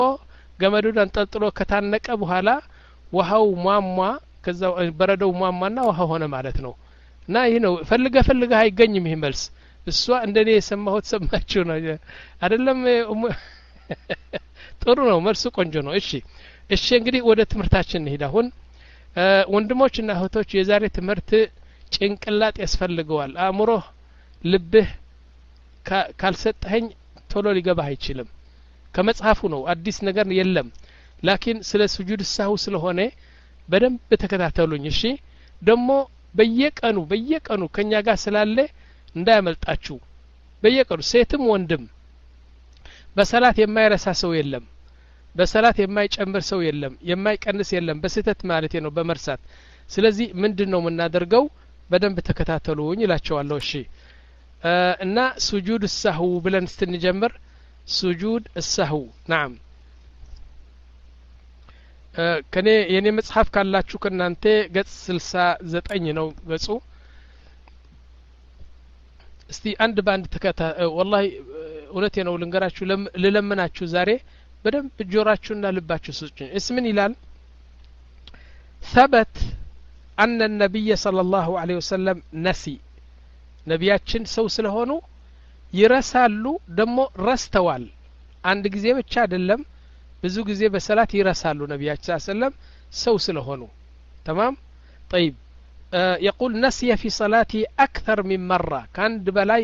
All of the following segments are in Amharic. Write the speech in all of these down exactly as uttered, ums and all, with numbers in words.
ገመዱን አንጠልጥሎ ከታነቀ በኋላ ውሃው ሟሟ ከዛው በረዶው ሟሟና ውሃ ሆነ ማለት ነው እና ይሄ ነው ፈልገ ፈልገ አይገኝም ይሄ መልስ እሷ እንደኔ የሰማሁት ሰማችሁ ነው አይደለም ጥሩ ነው መልሱ ቆንጆ ነው እሺ እሺ እንግዲህ ወደ ትምህርታችን እንሂድ አሁን ወንድሞችና እህቶች የዛሬ ትምህርት ጭንቅላት ያስፈልገዋል አእምሮ ልብህ ካልሰጠኸኝ ቶሎ ሊገባህ አይችልም ከመጽሐፉ ነው አዲስ ነገር የለም ላኪን ስለ ስጁድ ሳሁ ስለሆነ በደንብ ተከታተሉኝ እሺ ደሞ በየቀኑ በየቀኑ ከኛ ጋር ስላለ እንዳያመልጣችሁ በየቀኑ ሴትም ወንድም በሰላት የማይረሳ ሰው የለም በሰላት የማይጨምር ሰው የለም የማይቀንስ የለም በስህተት ማለት ነው በመርሳት ስለዚህ ምንድነው የምናደርገው በደንብ ተከታተሉኝ ይላቸዋለሁ እሺ እና ስጁድ ሳሁ ብለን ስትንጀምር ስጁድ ሳሁ نعم ከኔ የኔ መጽሐፍ ካላችሁ ከናንተ ገጽ ስልሳ ዘጠኝ ነው ገጹ እስቲ አንድ ባንድ ተከታ والله እውነቴ ነው ልንገራችሁ ለለምናችሁ ዛሬ በደንብ ጆራችሁና ልባችሁ ስጡኝ እስምን ይላል ثبت أن النبي صلى الله عليه وسلم نسي ነቢያችን ሰው ስለሆኑ ይረሳሉ ደሞ ረስተዋል አንድ ጊዜ ብቻ አይደለም ብዙ ጊዜ በሰላት ይረሳሉ ነቢያችን ሰለላሁ ዐለይሂ ወሰለም ሰው ስለሆኑ تمام طيب يقول نسي في صلاته أكثر من مرة كان بلاي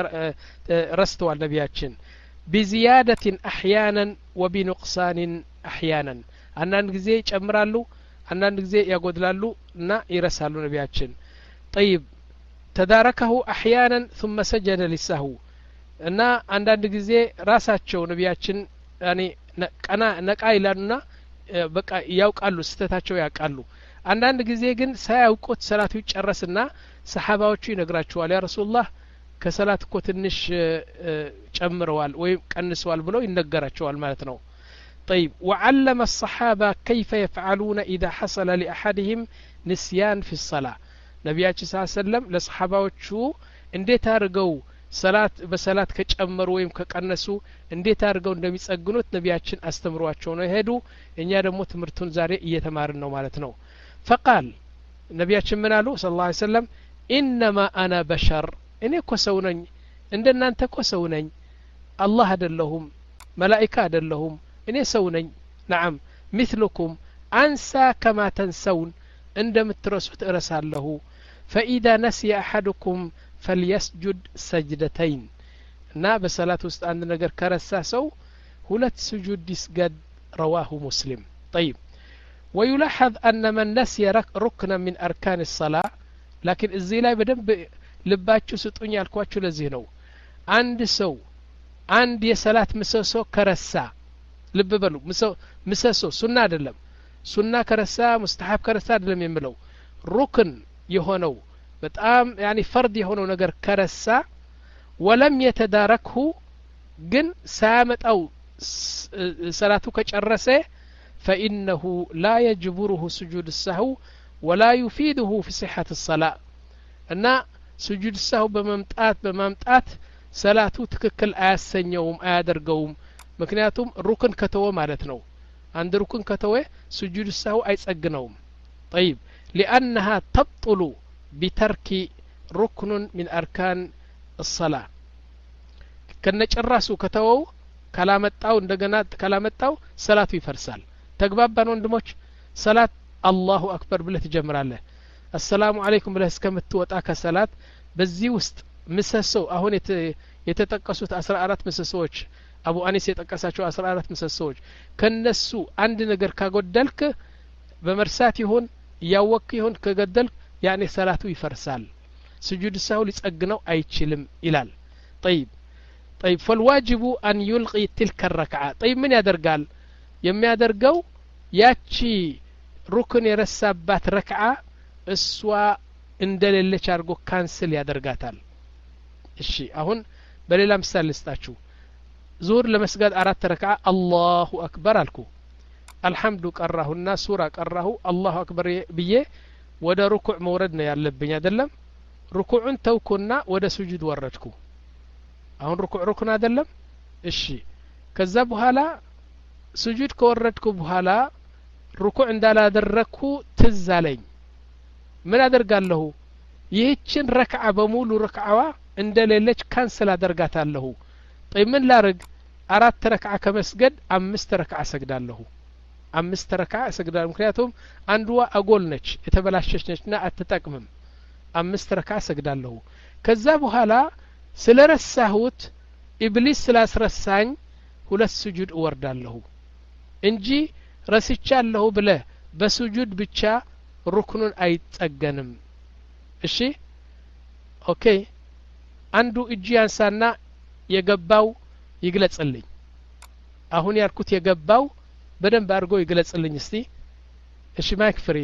رستوا نبياتشن بزيادة أحيانا وبنقصان أحيانا أنان غزي يጨምራሉ أنان غزي ያጎድላሉ እና ይረሳሉ ነቢያችን طيب تداركه أحيانا ثم سجد للسهو እና አንዳንድ ጊዜ ራሳቸው ነቢያችን ያኒ ቀና ነቃ ይላሉና በቃ ያውቃሉ ስተታቸው ያውቃሉ አንዳንድ ጊዜ ግን ሳያውቁት ሰላቱ ይጨረስና ሰሃባዎቹ ይነግራቸዋል ያ ረሱላህ ከሰላት እኮ ትንሽ ጨምረዋል ወይ ቀንሰዋል ብለው ይነገራቸዋል ማለት ነው طيب وعلم الصحابة كيف يفعلون إذا حصل لأحدهم نسيان في الصلاة ነቢያችን ሰለላሁ ዐለይሂ ወሰለም ለሰሃባዎቹ እንዴት አድርገው ሰላት በሰላት ከጨመሩ ወይም ከቀነሱ እንዴት አድርገው እንደሚጸግኑት ነቢያችን አስተምሯቸው ነው ሄዱ እኛ ደግሞ ትምህርቱን ዛሬ እየተማርን ነው ማለት ነው فقال ነቢያችን ምን አሉ ሰለላሁ ዐለይሂ ወሰለም انما انا بشر እኔ እኮ ሰው ነኝ እንደናንተ እኮ ሰው ነኝ አላህ አይደለሁም መላእክት አይደለሁም እኔ ሰው ነኝ نعم مثلكم انسى كما تنسون እንደምትረሱት እረሳለሁ فاذا نسي احدكم فليسجد سجدتين እና በሰላት ውስጥ አንድ ነገር ከረሳ ሰው ሁለት ስጁድ ይስገድ رواه مسلم طيب ويلاحظ أن من نسي ركنا من أركان الصلاة لكن እዚህ ላይ በደንብ ልባችሁ ስጡኝ ያልኳችሁ ለዚህ ነው አንድ ሰው አንድ የሰላት ምሰሶ ከረሳ ልብ በሉ ምሰሶ ሱና አይደለም ሱና ከረሳ ሙስተሐብ ከረሳ አይደለም የሚለው ሩክን የሆነው በጣም ያኒ ፈርድ የሆነው ነገር ከረሳ ወለም የተዳረከው ግን ሳያመጣው ሰላቱ ከጨረሰ فإنه لا يجبره سجود السهو ولا يفيده في صحة الصلاة እና سجود السهو በመምጣት በመምጣት ሰላቱ ትክክል አያሰኘውም አያደርገውም ምክንያቱም ሩክን ከተወ ማለት ነው አንድ ሩክን ከተወ سجود السهو አይጸግነውም طيب لأنها تبطل بترك ركن من أركان الصلاة ከነጨራሱ ከተወው ካላመጣው እንደገና ካላመጣው ሰላቱ ይፈርሳል ተግባባን ወንድሞች ሰላት አላሁ አክበር ብለህ ትጀምራለህ السلام عليكم ብለህ እስከምትወጣ ከሰላት በዚህ ውስጥ ምሰሶ አሁን የተጠቀሱት አስራ አራት ምሰሶች አቡ አኒስ የጠቀሳቸው አስራ አራት ምሰሶች ከነሱ አንድ ነገር ካጎደልክ በመርሳት ይሁን ያወክ ይሁን ከገደልክ ያኔ ሰላቱ ይፈርሳል سجود السهو ሊጸግነው አይችልም ይላል طيب طيب فالواجب أن يلغي تلك الركعة طيب من ያደርጋል የሚያደርገው ያቺ ሩክን የረሳባት ረክዓ እሷ እንደሌለች አድርጎ ካንስል ያደርጋታል እሺ አሁን በሌላ ምሳሌ ልስጣችሁ ዙር ለመስገድ አራት ረክዓ አላሁ አክበር አልኩ አልহামዱ ቀራሁና ሱራ ቀራሁ አላሁ አክበር ብዬ ወደ ሩኩዕ መውረድ ነው ያለብኝ አይደለም ሩኩዑን ተውኩና ወደ ስጁድ ወረድኩ አሁን ሩኩዕ ሩክን አይደለም እሺ ከዛ በኋላ ስጁድ ከወረድኩ በኋላ ሩኩዕ እንዳላደረኩ ትዝ አለኝ ምን አደርጋለሁ ይህችን ረክዓ በሙሉ ረክዓዋ እንደሌለች ካንሰል አደርጋታለሁ طيب ምን ላርግ አራት ረክዓ ከመስገድ አምስት ረክዓ ሰግዳለሁ አምስት ረክዓ ሰግዳለሁ ምክንያቱም አንዱዋ አጎል ነች የተበላሸች ነችና አትጠቅምም አምስት ረክዓ ሰግዳለሁ ከዛ በኋላ ስለረሳሁት ኢብሊስ ስላስረሳኝ ሁለት ስጁድ እወርዳለሁ እንጂ ረስቻለሁ ብለ በስጁድ ብቻ ሩክኑን አይጠገንም እሺ ኦኬ አንዱ እጅ ያንሳና የገባው ይግለጽልኝ አሁን ያልኩት የገባው በደንብ አድርጎ ይግለጽልኝ እስቲ እሺ ማይክ ፍሪ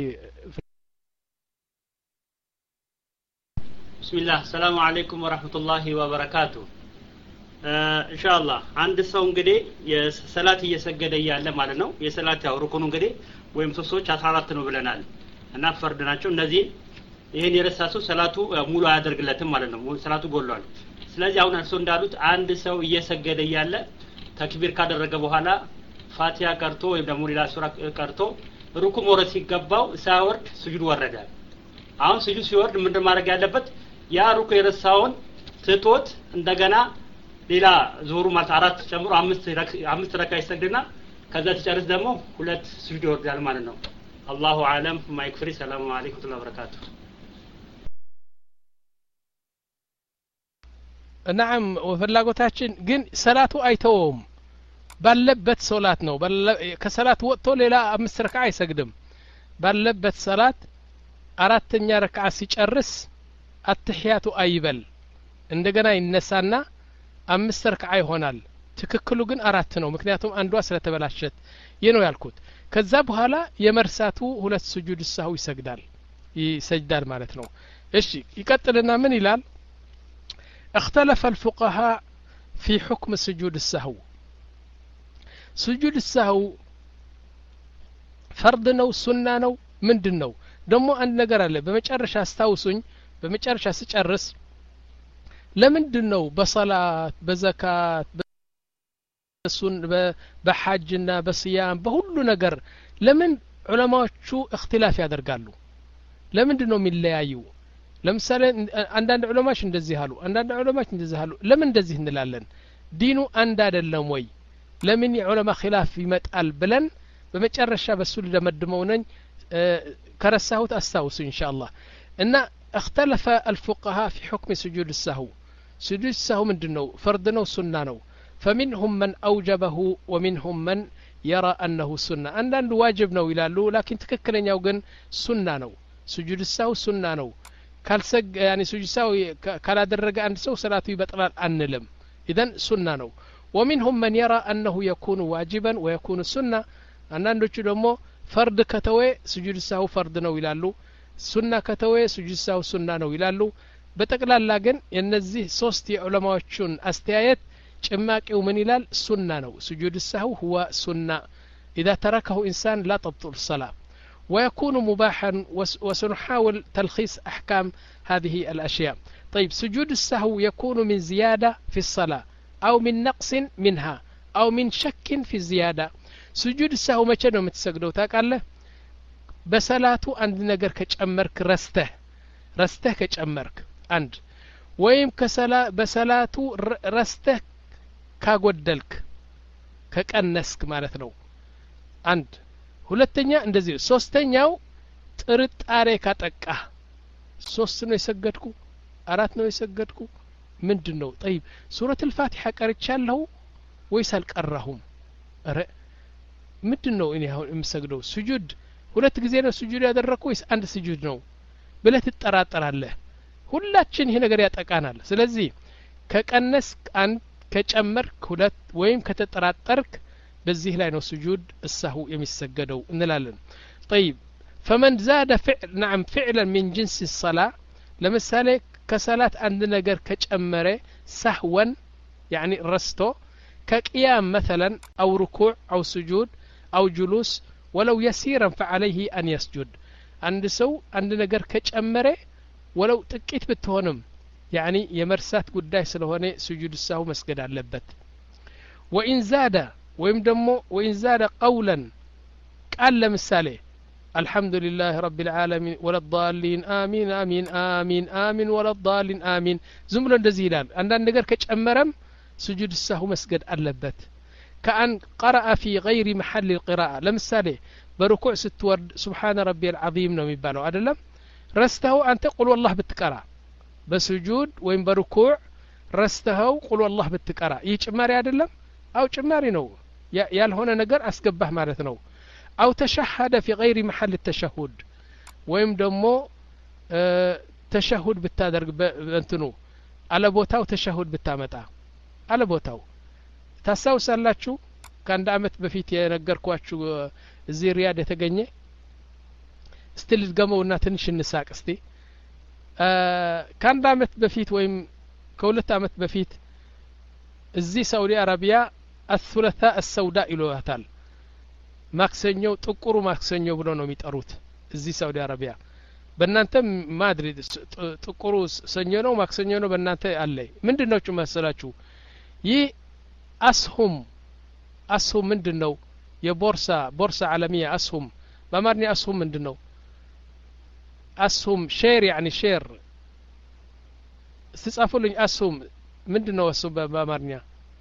ቢስሚላህ ሰላሙ አለይኩም ወራህመቱላሂ ወበረካቱ ኢንሻአላህ አንድ ሰው እንግዲህ የሰላት እየሰገደ ያለ ማለት ነው የሰላት ያው ሩኩኑ እንግዲህ ወይም ሶስቶች አስራ አራት ነው ብለናል እና ፈርድ ናቸው እነዚህ ይሄን የረሳሱ ሰላቱ ሙሉ አያደርግለትም ማለት ነው ሰላቱ ጎሏል ስለዚህ አሁን እርሱ እንዳሉት አንድ ሰው እየሰገደ ያለ ተክቢር ካደረገ በኋላ ፋቲሃ ቀርቶ ወይም ደግሞ ሌላ ሱራ ቀርቶ ሩኩ ወረድ ሲገባው ሳይወርድ ስጁድ ወረደ አሁን ስጁድ ሲወርድ ምንድን ማድረግ ያለበት ያ ሩኩ የረሳውን ትቶት እንደገና ሌላ ዙሩ ማለት አራት ጨምሮ አምስት አምስት ረካ ይሰግድና ከዛ ተጨርስ ደግሞ ሁለት ስጁድ ይወርዳል ማለት ነው አላሁ አለም ማይክፍሪ ሰላሙ አለይኩም ወበረካቱ نعم ወፈላጎታችን ግን ሰላቱ አይተውም ባለበት ሶላት ነው ከሰላት ወጥቶ ሌላ አምስት ረካ አይሰግድም ባለበት ሰላት አራተኛ ረካ ሲጨርስ አትህያቱ አይበል እንደገና ይነሳና አምስት ረካ ይሆናል ትክክሉ ግን አራት ነው ምክንያቱም አንዷ ስለተበላሸት የነው ያልኩት ከዛ በኋላ የመርሳቱ ሁለት ስጁድ ሰው ይሰግዳል ይሰግዳል ማለት ነው እሺ ይቀጥልና ምን ይላል اختلف الفقهاء في حكم سجود السهو سجود السهو فرض ነው ሱና ነው ምንድነው ደሞ አንድ ነገር አለ በመጨረሻ አስተውሱኝ በመጨረሻ ሲጨርስ ለምንድነው በሶላት በዘካት በሱን በሐጅና በስያም በሁሉ ነገር ለምን ዑለማዎቹ اختلاف ያደርጋሉ ለምንድነው የሚለያዩ ለምሳሌ አንዳንድ ዑለማዎች እንደዚህ አሉ አንዳንድ ዑለማዎች እንደዚህ አሉ ለምን እንደዚህ እንላለን ዲኑ አንድ አይደለም ወይ ለምን የዑለማ ኺላፍ ይመጣል ብለን በመጨረሻ በሱ ለመድመው ነኝ ከረሳሁት አስተውሱ ኢንሻአላህ እና اختلف الفقهاء في حكم سجود السهو سجود السهو ምንድነው فرض ነው ሱና ነው فمنهم من اوجبه ومنهم من يرى انه سنه አንዳንድ ዋጅብ ነው ይላሉ لكن ትክክለኛው ግን ሱና ነው سجود السهو ሱና ነው ካልሰግ يعني سجود السهو ካላደረገ አንድ ሰው ሰላቱ ይበጥላል አንልም اذا سنه ነው ومنهم من يرى انه يكون واجبا ويكون سنه አንዳንዶቹ ደግሞ ፈርድ ከተወ سجود السهو ፈርድ ነው ይላሉ ሱና ከተወ سجود السهو ሱና ነው ይላሉ በጠቅላላ ግን የነዚህ ሶስት የዑለማዎቹን አስተያየት ጭማቂው ምን ይላል ሱና ነው سجود السهو هو سنه اذا تركه انسان لا تبطل الصلاه ويكون مباحا وسنحاول تلخيص أحكام هذه الأشياء طيب سجود السهو يكون من زيادة في الصلاة أو من نقص منها أو من شك في الزيادة سجود السهو ما كانوا متسجدوا تاقال له بسلاته عند نجر كجمرك رسته رسته كجمرك عند ويم كسلا بسلاته رسته كاغودلك كقنسك معناته عند ሁለተኛ እንደዚህ ሶስተኛው ጥርጣሬ ካጠቃ ሶስት ነው የሰገድኩ አራት ነው የሰገድኩ ምንድነው طيب ሱረቱ الفاتحه ቀርቻለሁ ወይስ አልቀራሁም አረ ምንድነው እኔ አሁን የምሰግደው ስጁድ ሁለት ጊዜ ነው ስጁድ ያደረኩ ወይስ አንድ ስጁድ ነው ብለህ ትጠራጠራለህ ሁላችን ይሄ ነገር ያጠቃናል ስለዚህ ከቀነስ አንድ ከጨመርክ ሁለት ወይም ከተጠራጠርክ በዚህ ላይ ነው ስጁድ السهو የሚሰገደው እንላለን طيب فمن زاد فعل نعم فعلا من جنس الصلاه ለምሳሌ ከሰላት አንድ ነገር ከጨመረ سهوا يعني رستو كقيام مثلا او ركوع او سجود او جلوس ولو يسيرا فعليه ان يسجد عند سو عند ነገር ከጨመረ ولو ጥቂት ብትሆንም يعني የመርሳት ጉዳይ ስለሆነ سجود السهو መስገድ አለበት وإن زاد ወይም ደግሞ ወይን ዛደ ቀውለን ቃል ለምሳሌ الحمد لله رب العالمين ولا الضالين آمين آمين آمين آمين ولا الضالين آمين ዝም ብሎ እንደዚህ ይላል አንዳንድ ነገር ከጨመረም سجود السهو መስገድ አለበት كأن قرأ في غير محل القراءة ለምሳሌ በሩኩዕ ስትወርድ سبحان ربي العظيم ነው የሚባለው አይደለም ረስተው አንተ ቁል والله ብትቀራ በስጁድ ወይም በሩኩዕ ረስተው ቁል والله ብትቀራ ይህ ጭማሪ አይደለም አው ጭማሪ ነው ያልሆነ ነገር አስገባህ ማለት ነው أو تشهد في غير محل التشهد ويم دمو اه تشهد بالتادرق بنتنو على بوتاو تشهد بالتامتا على بوتاو تساو سالاتشو كان دامت بفيت ينقركواتشو زي ريادة تغني استل تقامونا تنش النساق استي اه كان دامت بفيت ويم كولت دامت بفيت زي سعودي عربية الثلاثاء السوداء إلوهاتال ማክሰኞ ጥቁሩ ማክሰኞ ብሎ ነው የሚጠሩት እዚህ ሳውዲ አረቢያ በእናንተ ማድሪድ ጥቁሩ ሰኞ ነው ማክሰኞ ነው በእናንተ አለ ምንድነው መሰላችሁ ይህ አስሁም አስሁም ምንድነው የቦርሳ ቦርሳ ዓለሚያ አስሁም በአማርኛ አስሁም ምንድነው አስሁም ሼር يعني ሼር ስትጻፉልኝ አስሁም ምንድነው አስሁም በአማርኛ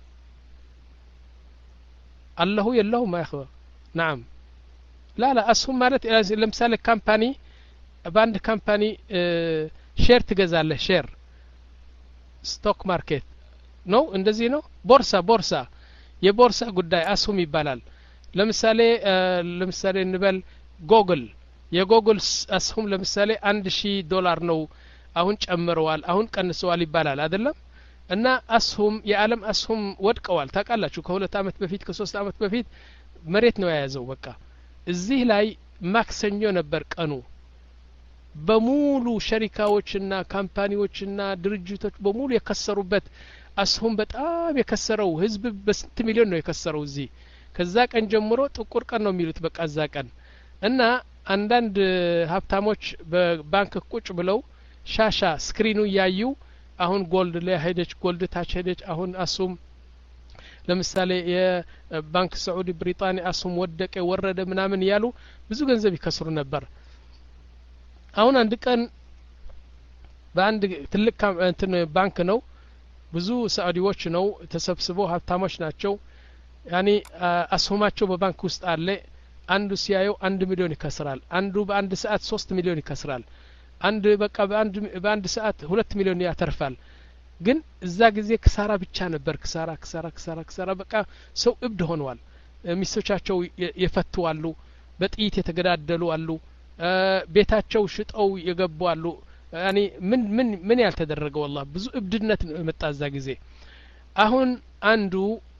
አላሁ የለሁ ማይኸው نعم لا لا أسهم مالت لمثال كامباني باند كامباني اه شير تجزاله شير ستوك ماركت نو اندزي نو بورصة بورصة يبورصة قداي أسهم يبالال لمثال اه لمثال نبال جوجل يا جوجل أسهم لمثال عند شي دولار نو أهون أمروال أهون كان سوالي بالال أدلم أن أسهم يعلم أسهم ودقوال تاكالا شو كهولة تامت بفيت كسوس تامت بفيت መሬት ነው ያያዘው በቃ እዚህ ላይ ማክሰኞ ነበር ቀኑ በሙሉ ሸሪካዎችና ካምፓኒዎችና ድርጅቶች በሙሉ የከሰሩበት አስሁም በጣም የከሰረው ህዝብ በስንት ሚሊዮን ነው የከሰረው እዚህ ከዛ ቀን ጀምሮ ጥቁር ቀን ነው የሚሉት በቃ እዛ ቀን እና አንዳንድ ሀብታሞች በባንክ ቁጭ ብለው ሻሻ ስክሪኑ ያዩ አሁን ጎልድ ላይ ሄደች ጎልድ ታች ሄደች አሁን አስሁም ለምሳሌ የባንክ ሳዑዲ ብሪጣንያ አስሁም ወደቀ ወረደ ምናምን ያሉ ብዙ ገንዘብ ይከስሩ ነበር አሁን አንድ ቀን በአንድ ትልቅ እንትን ባንክ ነው ብዙ ሳዑዲዎች ነው ተሰብስበው ሀብታሞች ናቸው ያኒ አስሁማቸው በባንክ ውስጥ አለ አንዱ ሲያየው አንድ ሚሊዮን ይከስራል አንዱ በአንድ ሰዓት ሶስት ሚሊዮን ይከስራል አንድ በቃ በአንድ በአንድ ሰዓት ሁለት ሚሊዮን ያተርፋል ግን እዛ ጊዜ ክሳራ ብቻ ነበር ክሳራ ክሳራ ክሳራ ክሳራ በቃ ሰው እብድ ሆነዋል ሚስቶቻቸው የፈቱ አሉ በጥይት የተገዳደሉ አሉ ቤታቸው ሽጠው የገቡ አሉ ያኒ ምን ምን ምን ያልተደረገ والله ብዙ እብድነት መጣ እዛ ጊዜ አሁን አንዱ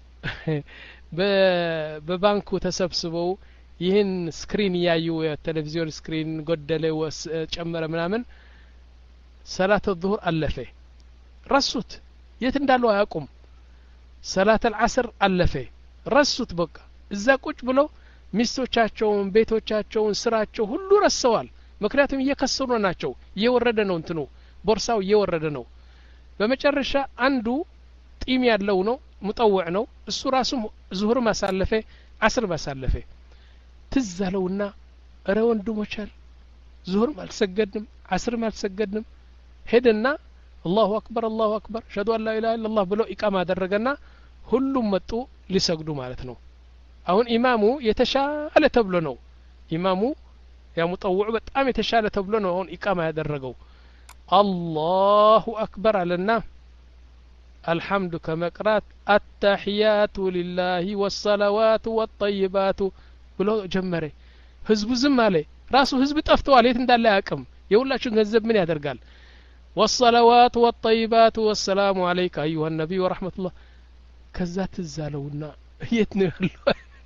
በባንኩ ተሰብስበው ይህን ስክሪን ያዩ የቴሌቪዥን ስክሪን ጎደለ ጨመረ ምናምን ሰላት الظهر አለፈ ረሱት የት እንዳለው አያውቁም ሰላት العصر አለፈ ረሱት በቃ እዛ ቁጭ ብለው ሚስቶቻቸውን ቤቶቻቸውን ስራቸው ሁሉ ረሰዋል ምክንያቱም እየከሰሩ ናቸው እየወረደ ነው እንትኑ ቦርሳው እየወረደ ነው በመጨረሻ አንዱ ጢም ያለው ነው ሙጠውዕ ነው እሱ ራሱ ዙሁር ማሳለፈ عصر ማሳለፈ ትዛለውና እረ ወንድሞቻል ዙሁር ማልሰገድንም عصر ማልሰገድንም ሄደና الله أكبر الله أكبر شهد أن لا إله إلا الله بلو إقامة درجنا ሁሉም መጡ ሊሰግዱ ማለት ነው አሁን ኢማሙ የተሻለ ተብሎ ነው ኢማሙ ያ ሙጠውዕ በጣም የተሻለ ተብሎ ነው አሁን ኢቃማ ያደረገው አላሁ አክበር አለና الحمد ከመቅራት التحيات لله والصلوات والطيبات ብሎ ጀመረ ህዝቡ ዝም አለ ራሱ ህዝብ ጠፍቷል የት እንዳለ ያቅም የሁላችሁ ገንዘብ ምን ያደርጋል والصلوات والطيبات والسلام عليك أيها النبي ورحمة الله كذات الزالونا يتنهلو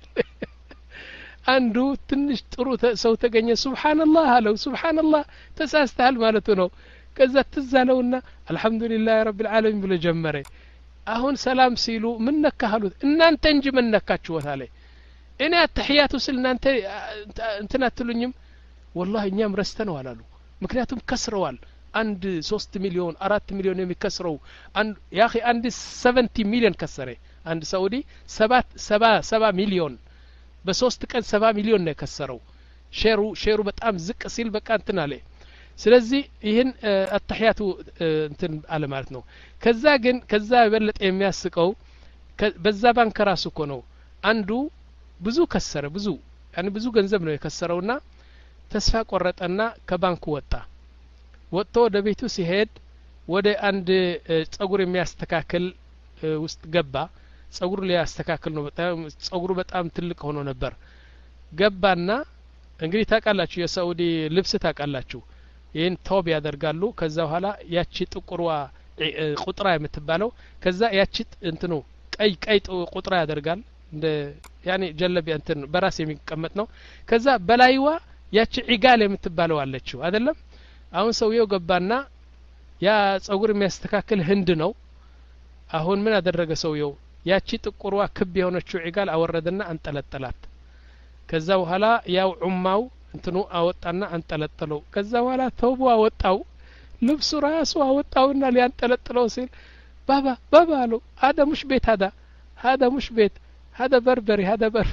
عنده تنش ጥሩ ሰው ተገኘ سبحان الله አለው سبحان الله ተሳስተሃል ማለት ነው كذات الزالونا الحمد لله رب العالمين ብሎ ጀመረ አሁን ሰላም ሲሉ ምን ነካሉት እናንተ እንጂ ምን ነካችሁት አለ እኔ አተህያቱ ስል እናንተ እንትና አትሉኝም والله እኛም ረስተነው አላሉ ምክንያቱም ከስረዋል አንድ ሶስት ሚሊዮን አራት ሚሊዮን የሚከስረው አንድ ያኺ አንድ ሰቨንቲ ሚሊዮን ከሰረ አንድ ሳኡዲ ሰባት ሰባ ሰባ ሚሊዮን በሶስት ቀን ሰባ ሚሊዮን ነው የከሰረው ሼሩ ሼሩ በጣም ዝቅ ሲል በቃ እንትን አለ ስለዚህ ይህን አተህያቱ እንትን አለ ማለት ነው ከዛ ግን ከዛ በለጠ የሚያስቀው በዛ ባንክ ራሱ እኮ ነው አንዱ ብዙ ከሰረ ብዙ يعني ብዙ ገንዘብ ነው የከሰረውና ተስፋ ቆረጠና ከባንኩ ወጣ ወጥቶ ወደ ቤቱ ሲሄድ ወደ አንድ ጸጉር የሚያስተካክል ውስጥ ገባ ጸጉር ሊያስተካክል ነው በጣም ጸጉሩ በጣም ትልቅ ሆኖ ነበር ገባና እንግዲህ ታውቃላችሁ የሳኡዲ ልብስ ታውቃላችሁ ይሄን ቶብ ያደርጋሉ ከዛ በኋላ ያቺ ጥቁርዋ ቁጥራ የምትባለው ከዛ ያቺ እንትኑ ቀይ ቀይ ቁጥራ ያደርጋል እንደ ያኔ ጀለብ እንትን በራስ የሚቀመጥ ነው ከዛ በላይዋ ያቺ ዒጋል የምትባለው አለችው አይደለም አሁን ሰውየው ገባና ያ ጸጉር የሚያስተካክል ህንድ ነው አሁን ምን አደረገ ሰውየው ያቺ ጥቁርዋ ክብ የሆነችው ዒጋል አወረደና አንጠለጠላት ከዛ በኋላ ያው ዑማው እንትኑ አወጣና አንጠለጠለው ከዛ በኋላ ተውቦ አወጣው ልብሱ ራሱ አወጣውና ሊያንጠለጥለው ሲል ባባ ባባ አለው هذا مش بيت هذا هذا مش بيت هذا بربري هذا بر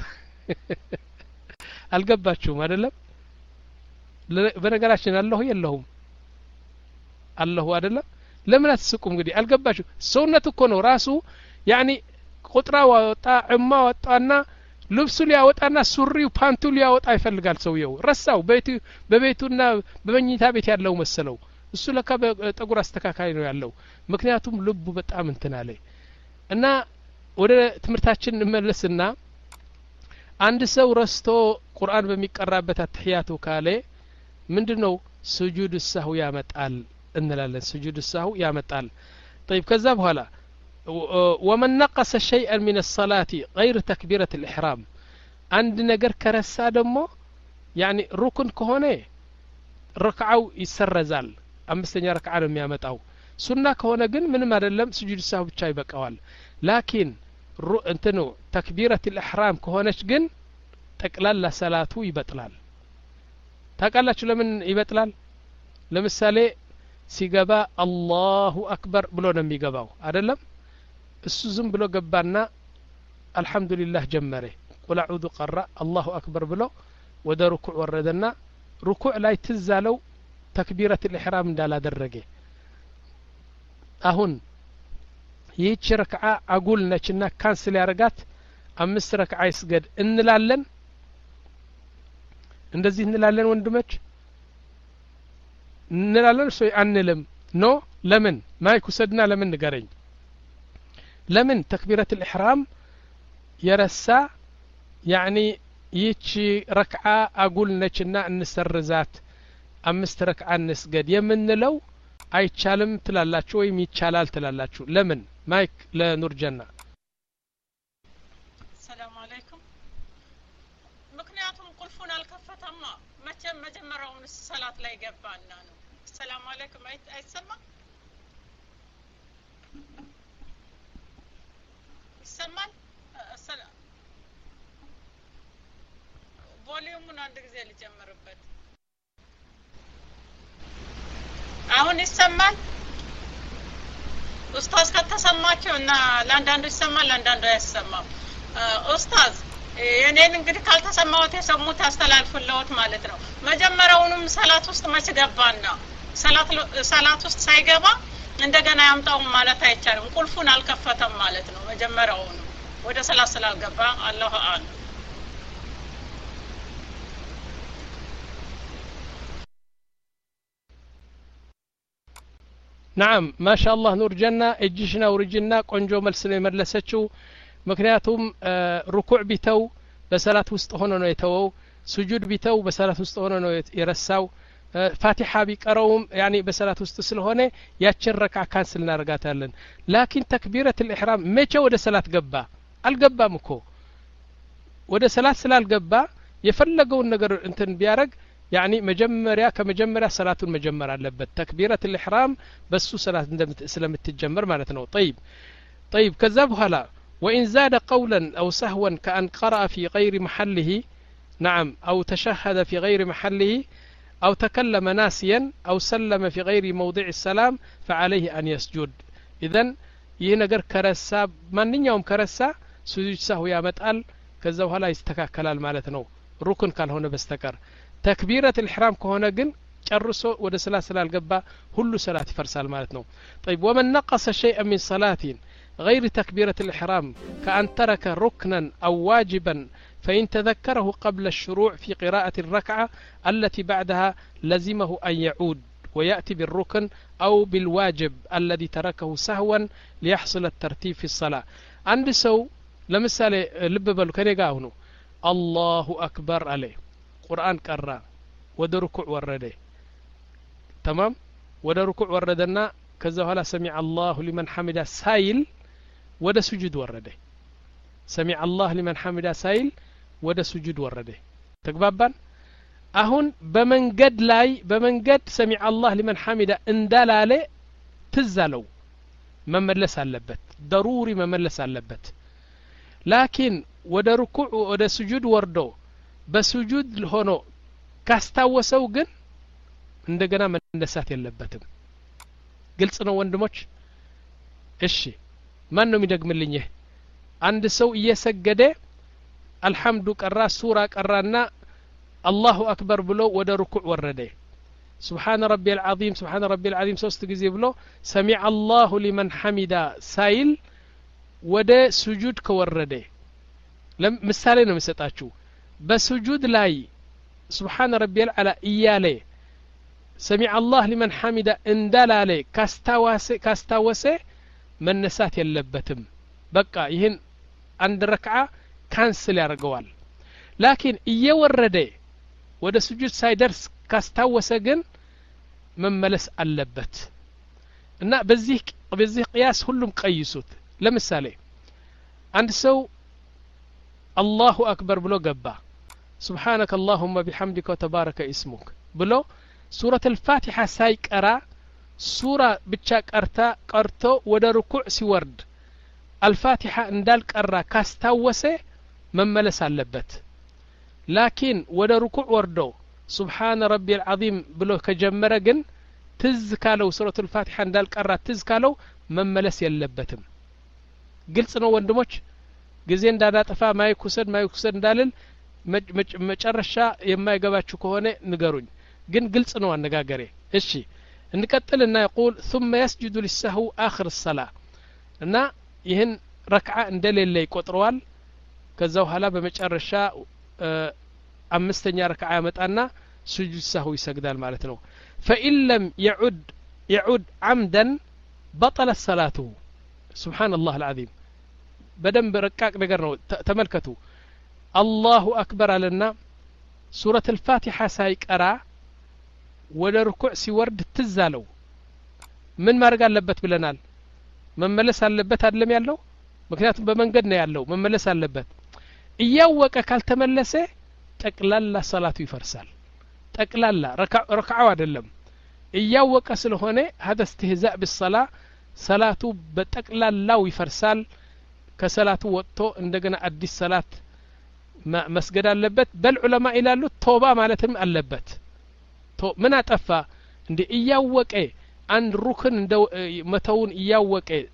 አልገባችሁም አይደለም በነገራችን አላሁ የለሁም አላሁ አይደለም ለምን አትስቁም እንግዲህ አልገባችሁ ሰውነት እኮ ነው ራሱ ያኒ ቁጥራ ወጣ ዑማ ወጣና ልብሱ ሊያወጣና ሱሪው ፓንቱ ሊያወጣ ይፈልጋል ሰውየው ረሳው ቤቱ በቤቱና በመኝታ ቤት ያለው መሰለው እሱ ለካ በጠጉር አስተካካይ ነው ያለው ምክንያቱም ልቡ በጣም እንትን አለ እና ወደ ትምርታችን እንመለስና አንድ ሰው ረስቶ ቁርአን በሚቀራበት አትህያቱ ካለ ምንድነው ስጁድ ሰሁ ያመጣል እንላለን ስጁድ ሰሁ ያመጣል طيب ከዛ በኋላ ومن نقص شيئا من الصلاة غير تكبيرة الإحرام عند نجر كرسا دمو يعني ركن كهونه ركعو يسرزال أمستني ركعة لم يامتاو سنة كهونه جن من ما دلم سجود السهو بتشاي بقوال لكن رو انتنو تكبيرة الإحرام كهونش جن تقلال لصلاته يبطلال تقلال شو لمن يبطلال لمثالي سيجابا الله أكبر بلو نمي جاباو أدلم እሱ ዝም ብሎ ገባና አልহামዱሊላህ ጀመረ ቁል አዑዙ ቀራ አላሁ አክበር ብሎ ወደ ሩኩዕ ወረደና ሩኩዕ ላይ ትዛለው ተክቢረት الإحرام እንዳላደረገ አሁን ይህች ረክዓ አጉል ነችና ካንስል ያረጋት አምስት ረክዓ ይስገድ እንላለን እንደዚህ እንላለን ወንድሞች እንላለን ሶይ አንልም ኖ ለምን ማይኩ ሰድና ለምን ንገረኝ لمن تكبيرة الإحرام يرسى يعني يتشي ركعة أقول نشنا نسرزات أمست ركعة نسجد يمن لو أي تشالم تلالاتشو يمي تشالال تلالاتشو لمن مايك لنور جنة السلام عليكم مكنياتهم قلفونا الكفة أما ما جمروا من الصلاة لا يقبالنا السلام عليكم أي سمع ይሰማል ሰላም ቮሊዩሙን አንድ ጊዜ ልጨምርበት አሁን ይሰማል ኡስታዝ ከተሰማቸው እና ለአንዳንዱ ይሰማል ለአንዳንዱ አይሰማም ኡስታዝ የኔን እንግዲህ ካልተሰማዎት የሰሙት አስተላልፉልዎት ማለት ነው መጀመሪያውንም ሰላት ውስጥ መች ገባና ሰላት ሰላት ውስጥ ሳይገባ እንደገና ያምጣው ማለት አይቻልም ቁልፉን አልከፈተም ማለት ነው መጀመሪያው ነው ወደ ሰላት ስላልገባ አላሁ አለ نعم ما شاء الله نور جنة اجشنا ورجنا ቆንጆ መልስ ነው የመለሰችው ምክንያቱም ሩኩዕ ቢተው በሰላት ውስጥ ሆኖ ነው የተወው ስጁድ ቢተው በሰላት ውስጥ ሆኖ ነው የረሳው ፋቲሃ ቢቀረውም يعني በሰላት ውስጥ ስለሆነ ያችን ረካ ካንስል እናርጋታለን ላኪን ተክቢረት الإحرام መቼ ወደ ሰላት ገባ አልገባም እኮ ወደ ሰላት ስላልገባ የፈለገውን ነገር እንትን ቢያረግ يعني መጀመሪያ ከመጀመሪያ ሰላቱን መጀመር አለበት ተክቢረት الإحرام በሱ ሰላት ስለምትጀመር ማለት ነው طيب طيب ከዛ በኋላ وإن زاد قولا أو سهوا كأن قرأ في غير محله نعم أو تشهد في غير محله أو تكلم ناسيا أو سلم في غير موضع السلام فعليه أن يسجد إذن ይህ ነገር ከረሳ ማንኛውም ከረሳ ሱጁድ ሰህው ያመጣል ከዛ በኋላ ይስተካከላል ማለት ነው ሩክን ካልሆነ በስተቀር ተክቢረት الإحرام ከሆነ ግን ጨርሶ ወደ ሰላት ስላልገባ ሁሉ ሰላት ይፈርሳል ማለት ነው طيب ومن نقص شيئا من صلاة غير تكبيرة الإحرام كأن ترك ركنا أو واجبا فإن تذكره قبل الشروع في قراءة الركعة التي بعدها لزمه أن يعود ويأتي بالركن أو بالواجب الذي تركه سهوا ليحصل الترتيب في الصلاة عند سو لمثال لب بالو كنيغا هونو الله أكبر عليه قرآن قرأ ወደ ሩኩዕ ወረደ تمام ወደ ሩኩዕ ወረደና ከዛ በኋላ ሰሚዐ አላሁ ሊመን ሐሚዳ ሳይል ወደ ሱጁድ ወረደ ሰሚዐ አላሁ ሊመን ሐሚዳ ሳይል ወደ ሱጁድ ወረደ ተግባባን አሁን በመንገድ ላይ በመንገድ ሰሚዐ አላሁ ሊመን ሐሚዳ እንዳላለ ትዛለው መመለስ አለበት ضروري መመለስ አለበት ላኪን ወደ ሩኩዕ ወደ ሱጁድ ወርዶ በሱጁድ ሆኖ ካስታወሰው ግን እንደገና መነሳት የለበትም ግልጽ ነው ወንድሞች እሺ ማን ነው የሚደግምልኝ አንድ ሰው እየሰገደ አልহামዱ ቀራ ሱራ ቀራና አላሁ አክበር ብሎ ወደ ሩኩዕ ወረደ سبحان ربي العظيم سبحان ربي العظيم ሶስት ጊዜ ብሎ سمع الله لمن حمد ሳይል ወደ ሱጁድ ከወረደ ለምሳሌ ነው የምሰጣችሁ በሱጁድ ላይ سبحان ربي العلى إيالي سمع الله لمن حمد اندلالي كاستاوسي كاستاوسي من نسات يلبتم بقى يهن عند ركعة كانسل يرقوال لكن إيه وردي وده سجود سايدرس كاستاوسي جن من ملس اللبت إنه بزيك بزيك قياس كلهم قيسوت لمثالي عند سو الله أكبر بلو قبا سبحانك اللهم بحمدك وتبارك اسمك بلو سورة الفاتحة سايك أرى سورة بتشاك أرتا قرتو ودا ركوع سورد الفاتحة اندالك أرى كاستاوسي من ملس اللبت لكن ودا ركوع وردو سبحان ربي العظيم بلو كجمرقن تزكالو سورة الفاتحة اندالك أرى تزكالو من ملس يلبتم قلت نو وندموش قزين دادا طفا ما يكسد ما يكسد دالل መጨረሻ የማይገባችሁ ከሆነ ንገሩኝ ግን ግልጽ ነው አነጋገሬ እሺ እንቀጥልና يقول ثم يسجد للسهو آخر الصلاة እና ይህን ረክዓ እንደሌለ ይቆጥረዋል ከዛው ኋላ በመጨረሻ አምስተኛ ረክዓ ያመጣና سجود سهو ይሰግዳል ማለት ነው فإن لم يعد يعود عمدا بطلت صلاته سبحان الله العظيم በደንብ ረቃቅ ነገር ነው ተመልከቱ الله أكبر لنا سورة الفاتحة سايقرا ولا ركوع سيورد تزالو من ما رجع لبت بلنال من ملس اللبت هذا لم يالو مكنياتهم بمنقدنا يالو من ملس اللبت إياوك كالتملسه تقلل صلاة يفرسال تقلل ركع ركعة وادلم إياوك سلهونه هذا استهزاء بالصلاة صلاته بتقلل لا يفرسال كصلاة وقته عندنا أدي الصلاة ما مسجد اللبت بل علماء إلى له توبة مالتهم اللبت تو من أتفا عندي إياوك إيه عن ركن دو متون إياوك إيه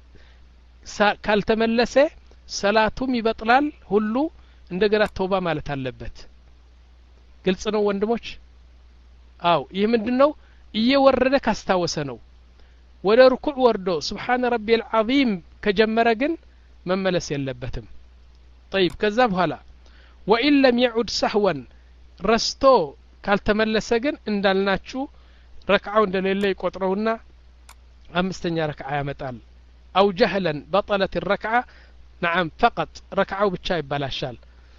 كالتملسه صلاتهم يبطلال هلو عندنا توبة مالت اللبت قلت سنو وندموش أو يمدنو إيوردك استوسنو ولا ركوع وردو سبحان ربي العظيم كجمرجن من ملس يلبتم طيب كذاب هلا وإن لم يعد سهوا رستو كالتملسجن اندالناتشو ركعوا اندليل يقطرونا أمستنيا ركعة يمتال أو جهلا بطلت الركعة نعم فقط ركعوا بالشاي بلاشال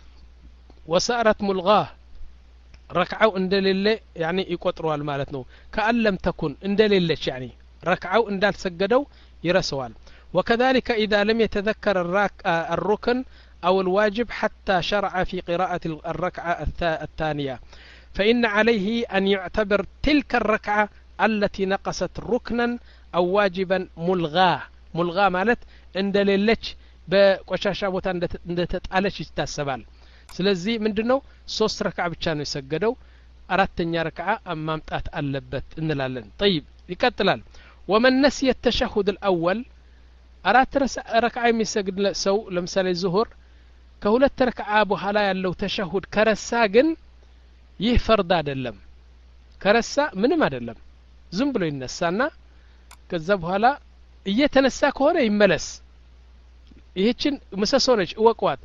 وصارت ملغاه ركعوا اندليل يعني يقطروا المالتنو كأن لم تكن اندليل يعني ركعوا اندال سجدوا يرسوال وكذلك إذا لم يتذكر الركن أو الواجب حتى شرع في قراءة الركعة الثانية فإن عليه أن يعتبر تلك الركعة التي نقصت ركنا أو واجبا ملغاه ملغاه مالت عند ليلش بقشاشة بوتا عند تتعالش يتاسبال سلزي من دنو سوس ركعة بتشانو يسجدو أردتني ركعة أمام تأت ألبت إن لالن طيب يكتلال ومن نسي التشهد الأول አራት ረክዓ የሚሰግድ ሰው ለምሳሌ ዙሁር ከሁለት ረክዓ በኋላ ያለው ተሸሁድ ከረሳ ግን ይህ ፈርድ አይደለም ከረሳ ምንም አይደለም ዝም ብሎ ይነሳና ከዛ በኋላ እየተነሳ ከሆነ ይመለስ ይህችን ምሰሶነች ወቋት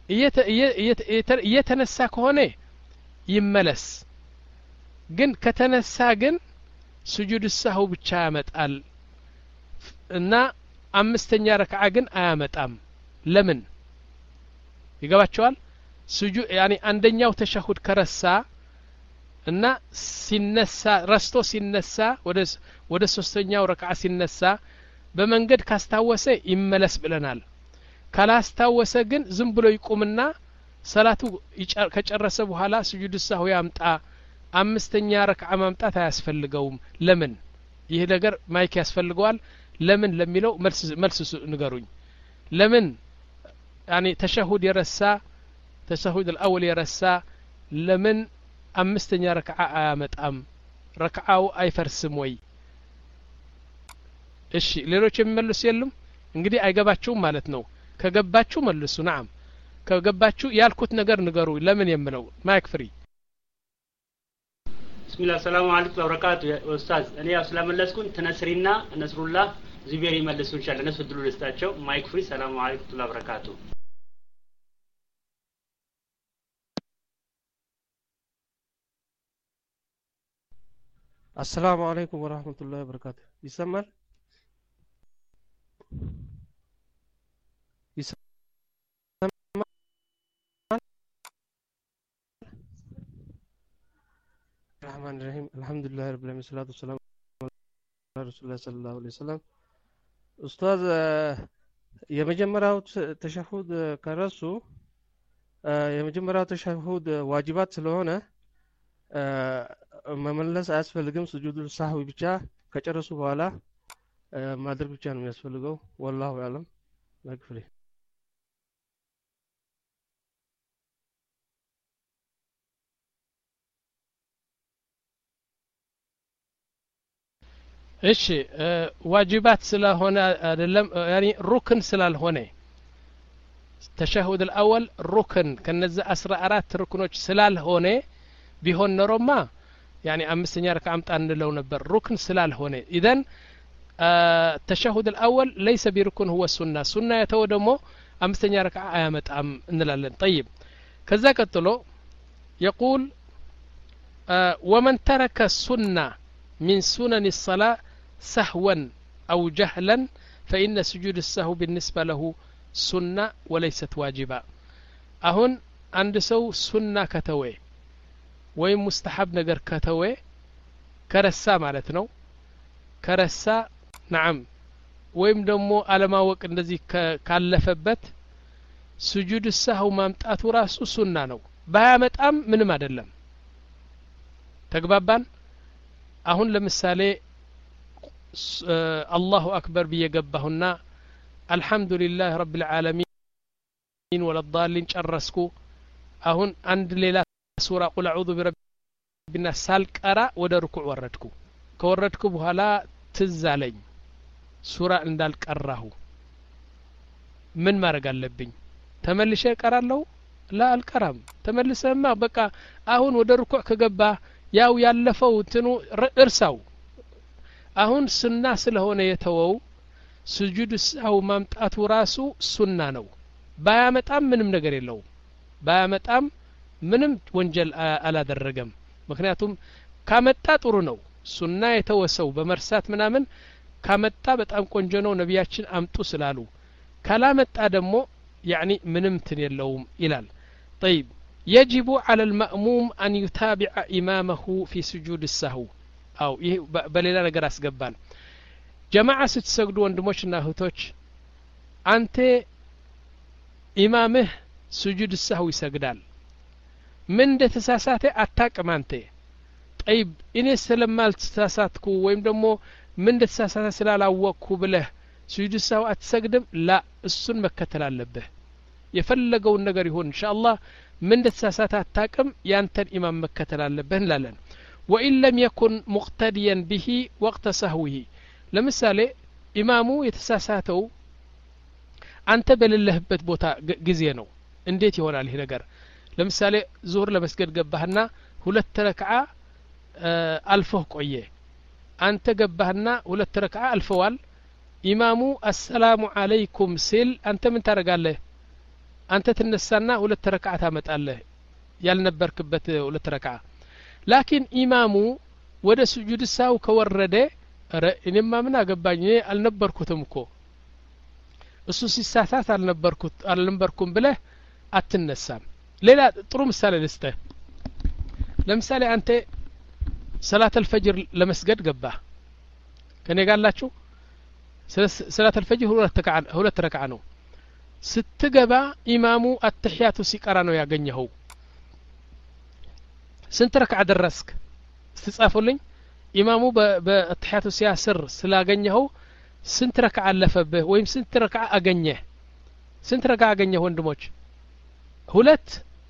እየተነሳ ከሆነ ይመለስ ግን ከተነሳ ግን ስጁድ ሰሁ ብቻ ያመጣል እና አምስተኛ ረክዓ ግን አያመጣም ለምን ይገባቸዋል ስጁድ ያኒ አንደኛው ተሸሁድ ከረሳ እና ሲነሳ ረስቶ ሲነሳ ወደ ወደ ሶስተኛው ረክዓ ሲነሳ በመንገድ ካስታወሰ ይመለስ ብለናል ካላስታወሰ ግን ዝም ብሎ ይቆምና ሰላቱ ከጨረሰ በኋላ ስጁድ ሰሁ ያምጣ አምስተኛ ረክዓ ማምጣት አያስፈልገውም ለምን ይሄ ነገር ማይክ ያስፈልገዋል ለምን ለሚለው መልስ መልስ ንገሩኝ ለምን يعني تشهد يرسا تشهد الأول يرسا لمن أمستني ركعة آمت أم ركعة أي فرسم وي إيش ليروش يملس يلم إنجدي أي جباتشو مالتنو كجباتشو ملسو نعم كجباتشو يالكوت نجر نجرو لمن يملو ما يكفري بسم الله السلام عليكم وبركاته يا أستاذ أنا أسلام اللسكون تنسرينا نصر الله زبيري ملسو إن شاء الله نسود دلو لستاتشو ما يكفري السلام عليكم ورحمة الله وبركاته السلام عليكم ورحمة الله وبركاته يسمى يسمى الرحمن الرحيم الحمد لله رب العالمين والصلاة والسلام على رسول الله صلى الله عليه وسلم أستاذ የመጀመሪያው ተሸሁድ ከረሱ የመጀመሪያው ተሸሁድ ዋጅባት ስለሆነ መመለስ አያስፈልግም ስጁድ ሳህዊ ብቻ ከጨረሱ በኋላ ማድረግ ብቻ ነው የሚያስፈልገው والله اعلم መግፍሪ እሺ ዋጅባት ስለሆነ አይደለም يعني ሩክን ስላልሆነ ተሸሁድ الأول ሩክን ከነዛ አስራ አራት ሩክኖች ስላልሆነ ቢሆን ኖሮማ يعني أمستني ركعة أمتى لو نبر ركن سلال هنا إذن آه التشهد الأول ليس بركن هو السنة سنة يتودمو أمستني ركعة آمت أم نلالن طيب كذا قتلو يقول آه ومن ترك السنة من سنن الصلاة سهوا أو جهلا فإن سجود السهو بالنسبة له سنة وليست واجبة أهن عند سو سنة كتوي ወይም ሙስተሐብ ነገር ከተወ ከረሳ ማለት ነው ከረሳ نعم ወይም ደግሞ አለማወቅ እንደዚህ ካለፈበት ስጁድ ሰው ማምጣቱ ራሱ ሱና ነው ባያመጣም ምንም አይደለም ተግባባን አሁን ለምሳሌ አላሁ አክበር በየገባሁና አልহামዱሊላህ ረብል ዓለሚን ወለዳሊን ጨረስኩ አሁን አንድ ሌላ سورة قل أعوذ برب الناس سالقرا ودا ركوع وردكو كوردكو بحالا تزالኝ سورة እንዳልቀራሁ ምን ማድረግ አለብኝ ተመልሼ እቀራለሁ لا አልቀራም ተመልሰማ በቃ አሁን ወደ ሩኩዕ ከገባ ያው ያለፈው እንትኑ እርሳው አሁን ሱና ስለሆነ የተወው ስጁድ ሰው ማምጣቱ ራሱ ሱና ነው ባያመጣም ምንም ነገር የለው ባያመጣም ምንም ወንጀል አላደረገም ምክንያቱም ካመጣ ጥሩ ነው ሱና የተወሰው በመርሳት ምናምን ካመጣ በጣም ቆንጆ ነው ነብያችን አምጡ ስላሉ ካላመጣ ደግሞ يعني ምንም ትን የለውም ይላል طيب يجب على المأموم أن يتابع إمامه في سجود السهو أو بليلا ነገር አስገባን ጀማዓ ስትሰግዱ ወንድሞችና እህቶች አንተ ኢማምህ سجود السهو ይሰግዳል من እንደተሳሳተ አታቅም አንተ طيب እኔ ስለማልተሳሳትኩ ወይም ደግሞ ምን እንደተሳሳተ ስላላወቅኩ ብለህ ስጁድ ሰው አትሰግድም ላ እሱን መከተል አለብህ የፈለገውን ነገር ይሁን ኢንሻአላህ ምን እንደተሳሳተ አታቅም ያንተን ኢማም መከተል አለብህ እንላለን وإن لم يكن مقتديا به وقت سهوه ለምሳሌ ኢማሙ የተሳሳተው አንተ በሌለህበት ቦታ ጊዜ ነው እንዴት ይሆናል ይሄ ነገር ለምሳሌ ዙህር ለመስገድ ገባህና ሁለት ረክዓ አልፈህ ቆየ አንተ ገባህና ሁለት ረክዓ አልፈዋል ኢማሙ አሰላሙ አለይኩም ሲል አንተ ምን ታረጋለህ አንተ ትነሳና ሁለት ረክዓ ታመጣለህ ያልነበርክበት ሁለት ረክዓ ላኪን ኢማሙ ወደ ስጁድ ሳው ከወረደ ረ እኔማ ምን አገባኝ አልነበርኩትም እኮ እሱ ሲሳሳት አልነበርኩት አልነበርኩም ብለህ አትነሳም ሌላ ጥሩ ምሳሌ ልስጥህ ለምሳሌ አንተ ሰላት አልፈጅር ለመስገድ ገባህ ከኔ ጋላችሁ ሰላት አልፈጅር ሁለት ረክዓ ሁለት ረክዓ ነው ስትገባ ኢማሙ አተህያቱ ሲቀራ ነው ያገኘው ስንት ረክዓ ደረስክ ስትጻፉልኝ ኢማሙ በአተህያቱ ሲያስር ስላገኘው ስንት ረክዓ አለፈብህ ወይም ስንት ረክዓ አገኘህ ስንት ረክዓ አገኘህ ወንድሞች ሁለት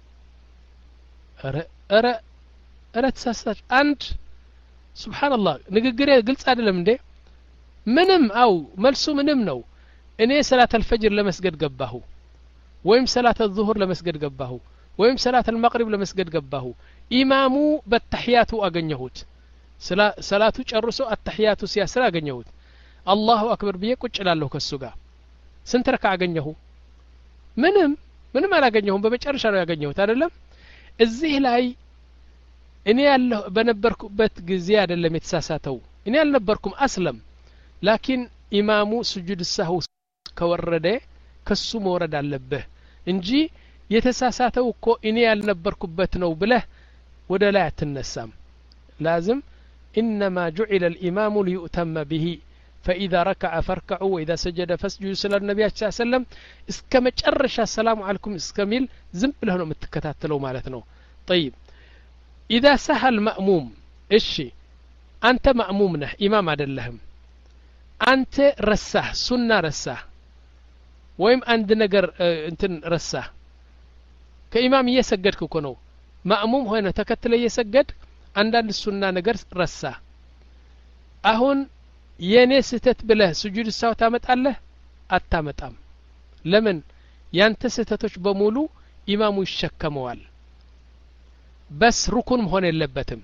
ኧረ ኧረ ኧረ ተሳሳች አንድ ሱብሃንአላህ ንግግሬ ግልጽ አይደለም እንዴ ምንም አው መልሱ ምንም ነው እኔ ሰላት አልፈጅር ለመስገድ ገባሁ ወይም ሰላት الظهر ለመስገድ ገባሁ ወይም ሰላት المغرب ለመስገድ ገባሁ ኢማሙ በተህያቱ አገኘሁት ሰላቱ ጨርሶ አተህያቱ ሲያስር አገኘሁት አላሁ አክበር ብዬ ቁጭ ላለሁ ከሱ ጋር ስንት ረክዓ አገኘሁ ምንም ምንም አላገኘሁም በመጨረሻ ነው ያገኘሁት አይደለም እዚህ ላይ እኔ ያለሁ በነበርኩበት ጊዜ አይደለም የተሳሳተው እኔ አልነበርኩም አስለም ላኪን ኢማሙ ስጁድ ሰሁ ከወረደ ከሱ መውረድ አለበት እንጂ የተሳሳተው እኮ እኔ ያልነበርኩበት ነው ብለህ ወደ ላይ አትነሳም لازم انما جعل الامام ليؤتم به فاذا ركع فاركعوا واذا سجد فاسجدوا صلى النبي صلى الله عليه وسلم اسكما ጨረሻ السلام عليكم اسكميل ዝም ብለህ ነው የምትከታተለው ማለት ነው طيب اذا سهى المأموم እሺ አንተ ማእሙም ነህ ኢማም አይደለህም አንተ ረሳህ ሱና ረሳህ ወይም አንድ ነገር እንትን ረሳህ ከኢማም እየሰገድክ እኮ ነው ማእሙም ሆነ ተከትለ እየሰገድ አንዳንድ ሱና ነገር ረሳህ አሁን የኔ ስህተት ብለህ ስጁድ ሳው ታመጣለህ አታመጣም ለምን ያንተ ስህተቶች በሙሉ ኢማሙ ይሸከመዋል በስ ሩኩን መሆን የለበትም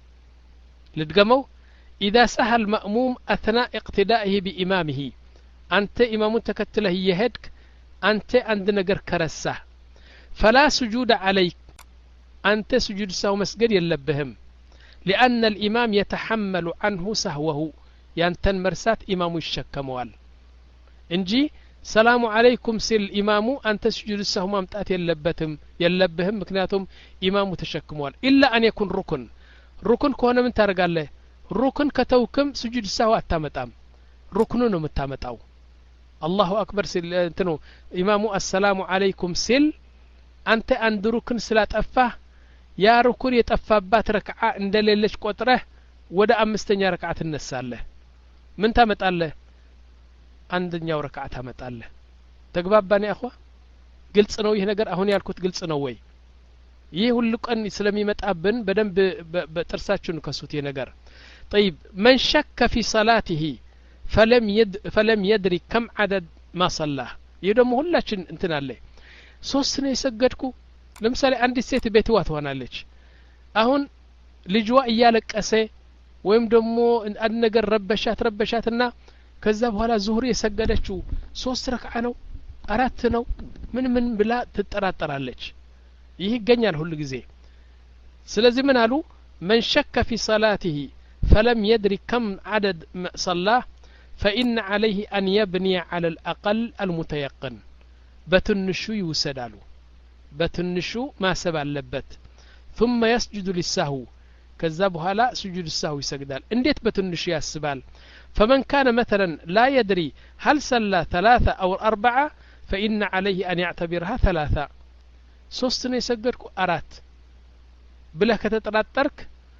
ልድገመው إذا سهى المأموم أثناء اقتدائه بإمامه أنت إمام تكتله يهدك أنت عند نجر كرسه فلا سجود عليك أنت سجود سهو مسجد يلبهم لأن الإمام يتحمل عنه سهوه ينتن مرسات إمام الشكموال إنجي سلام عليكم سل الإمام أنت سجود سهو ممتات يلبتهم يلبهم مكناتهم إمام تشكموال إلا أن يكون ركن ركن كونه من ترقال له ركن كتوكم سجود سهو أتامتام ركنون متامتاو الله أكبر سل انتنو إمامو السلام عليكم سل أنت عند ركن سلات أفاه يا ركن يتأفابات ركعة عند ليلش قطره ودا أمستنيا ركعة النسالة من تامتالله عندنا ركعة تامتالله تقباباني أخوة قلت سنوي هنا قر أهوني الكوت قلت سنوي ይህ ሁሉ ቀን ስለሚመጣብን በደንብ በጥርሳችን ከሱት ይነገር طيب من شك في صلاته فلم يد فلم يدري كم عدد ما صلى يدوم ሁላችን እንትን አለ ሶስት ነው የሰገድኩ ለምሳሌ አንድ ሴት ቤትዋ ትሆናለች አሁን ልጅዋ እያለቀሰ ወይም ደግሞ አንድ ነገር ረበሻት ረበሻትና ከዛ በኋላ ዙህር የሰገደችው ሶስት ረክዓ ነው አራት ነው ምን ምን ብላ ትጠራጠራለች ይህ ይገኛል ሁሉ ጊዜ ስለዚህ ምን አሉ من شك في صلاته فلم يدري كم عدد صلاه فإن عليه أن يبني على الأقل المتيقن بتنشو يوسدالو بتنشو ما سبع اللبت ثم يسجد للسهو كذبها لا سجود السهو يسجدال انديت بتنشو ياسبال فمن كان مثلا لا يدري هل صلى ثلاثة أو أربعة فإن عليه أن يعتبرها ثلاثة ሶስት ነው የሰገድኩ አራት ብለህ ከተጠራጠርክ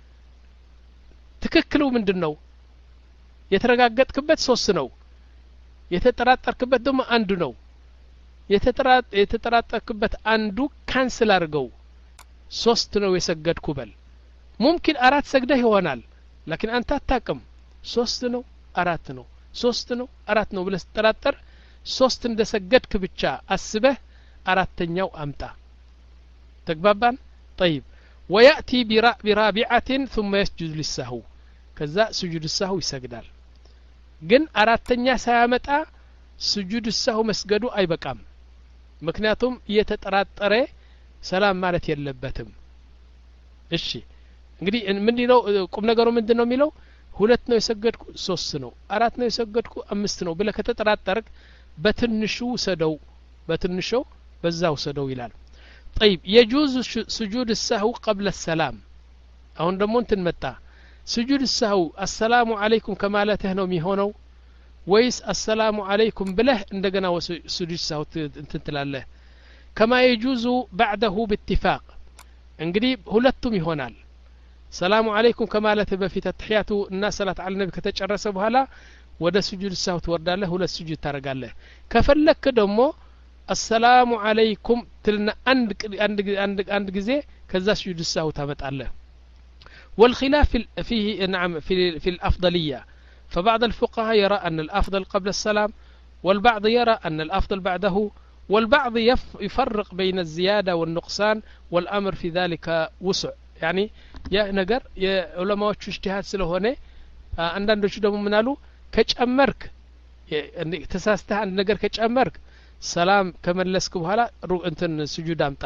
ትክክሉ ምንድነው የተረጋገጥክበት ሶስት ነው የተጠራጠርክበት ደግሞ አንዱ ነው የተጠራጠርክበት አንዱ ካንስል አድርገው ሶስት ነው የሰገድኩ በል ممكن አራት ሰግደህ ይሆናል لكن አንተ አታቅም ሶስት ነው አራት ነው ሶስት ነው አራት ነው ብለህ ተጠራጠር ሶስት እንደሰገድክ ብቻ አስበህ አራተኛው አምጣ ተግባባን طيب ويأتي برابعة ثم يسجد للسهو كذا سجود السهو يسجدال ግን አራተኛ ሳያመጣ سجود السهو መስገዱ አይበቃም ምክንያቱም እየተጠራጠረ ሰላም ማለት የለበትም እሺ እንግዲህ ምንድነው ቁም ነገሩ ምንድነው የሚለው ሁለት ነው የሰገድኩ ሶስት ነው አራት ነው የሰገድኩ አምስት ነው ብለህ ከተጠራጠርክ በትንሹ ሰደው በትንሹ በዛው ሰደው ይላል طيب يجوز سجود السهو قبل السلام አሁን ደግሞ እንትን መጣ سجود السهو السلام عليكم ከማለትህ ነው የሚሆነው ወይስ السلام عليكم ብለህ እንደገና سجود السهو እንትን ትላለህ كما يجوز بعده باتفاق እንግዲህ ሁለቱም ይሆናል ሰላሙ አለይኩም ከማለትህ በፊት ተህያቱ እና ሰላት አለ ነብይ ከተጨረሰ በኋላ ወደ سجود السهو ትወርዳለህ ሁለት سجود ታረጋለህ ከፈለክ ደግሞ السلام عليكم تلنا عند عند عند عند ጊዜ ከዛ سجود السهو ታመጣለህ والخلاف فيه نعم في في الأفضلية فبعض الفقهاء يرى أن الأفضل قبل السلام والبعض يرى أن الأفضل بعده والبعض يفرق بين الزيادة والنقصان والأمر في ذلك وسع يعني يا نجر يا علماء اجتهاد سلهونه عندنا شو دم منالو كجأمرك تساسته عند نجر كجأمرك ሰላም ከመለስክ በኋላ ሩቅ እንትን ስጁድ አምጣ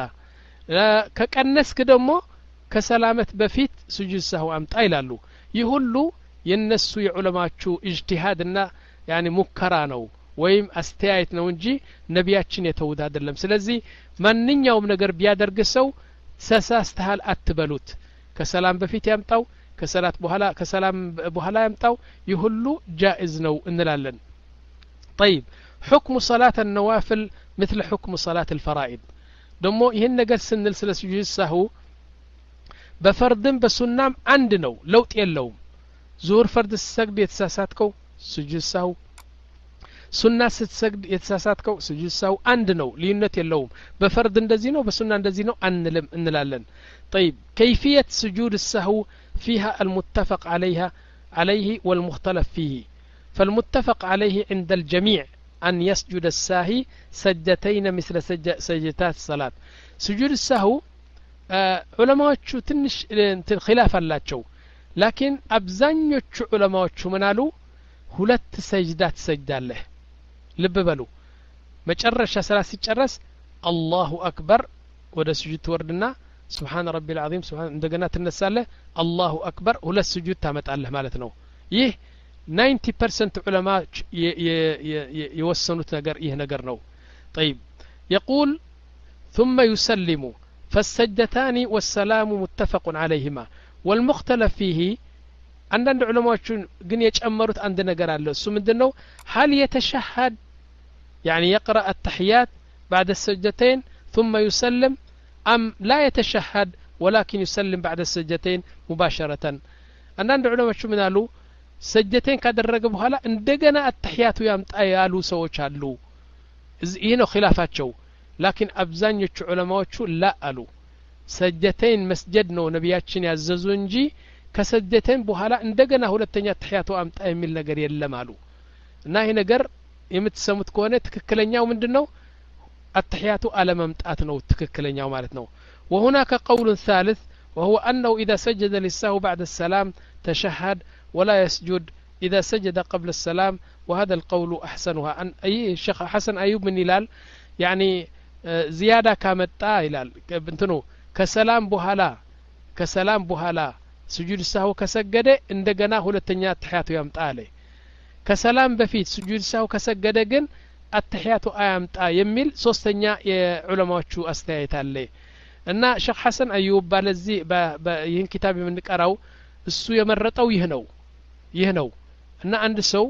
ከቀነስክ ደግሞ ከሰላመት በፊት ስጁድ ሰው አምጣ ይላሉ ይህ ሁሉ የነሱ የዑለማቹ ኢጅቲሃድና ያኒ ሙከራ ነው ወይም አስተያየት ነው እንጂ ነቢያችን የተውት አይደለም ስለዚህ ማንኛውም ነገር ቢያደርግ ሰው ተሳስተሃል አትበሉት ከሰላም በፊት ያምጣው ከሰላት በኋላ ከሰላም በኋላ ያምጣው ይህ ሁሉ ጃኢዝ ነው እንላለን طيب حكم صلاة النوافل مثل حكم صلاة الفرائض دمو ይሄን ነገር ስንል ስለ ስጁድ ሰሁ በፈርድም በሱናም አንድ ነው ለውጥ የለውም ዙር ፈርድ ስትሰግድ የተሳሳትከው ስጁድ ሰሁ ሱና ስትሰግድ የተሳሳትከው ስጁድ ሰሁ አንድ ነው ልዩነት የለውም በፈርድ እንደዚህ ነው በሱና እንደዚህ ነው አንልም እንላለን طيب كيفية سجود السهو فيها المتفق عليها عليه والمختلف فيه فالمتفق عليه عند الجميع أن يسجد الساهي سجدتين مثل سجدات الصلاة سجود السهو آه علماء تنش خلاف اللاتشو لكن أبزانيوش علماء منالو هلت سجدات سجدة له لب بلو مجرش سلاس يتجرس الله أكبر ودا سجود وردنا سبحان ربي العظيم سبحان عندنا تنساله الله أكبر هلت سجود تامت الله مالتنا يه ninety percent علماء يوسنوا نجر إيه نجر نو طيب يقول ثم يسلم فالسجدتان والسلام متفق عليهما والمختلف فيه عندنا علماء جن يتأمرت عندنا نجر الله سمدنو هل يتشهد يعني يقرأ التحيات بعد السجدتين ثم يسلم أم لا يتشهد ولكن يسلم بعد السجدتين مباشرة عندنا علماء شو منالو سجدتين ካደረገ በኋላ እንደገና አተህያቱ ያምጣ ያሉ ሰዎች አሉ ይሄ ነው ኺላፋቸው ላኪን አብዛኞቹ ዑለማዎቹ ላ አሉ ሰጀተን መስጀድ ነው ነብያችን ያዘዙ እንጂ ከሰጀተን በኋላ እንደገና ሁለተኛ አተህያቱ አምጣ የሚል ነገር የለም አሉ እና ይሄ ነገር የምትሰሙት ከሆነ ትክክለኛው ምንድነው አተህያቱ አለመምጣት ነው ትክክለኛው ማለት ነው وهناك قول ثالث وهو أنه إذا سجد للسهو بعد السلام تشهد ولا يسجد إذا سجد قبل السلام وهذا القول أحسنها أن أي الشيخ حسن أيوب من هلال يعني زيادة كامتا هلال بنتنو كسلام بوهلا كسلام بوهلا سجود السهو كسجد عندنا ሁለተኛ ተህያቱ ያምጣ አለ ከሰላም በፊት سجود السهو كسجد ግን አተህያቱ አያምጣ የሚል ሶስተኛ የዑለማዎቹ አስተያየት አለ እና ሼክ ሐሰን አዩብ ባለዚህ በይህን ኪታብ የምንቀራው እሱ የመረጠው ይህ ነው ይህ ነው እና አንድ ሰው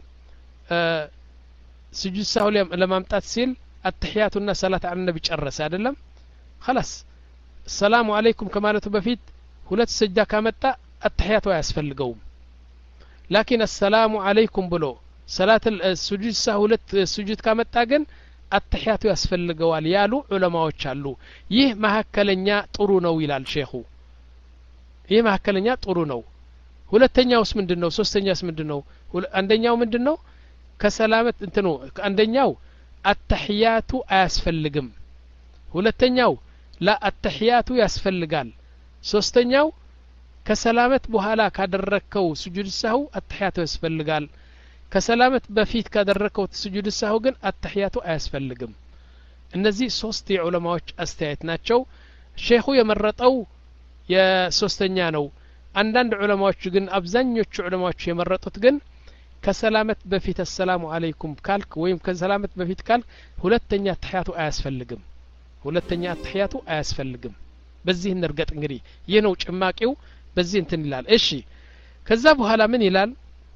سجود السهو ለማምጣት ሲል አተህያቱና ሰላት አለ ነብይ ጨረሰ አይደለም خلاص السلام عليكم ከማለቱ በፊት ሁለት ሰጃ ካመጣ አተህያቱ አያስፈልገውም لكن السلام عليكم ብሎ ሰላት السجود السهو ሁለት سجود ካመጣ ግን አተህያቱ ያስፈልገዋል ያሉ ዑለማዎች አሉ ይህ መሐከለኛ ጥሩ ነው ይላል ሼኹ ይህ መሐከለኛ ጥሩ ነው ሁለተኛውስ ምንድነው ሶስተኛውስ ምንድነው አንደኛው ምንድነው ከሰላመት እንትኑ አንደኛው አተህያቱ አያስፈልግም ሁለተኛው ላ አተህያቱ ያስፈልጋል ሶስተኛው ከሰላመት በኋላ ካደረከው ስጁድ ሰሁ አተህያቱ ያስፈልጋል ከሰላመት በፊት ካደረከው ስጁድ ሰሁ ግን አተህያቱ አያስፈልግም እነዚህ ሶስት የዑለማዎች አስተያየት ናቸው ሼኹ የመረጠው የሶስተኛ ነው አንዳንድ ዑለማዎች ግን አብዛኞቹ ዑለማዎች የመረጡት ግን ከሰላመት በፊት السلام عليكم ካልክ ወይም ከሰላመት በፊት ካልክ ሁለተኛ አተህያቱ አያስፈልግም ሁለተኛ አተህያቱ አያስፈልግም በዚህ እንርገጥ እንግዲህ ይህ ነው ጭማቂው በዚህ እንትን ይላል እሺ ከዛ በኋላ ምን ይላል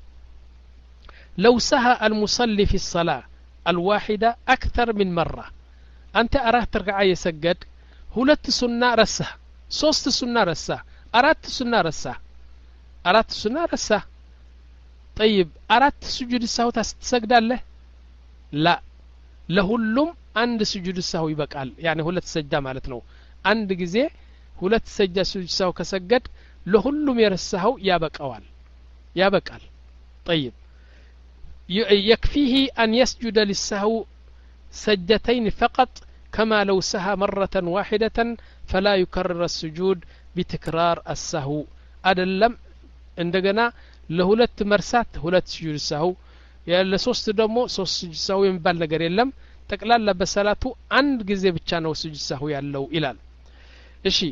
لو سهى المصلي في الصلاة الواحدة أكثر من مرة أنت أراه تركع يسجد ሁለት ሱና ረሳህ ሶስት ሱና ረሳህ አራት ሱና ረሳህ አራት ሱና ረሳህ طيب አራት ስጁድ ሰው ታስሰግዳለህ ላ ለሁሉም አንድ ስጁድ ሰው ይበቃል يعني ሁለት ሰጅዳ ማለት ነው አንድ ጊዜ ሁለት ሰጅዳ ስጁድ ሰው ከሰገድ ለሁሉም የረሳው ያበቃዋል ያበቃል طيب يكفيه أن يسجد للسهو سجدتين فقط كما لو سهى مرة واحدة فلا يكرر السجود بتكرار السهو أدلم عندنا لهولت مرسات هولت سجود السهو يا لسوست دمو سوست سجود السهو ينبال نجر يلم تقلال بسلاتو عند جزء بتشانو سجود السهو يالله إلال إشي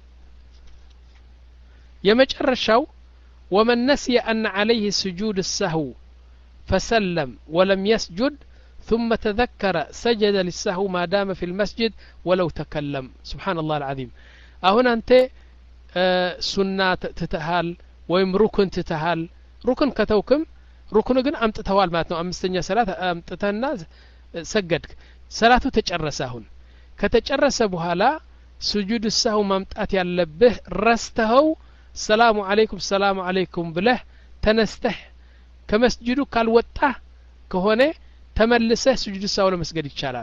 يمجرشوا ومن نسي أن عليه سجود السهو فسلم ولم يسجد ثم تذكر سجد للسهو ما دام في المسجد ولو تكلم سبحان الله العظيم أهنا أنت آه سنة تتهال ويم ركن تتهال ركن كتوكم ركن جن أم تتوال ماتنو أم استنيا صلاة أم تتناز سجد صلاة تجرسهن كتجرس بهلا سجود السهو ممتأت يلبه رستهو السلام عليكم السلام عليكم بله تنسته كمسجدو كالوطه كهونه تملسه سجود السهو لمسجد ይቻላል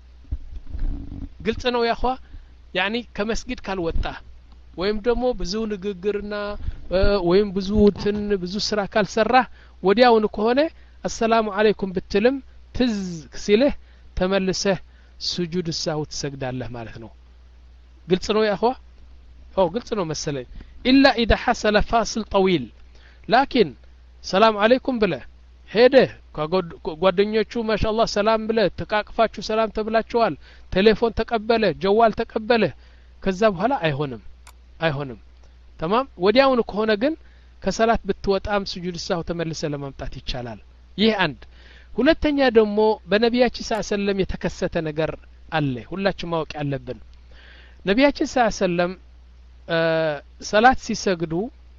ግልጽ ነው ያخوا يعني كمسجد ካልወጣህ ወይም ደግሞ ብዙ ንግግርና ወይም ብዙ ትን ብዙ ስራ ካልሰራህ ወዲያውን ከሆነ السلام عليكم ብትልም ትዝ ሲልህ ተመልሰህ سجود السهو ትሰግዳለህ ማለት ነው ግልጽ ነው ያخوا አው ግልጽ ነው መሰለኝ إلا إذا حصل فاصل طويل لكن السلام عليكم بله ሄደህ ጓደኞቹ ማሻአላህ ሰላም ብለ ተቃቅፋችሁ ሰላም ተብላችኋል ቴሌፎን ተቀበለ ጀዋል ተቀበለ ከዛ በኋላ አይሆንም አይሆንም تمام ወዲያውኑ ከሆነ ግን ከሰላት ብትወጣም ስጁድ ሰው ተመልሰ ለማምጣት ይቻላል ይህ አንድ ሁለተኛ ደግሞ በነቢያችን ሰለላሁ ዐለይሂ ወሰለም የተከሰተ ነገር አለ ሁላችንም ማወቅ ያለብን ነቢያችን ሰለላሁ ዐለይሂ ወሰለም ሰላት ሲሰግዱ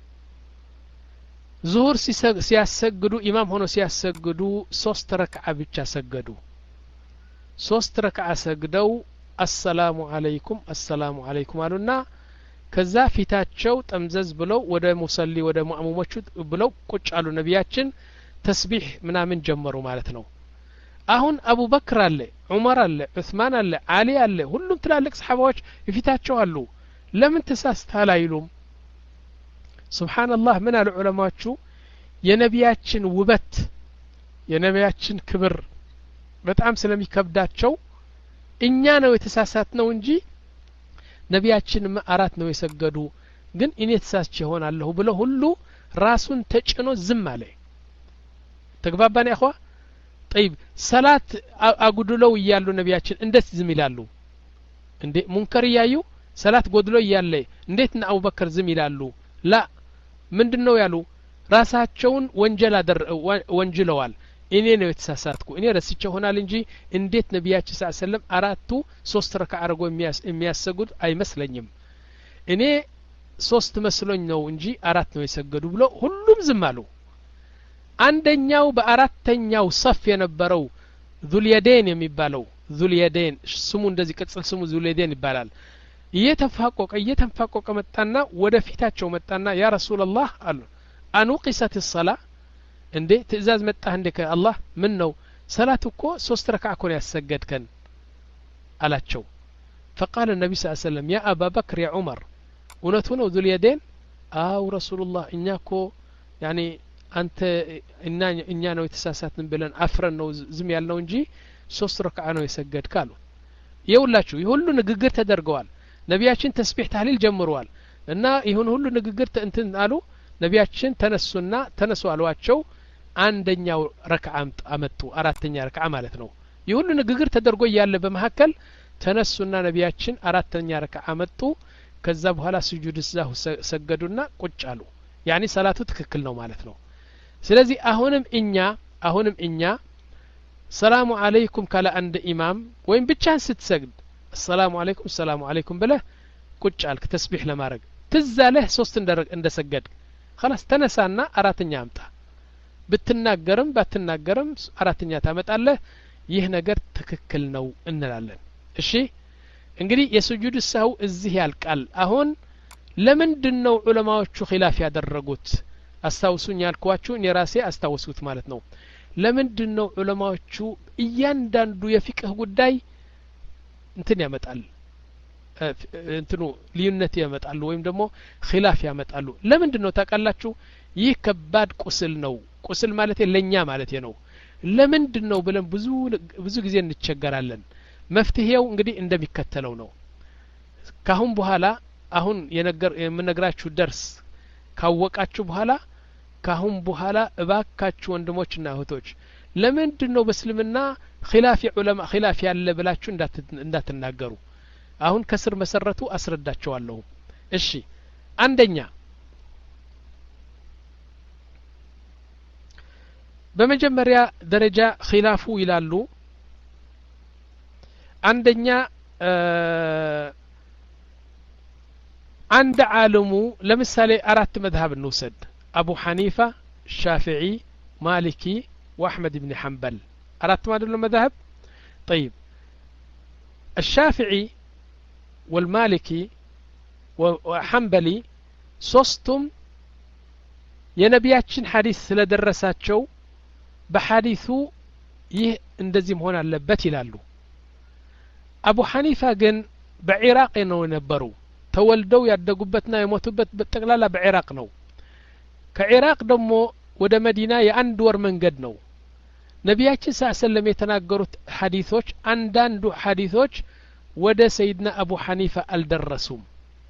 ዙሁር ሲያሰግዱ ኢማም ሆኖ ሲያሰግዱ ሶስት ረክዓ ብቻ ሰገዱ ሶስት ረክዓ ሰግደው አሰላሙ አለይኩም አሰላሙ አለይኩም አሉና ከዛ ፊታቸው ጠምዘዝ ብለው ወደ ሙሰሊ ወደ ሙአሙሞቹ ብለው ቁጭ አሉ ነቢያችን ተስቢህ ምናምን ጀመሩ ማለት ነው አሁን አቡበክር አለ ዑመር አለ ዑስማን አለ አሊ አለ ሁሉም ትላልቅ ሰሃባዎች ፊታቸው አሉ ለምን ተሳስተሃል አይሉም ሱብሃንአላህ ምን አሉ ዑለማዎቹ የነቢያችን ውበት የነቢያችን ክብር በጣም ስለሚከብዳቸው እኛ ነው የተሳሳት ነው እንጂ ነቢያችን አራት ነው የሰገዱ ግን እኔ ተሳስቼ ሆናለሁ ብለው ሁሉ ራሱን ተጭኖ ዝም አለ ተግባባን ያخوا طيب ሰላት አጉድለው ይያሉ ነቢያችን እንዴት ዝም ይላሉ እንዴ ሙንከር ያዩ ሰላት ጎድሎ ይያለ እንዴት ነው አቡበከር ዝም ይላሉ ላ ምንድነው ያሉ ራሳቸውን ወንጀል አደረ ወንጅለዋል እኔ ነው የተሳሳትኩ እኔ ረስቼ ሆናል እንጂ እንዴት ነቢያችን ሰለላሁ ዐለይሂ ወሰለም አራቱ ሶስት ረክዓ አርጎ የሚያሰግዱ አይመስለኝም እኔ ሶስት መስሎኝ ነው እንጂ አራት ነው የሰገዱ ብሎ ሁሉም ዝም አሉ አንደኛው በአራተኛው ሰፍ የነበረው ዙልየዴን የሚባለው ዙልየዴን ስሙ እንደዚህ ቅጽል ስሙ ዙልየዴን ይባላል እየተፋቆቀ እየተፋቆቀ መጣና ወደ ፊታቸው መጣና ያ ረሱላህ አሉ አንቂሰት الصلاه እንዴ ትእዛዝ መጣህ እንዴ ከአላህ ምን ነው ሰላት እኮ ሶስት ረክዓ እኮ ያሰገድከን አላቸው فقال النبي صلى الله عليه وسلم يا ابا بكر يا عمر እውነቱ ነው ذو اليدين አው ረሱላህ እኛኮ ያኒ አንተ እና እኛ ነው የተሳሳትን ብለን አፍረን ነው ዝም ያልነው እንጂ ሶስት ረክዓ ነው የሰገድክ አሉ ይውላችሁ ይሁሉ ንግግር ተደርገዋል ነቢያችን ተስቢህ ታህሊል ጀምረዋል እና ይሁን ሁሉ ንግግር እንትን አሉ ነቢያችን ተነሱና ተነሱ አሏቸው አንደኛው ረክዓ አመጡ አራተኛ ረክዓ ማለት ነው ይሁሉ ንግግር ተደርጎ ያለ በመሐከል ተነሱና ነቢያችን አራተኛ ረክዓ አመጡ ከዛ በኋላ ስጁድ እዛው ሰገዱና ቁጭ አሉ ያኒ ሰላቱ ትክክል ነው ማለት ነው ስለዚህ አሁንም እኛ አሁንም እኛ ሰላሙ አለይኩም ካለ አንድ ኢማም ወይም ብቻህን ስትሰግድ ሰላሙ አለይኩም ሰላሙ አለይኩም ብለህ ቁጭ አልክ ተስቢህ ለማድረግ ትዛለህ ሶስት እንደሰገድ خلاص ተነሳና አራተኛ አምጣ ብትናገርም ባትናገርም አራተኛ ታመጣለህ ይህ ነገር ትክክል ነው እንላለን እሺ እንግዲህ የሱጁድ ሰው እዚህ ያልቃል አሁን ለምንድነው ዑለማዎቹ ኺላፍ ያደረጉት አስተውሱኝ ያልኳችሁ እኔ ራሴ አስተውሱት ማለት ነው ለምንድነው ዑለማዎቹ እያንዳንዱ የፍቅህ ጉዳይ እንትን ያመጣል እንትኑ ልዩነት ያመጣሉ ወይም ደግሞ ኺላፍ ያመጣሉ ለምንድነው ታቃላችሁ ይህ ከባድ ቁስል ነው ቁስል ማለት ለኛ ማለት ነው ለምንድነው ብለን ብዙ ብዙ ጊዜ እንቸገራለን መፍትሄው እንግዲህ እንደሚከተለው ነው ካሁን በኋላ አሁን የነገር የምነግራችሁ ደርስ ካወቃችሁ በኋላ ካሁን በኋላ እባካችሁ ወንድሞችና እህቶች ለምንድነው በእስልምና ኺላፍ ዑለማ ኺላፍ ያለ ብላችሁ እንዳትናገሩ አሁን ከስር መሰረቱ አስረዳቸዋለሁ እሺ አንደኛ በመጀመሪያ ደረጃ ኺላፉ ይላሉ አንደኛ አንድ ዓለሙ ለምሳሌ አራት መዝሀብ እንውሰድ አቡ ሐኒፋ ሻፊዒ ማሊኪ ወአሕመድ ኢብኑ ሐንበል አራት ማለት ነው መዝሀብ طيب الشافعي والمالكي وحنبلي ሶስቱም የነቢያችን ሐዲስ ስለደረሳቸው በሐዲሱ ይህ እንደዚህ መሆን አለበት ይላሉ አቡ ሐኒፋ ግን በኢራቅ ነው የነበሩ ተወልደው ያደጉበትና የሞቱበት በጠቅላላ በኢራቅ ነው ከኢራቅ ደግሞ ወደ መዲና የአንድ ወር መንገድ ነው ነቢያችን ሰለላሁ የተናገሩት ሐዲሶች አንዳንዱ ሐዲሶች ወደ ሰይድና አቡ ሐኒፋ አልደረሱም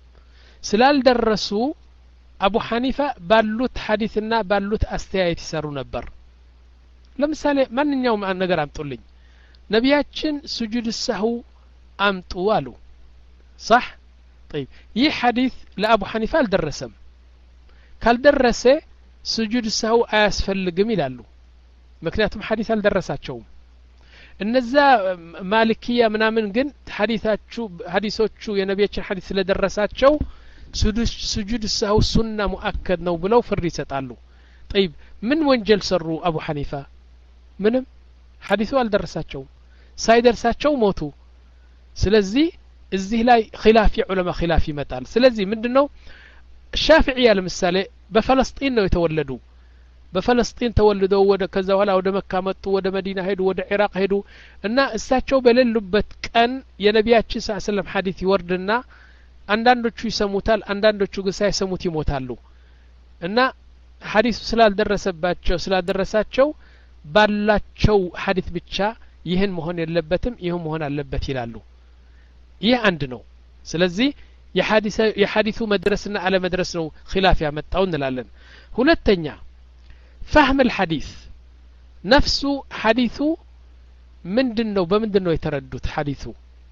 ስላልደረሱ አቡ ሐኒፋ ባሉት ሐዲስና ባሉት አስተያየት ይሰሩ ነበር ለምሳሌ ማንኛውም ነገር አምጡልኝ ነቢያችን ስጁድ ሰሁ አምጡ አሉ صح طيب ይህ ሐዲስ ለአቡ ሐኒፋ አልደረሰም ካልደረሰ ስጁድ ሰሁ አያስፈልግም ይላሉ ምክንያቱም ሐዲስ አልደረሳቸውም እነዛ ማሊኪያ ምናምን ግን ሐዲሳቹ ሐዲሶቹ የነቢያችን ሐዲስ ስለደረሳቸው ስጁድ ሰሁ ሱና ሙአከድ ነው ብለው ፍርድ ይሰጣሉ طيب ምን ወንጀል ሰሩ አቡ ሐኒፋ ምንም ሐዲሱ አልደረሳቸው ሳይደርሳቸው ሞቱ ስለዚህ እዚህ ላይ ኺላፍ የዑለማ ኺላፍ ይመጣል ስለዚህ ምንድነው ሻፊዒ ለምሳሌ በፈለስጢን ነው የተወለዱ በፈለስጢን ተወልደው ወደ ከዛ በኋላ ወደ መካ መጡ ወደ መዲና ሄዱ ወደ ኢራቅ ሄዱ እና እሳቸው በሌሉበት ቀን የነቢያችን ሰለላሁ ዐለይሂ ወሰለም ሐዲስ ይወርድና አንዳንዶቹ ይሰሙታል አንዳንዶቹ ግን ሳይሰሙት ይሞታሉ እና ሐዲሱ ስላልደረሰባቸው ስላልደረሳቸው ባላቸው ሐዲስ ብቻ ይህን መሆን የለበትም ይህን መሆን አለበት ይላሉ ይህ አንድ ነው ስለዚህ የሐዲስ የሐዲሱ መድረስና አለ መድረስ ነው ኺላፍ ያመጣው እንላለን ሁለተኛ فهم الحديث نفسه حديثه ምንድነው በምንድነው የተረዱት ሐዲሱ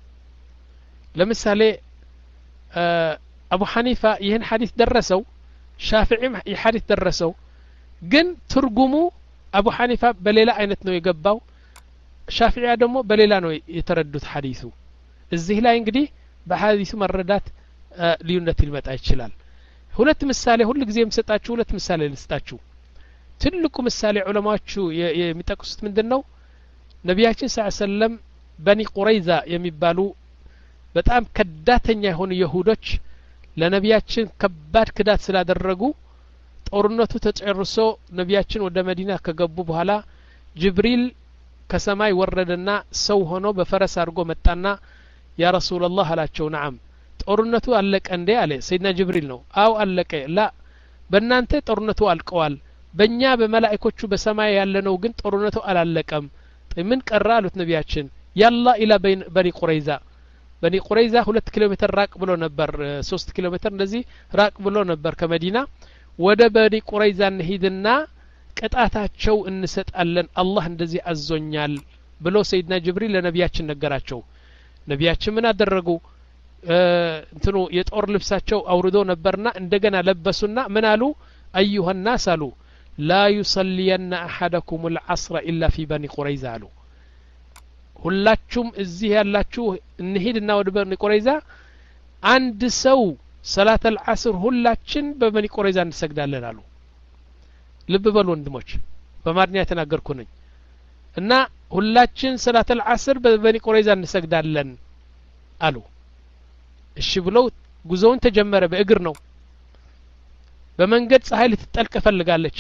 ለምሳሌ አቡ ሐኒፋ ይህን ሐዲስ ደረሰው ሻፊዒም ይህ ሐዲስ ደረሰው ግን ትርጉሙ አቡ ሐኒፋ በሌላ አይነት ነው የገባው ሻፊዒያ ደግሞ በሌላ ነው የተረዱት ሐዲሱ እዚህ ላይ እንግዲህ በሐዲሱ መረዳት ልዩነት ሊመጣ ይችላል ሁለት ምሳሌ ሁሉ ጊዜ የምሰጣችሁ ሁለት ምሳሌ ልስጣችሁ ትልቁ ምሳሌ ዑለማዎቹ የሚጠቅሱት ምንድነው ነቢያችን ሰለላሁ ዐለይሂ ወሰለም በኒ ቁረይዛ የሚባሉ በጣም ከዳተኛ የሆኑ ይሁዶች ለነቢያችን ከባድ ክዳት ስላደረጉ ጦርነቱ ተጨርሶ ነቢያችን ወደ መዲና ከገቡ በኋላ ጅብሪል ከሰማይ ወረደና ሰው ሆኖ በፈረስ አድርጎ መጣና ያ ረሱላህ አላቸው ነዓም ጦርነቱ አለቀ እንዴ አለ ሰይድና ጅብሪል ነው አው አለቀ ላ በእናንተ ጦርነቱ አልቀዋል በእኛ በመላእክቶቹ በሰማይ ያለነው ግን ጦርነቱ አላለቀም ምን ቀራ አሉት ነቢያችን ያላ ኢላ በኒ ቁረይዛ በኒ ቁረይዛ ሁለት ኪሎ ሜትር ራቅ ብሎ ነበር ሶስት ኪሎ ሜትር እንደዚህ ራቅ ብሎ ነበር ከመዲና ወደ በኒ ቁረይዛ እንሂድና ቅጣታቸው እንሰጣለን አላህ እንደዚህ አዞኛል ብሎ ሰይድና ጅብሪል ለነቢያችን ነገራቸው ነቢያችን ምን አደረጉ እንትኑ የጦር ልብሳቸው አውርዶ ነበርና እንደገና ለበሱና ምን አሉ አዩሃ الناس አሉ لا يصلين احدكم العصر الا في بني قريظه አሉ ሁላችሁም እዚህ ያላችሁ እንሂድና ወደ በኒ ቁረይዛ አንድ ሰው ሰላት العصر ሁላችን በበኒ ቁረይዛ እንሰግዳለን አሉ ልብ በሉ ወንድሞች በማድኛ የተናገርኩ ነኝ እና ሁላችን ሰላት العصر በበኒ ቁረይዛ እንሰግዳለን አሉ እሺ ብለው ጉዞውን ተጀመረ በእግር ነው በመንገድ ፀሐይ ልትጠልቅ ፈልጋለች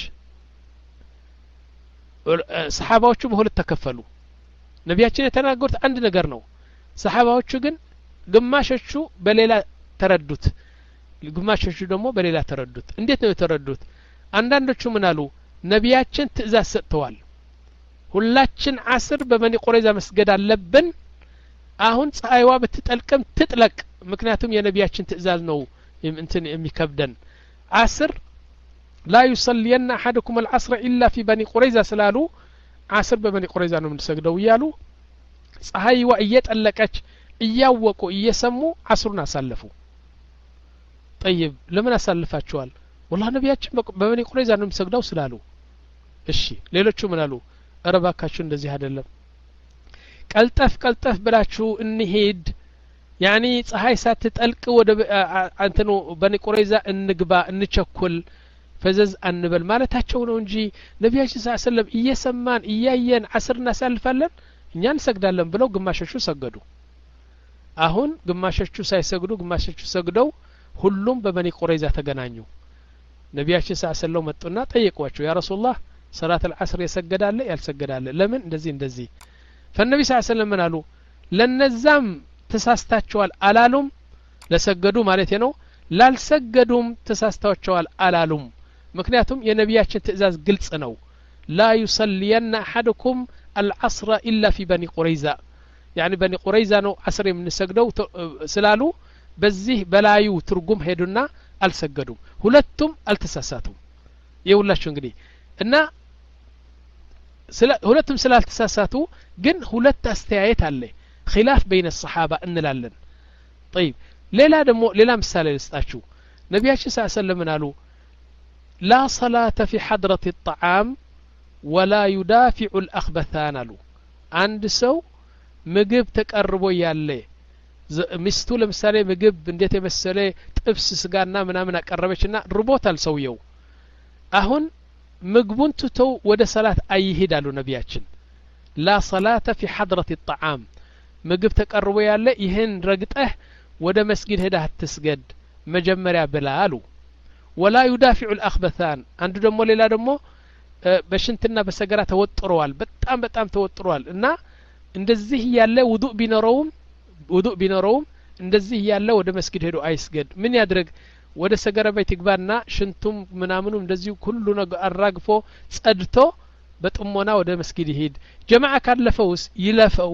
ሰሃባዎቹ በሁለት ተከፈሉ ነቢያችን የተናገሩት አንድ ነገር ነው ሰሃባዎቹ ግን ግማሾቹ በሌላ ተረዱት ግማሾቹ ደግሞ በሌላ ተረዱት እንዴት ነው የተረዱት አንዳንዶቹ ምን አሉ ነቢያችን ትእዛዝ ሰጥተዋል ሁላችን አስር በበኒ ቁረይዛ መስገድ አለብን አሁን ፀሐይዋ በትጠልቅም ትጥለቅ ምክንያቱም የነቢያችን ትእዛዝ ነው እንትን የሚከብደን عصر لا يصلين احدكم العصر الا في بني قريظه سلالو عصر ببني قريظه ነው የምንሰግደው ይያሉ ፀሐይዋ እየጠለቀች እያወቁ እየሰሙ عصرنا አሳለፉ طيب ለምን አሳልፋቸዋል والله ነቢያችን በበኒ ቁረይዛ ነው የምንሰግደው ስላሉ እሺ ሌሎቹ ምን አሉ አረባካችሁ እንደዚህ አይደለም ቀልጠፍ ቀልጠፍ ብላችሁ እንሂድ ያኒ ፀሐይ ሳትጠልቅ ወደ አንተኑ በኒ ቁረይዛ እንግባ እንቸኩል ፈዘዝ አንበል ማለታቸው ነው እንጂ ነቢያችን ሰለላሁ ዐለይሂ ወሰለም እየሰማን እያየን አስር እናሳልፋለን እኛ እንሰግዳለን ብለው ግማሾቹ ሰገዱ አሁን ግማሾቹ ሳይሰግዱ ግማሾቹ ሰግደው ሁሉም በበኒ ቁረይዛ ተገናኙ ነቢያችን ሰለላሁ ዐለይሂ ወሰለም መጡና ጠየቋቸው ያ ረሱላህ ሰላት العصر የሰገዳለ ያልሰገዳለ ለምን እንደዚህ እንደዚህ ፈነቢ ሰለላሁ ዐለይሂ ወሰለም ምን አሉ ለነዛም ተሳስታቸዋል አላሉም ለሰገዱ ማለት ነው ላልሰገዱም ተሳስታቸዋል አላሉም ምክንያቱም የነቢያችን ትእዛዝ ግልጽ ነው لا يصلين احدكم العصر الا في بني قريظه يعني بني قريظه ነው عصر የምንሰግደው ስላሉ በዚህ በላዩ ትርጉም ሄዱና አልሰገዱም ሁለቱም አልተሳሳቱም ይውላችሁ እንግዲህ እና ሁለቱም ስላልተሳሳቱ ግን ሁለት አስተያየት አለ خلاف بين الصحابة እንላለን طيب ሌላ ደግሞ ሌላ ምሳሌ ልስጣችሁ ነቢያችን ሰለላሁ ዐለይሂ ወሰለም አሉ لا صلاة في حضرة الطعام ولا يدافع الأخبثان አሉ አንድ ሰው ምግብ ተቀርቦ ያለ ሚስቱ ለምሳሌ ምግብ እንዴት የመሰለ ጥብስ ስጋና ምናምን አቀረበችና ርቦታል ሰውየው አሁን ምግቡን ትተው ወደ ሰላት አይሄዳሉ ነቢያችን لا صلاة في حضرة الطعام ምግብ ተቀርቦ ያለ ይሄን ረግጠህ ወደ መስጊድ ሄደህ አትስገድ መጀመሪያ ብላ አሉ ولا يدافع الأخبثان አንዱ ደግሞ ሌላ ደግሞ በሽንትና በሰገራ ተወጥሯል በጣም በጣም ተወጥሯል እና እንደዚህ ያለ ውዱእ ቢኖረውም ውዱእ ቢኖረውም እንደዚህ ያለ ወደ መስጊድ ሄዶ አይስገድ ምን ያድርግ ወደ ሰገራ ቤት ይግባና ሽንቱም ምናምኑም እንደዚህ ሁሉ ነገር አራግፎ ጸድቶ በጥሞና ወደ መስጊድ ይሄድ ጀማዓ ካለፈውስ ይለፈው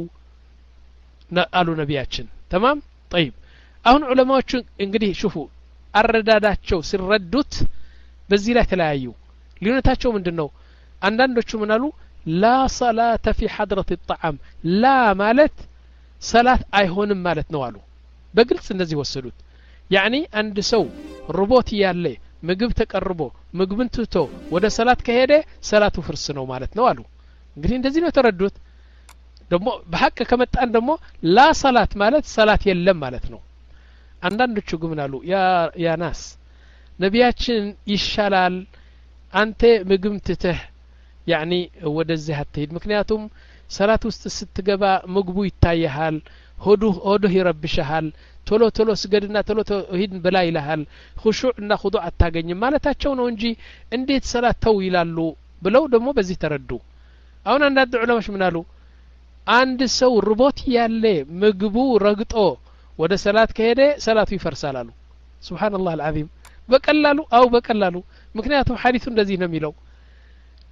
አሉ ነቢያችን ተማም طيب አሁን ዑለማዎቹ እንግዲህ شوፉ አረዳዳቸው ሲረዱት በዚህ ላይ ተለያዩ ልዩነታቸው ምንድነው አንዳንዶቹ ምን አሉ لا صلاة في حضرة الطعام لا ማለት ሰላት አይሆንም ማለት ነው አሉ በግልጽ እንደዚህ ወሰዱት يعني አንድ ሰው ርቦት ያለ ምግብ ተቀርቦ ምግብን ትቶ ወደ ሰላት ከሄደ ሰላቱ ፍርስ ነው ማለት ነው አሉ እንግዲህ እንደዚህ ነው ተረዱት ደግሞ በሐቅ ከመጣን ደግሞ ላ ሰላት ማለት ሰላት የለም ማለት ነው አንዳንዶቹ ግን አሉ ያ ያ ናስ ነቢያችን ይሻላል አንተ ምግብ ትተህ يعني ወደዚህ አትሄድ ምክንያቱም ሰላት ውስጥ ስትገባ ምግቡ ይታያል ሆዱ ሆዱ ይረብሻል ቶሎ ቶሎ ስገድና ቶሎ ሂድ በላ ይላል ኹሹዕና ኹዱዕ አታገኝም ማለታቸው ነው እንጂ እንዴት ሰላት ተው ይላሉ ብለው ደግሞ በዚህ ተረዱ አሁን አንዳንድ ዑለማዎች ምን አሉ አንድ ሰው ርቦት ያለ ምግቡ ረግጦ ወደ ሰላት ከሄደ ሰላቱ ይፈርሳል አሉ ሱብሃንአላህ አልዓዚም በቀላሉ አው በቀላሉ ምክንያቱም ሐዲሱ እንደዚህ ነው የሚለው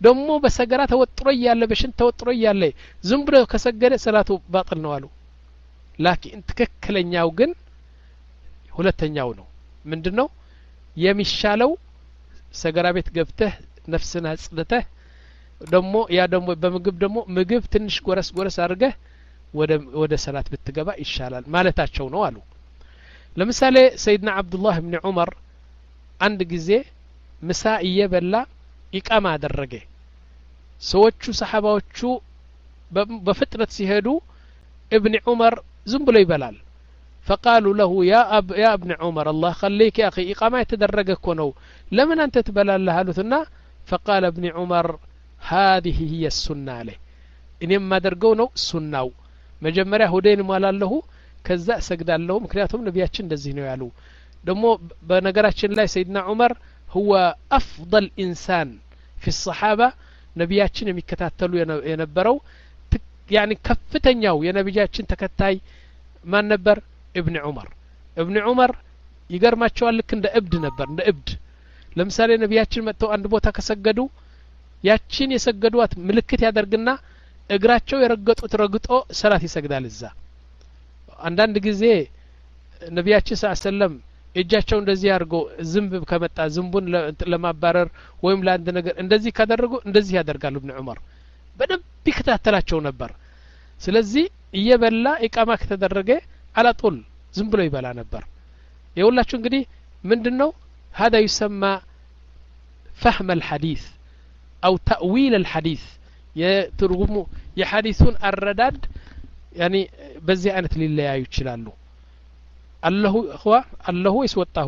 ደሞ በሰገራ ተወጥሮ ያለ በሽን ተወጥሮ ያለ ዝም ብሎ ከሰገደ ሰላቱ ባጥል ነው አሉ ላኪን ትክክለኛው ግን ሁለተኛው ነው ምንድነው የሚሻለው ሰገራ ቤት ገብተህ ነፍስን አጽድተህ ደሞ ያ ደሞ በምግብ ደሞ ምግብ ትንሽ ጎረስ ጎረስ አድርገህ ወደ ወደ ሰላት ብትገባ ይሻላል ማለታቸው ነው አሉ ለምሳሌ ሰይድና አብዱላህ ኢብኑ ዑመር አንድ ጊዜ ምሳ እየበላ ኢቃማ አደረገ ሰዎቹ ሰሃባዎቹ በፍጥነት ሲሄዱ ابن عمر ዝም ብሎ ይበላል فقالوا له يا أب يا ابن عمر الله خليك يا أخي إقامة يتدرج كونو لمن أنت تبلا لها لثنا فقال ابن عمر هذه هي السنة عليه إن ما درجونه سنة مجمرة هدين ما له كذا سجد له مكنياتهم نبياتشن دزينو يالو دمو بنجراتشن لا سيدنا عمر هو أفضل إنسان في الصحابة نبياتشن يمكتاتلو ينبرو يعني كفتنياو ينبياتشن تكتاي ما نبر ابن عمر ابن عمر يقرماتشوال لك እንደ እብድ ነበር እንደ እብድ ለምሳሌ ነብያችን መጥተው አንድ ቦታ ከሰገዱ ያቺን የሰገዱት ምልክት ያደርግና እግራቸው የረገጡት ረግጦ ሰላት ይሰግዳል እዛ አንዳንድ ጊዜ ነብያችን ሰለላሁ እጃቸው እንደዚህ አድርጎ ዝንብ ከመጣ ዝንቡን ለማባረር ወይም ለአንድ ነገር እንደዚህ ካደረጉ እንደዚህ ያደርጋሉ ابن عمر በደንብ ይከታተላቸው ነበር ስለዚህ እየበላ ኢቃማ ከተደረገ على طول ዝም ብሎ ይበላ ነበር የሁላችሁ እንግዲህ ምንድነው هذا يسمى فهم الحديث أو تأويل الحديث يترجموا يحدثون الرداد يعني بزي أنت لله يتشلالو الله أخوة الله يسوطه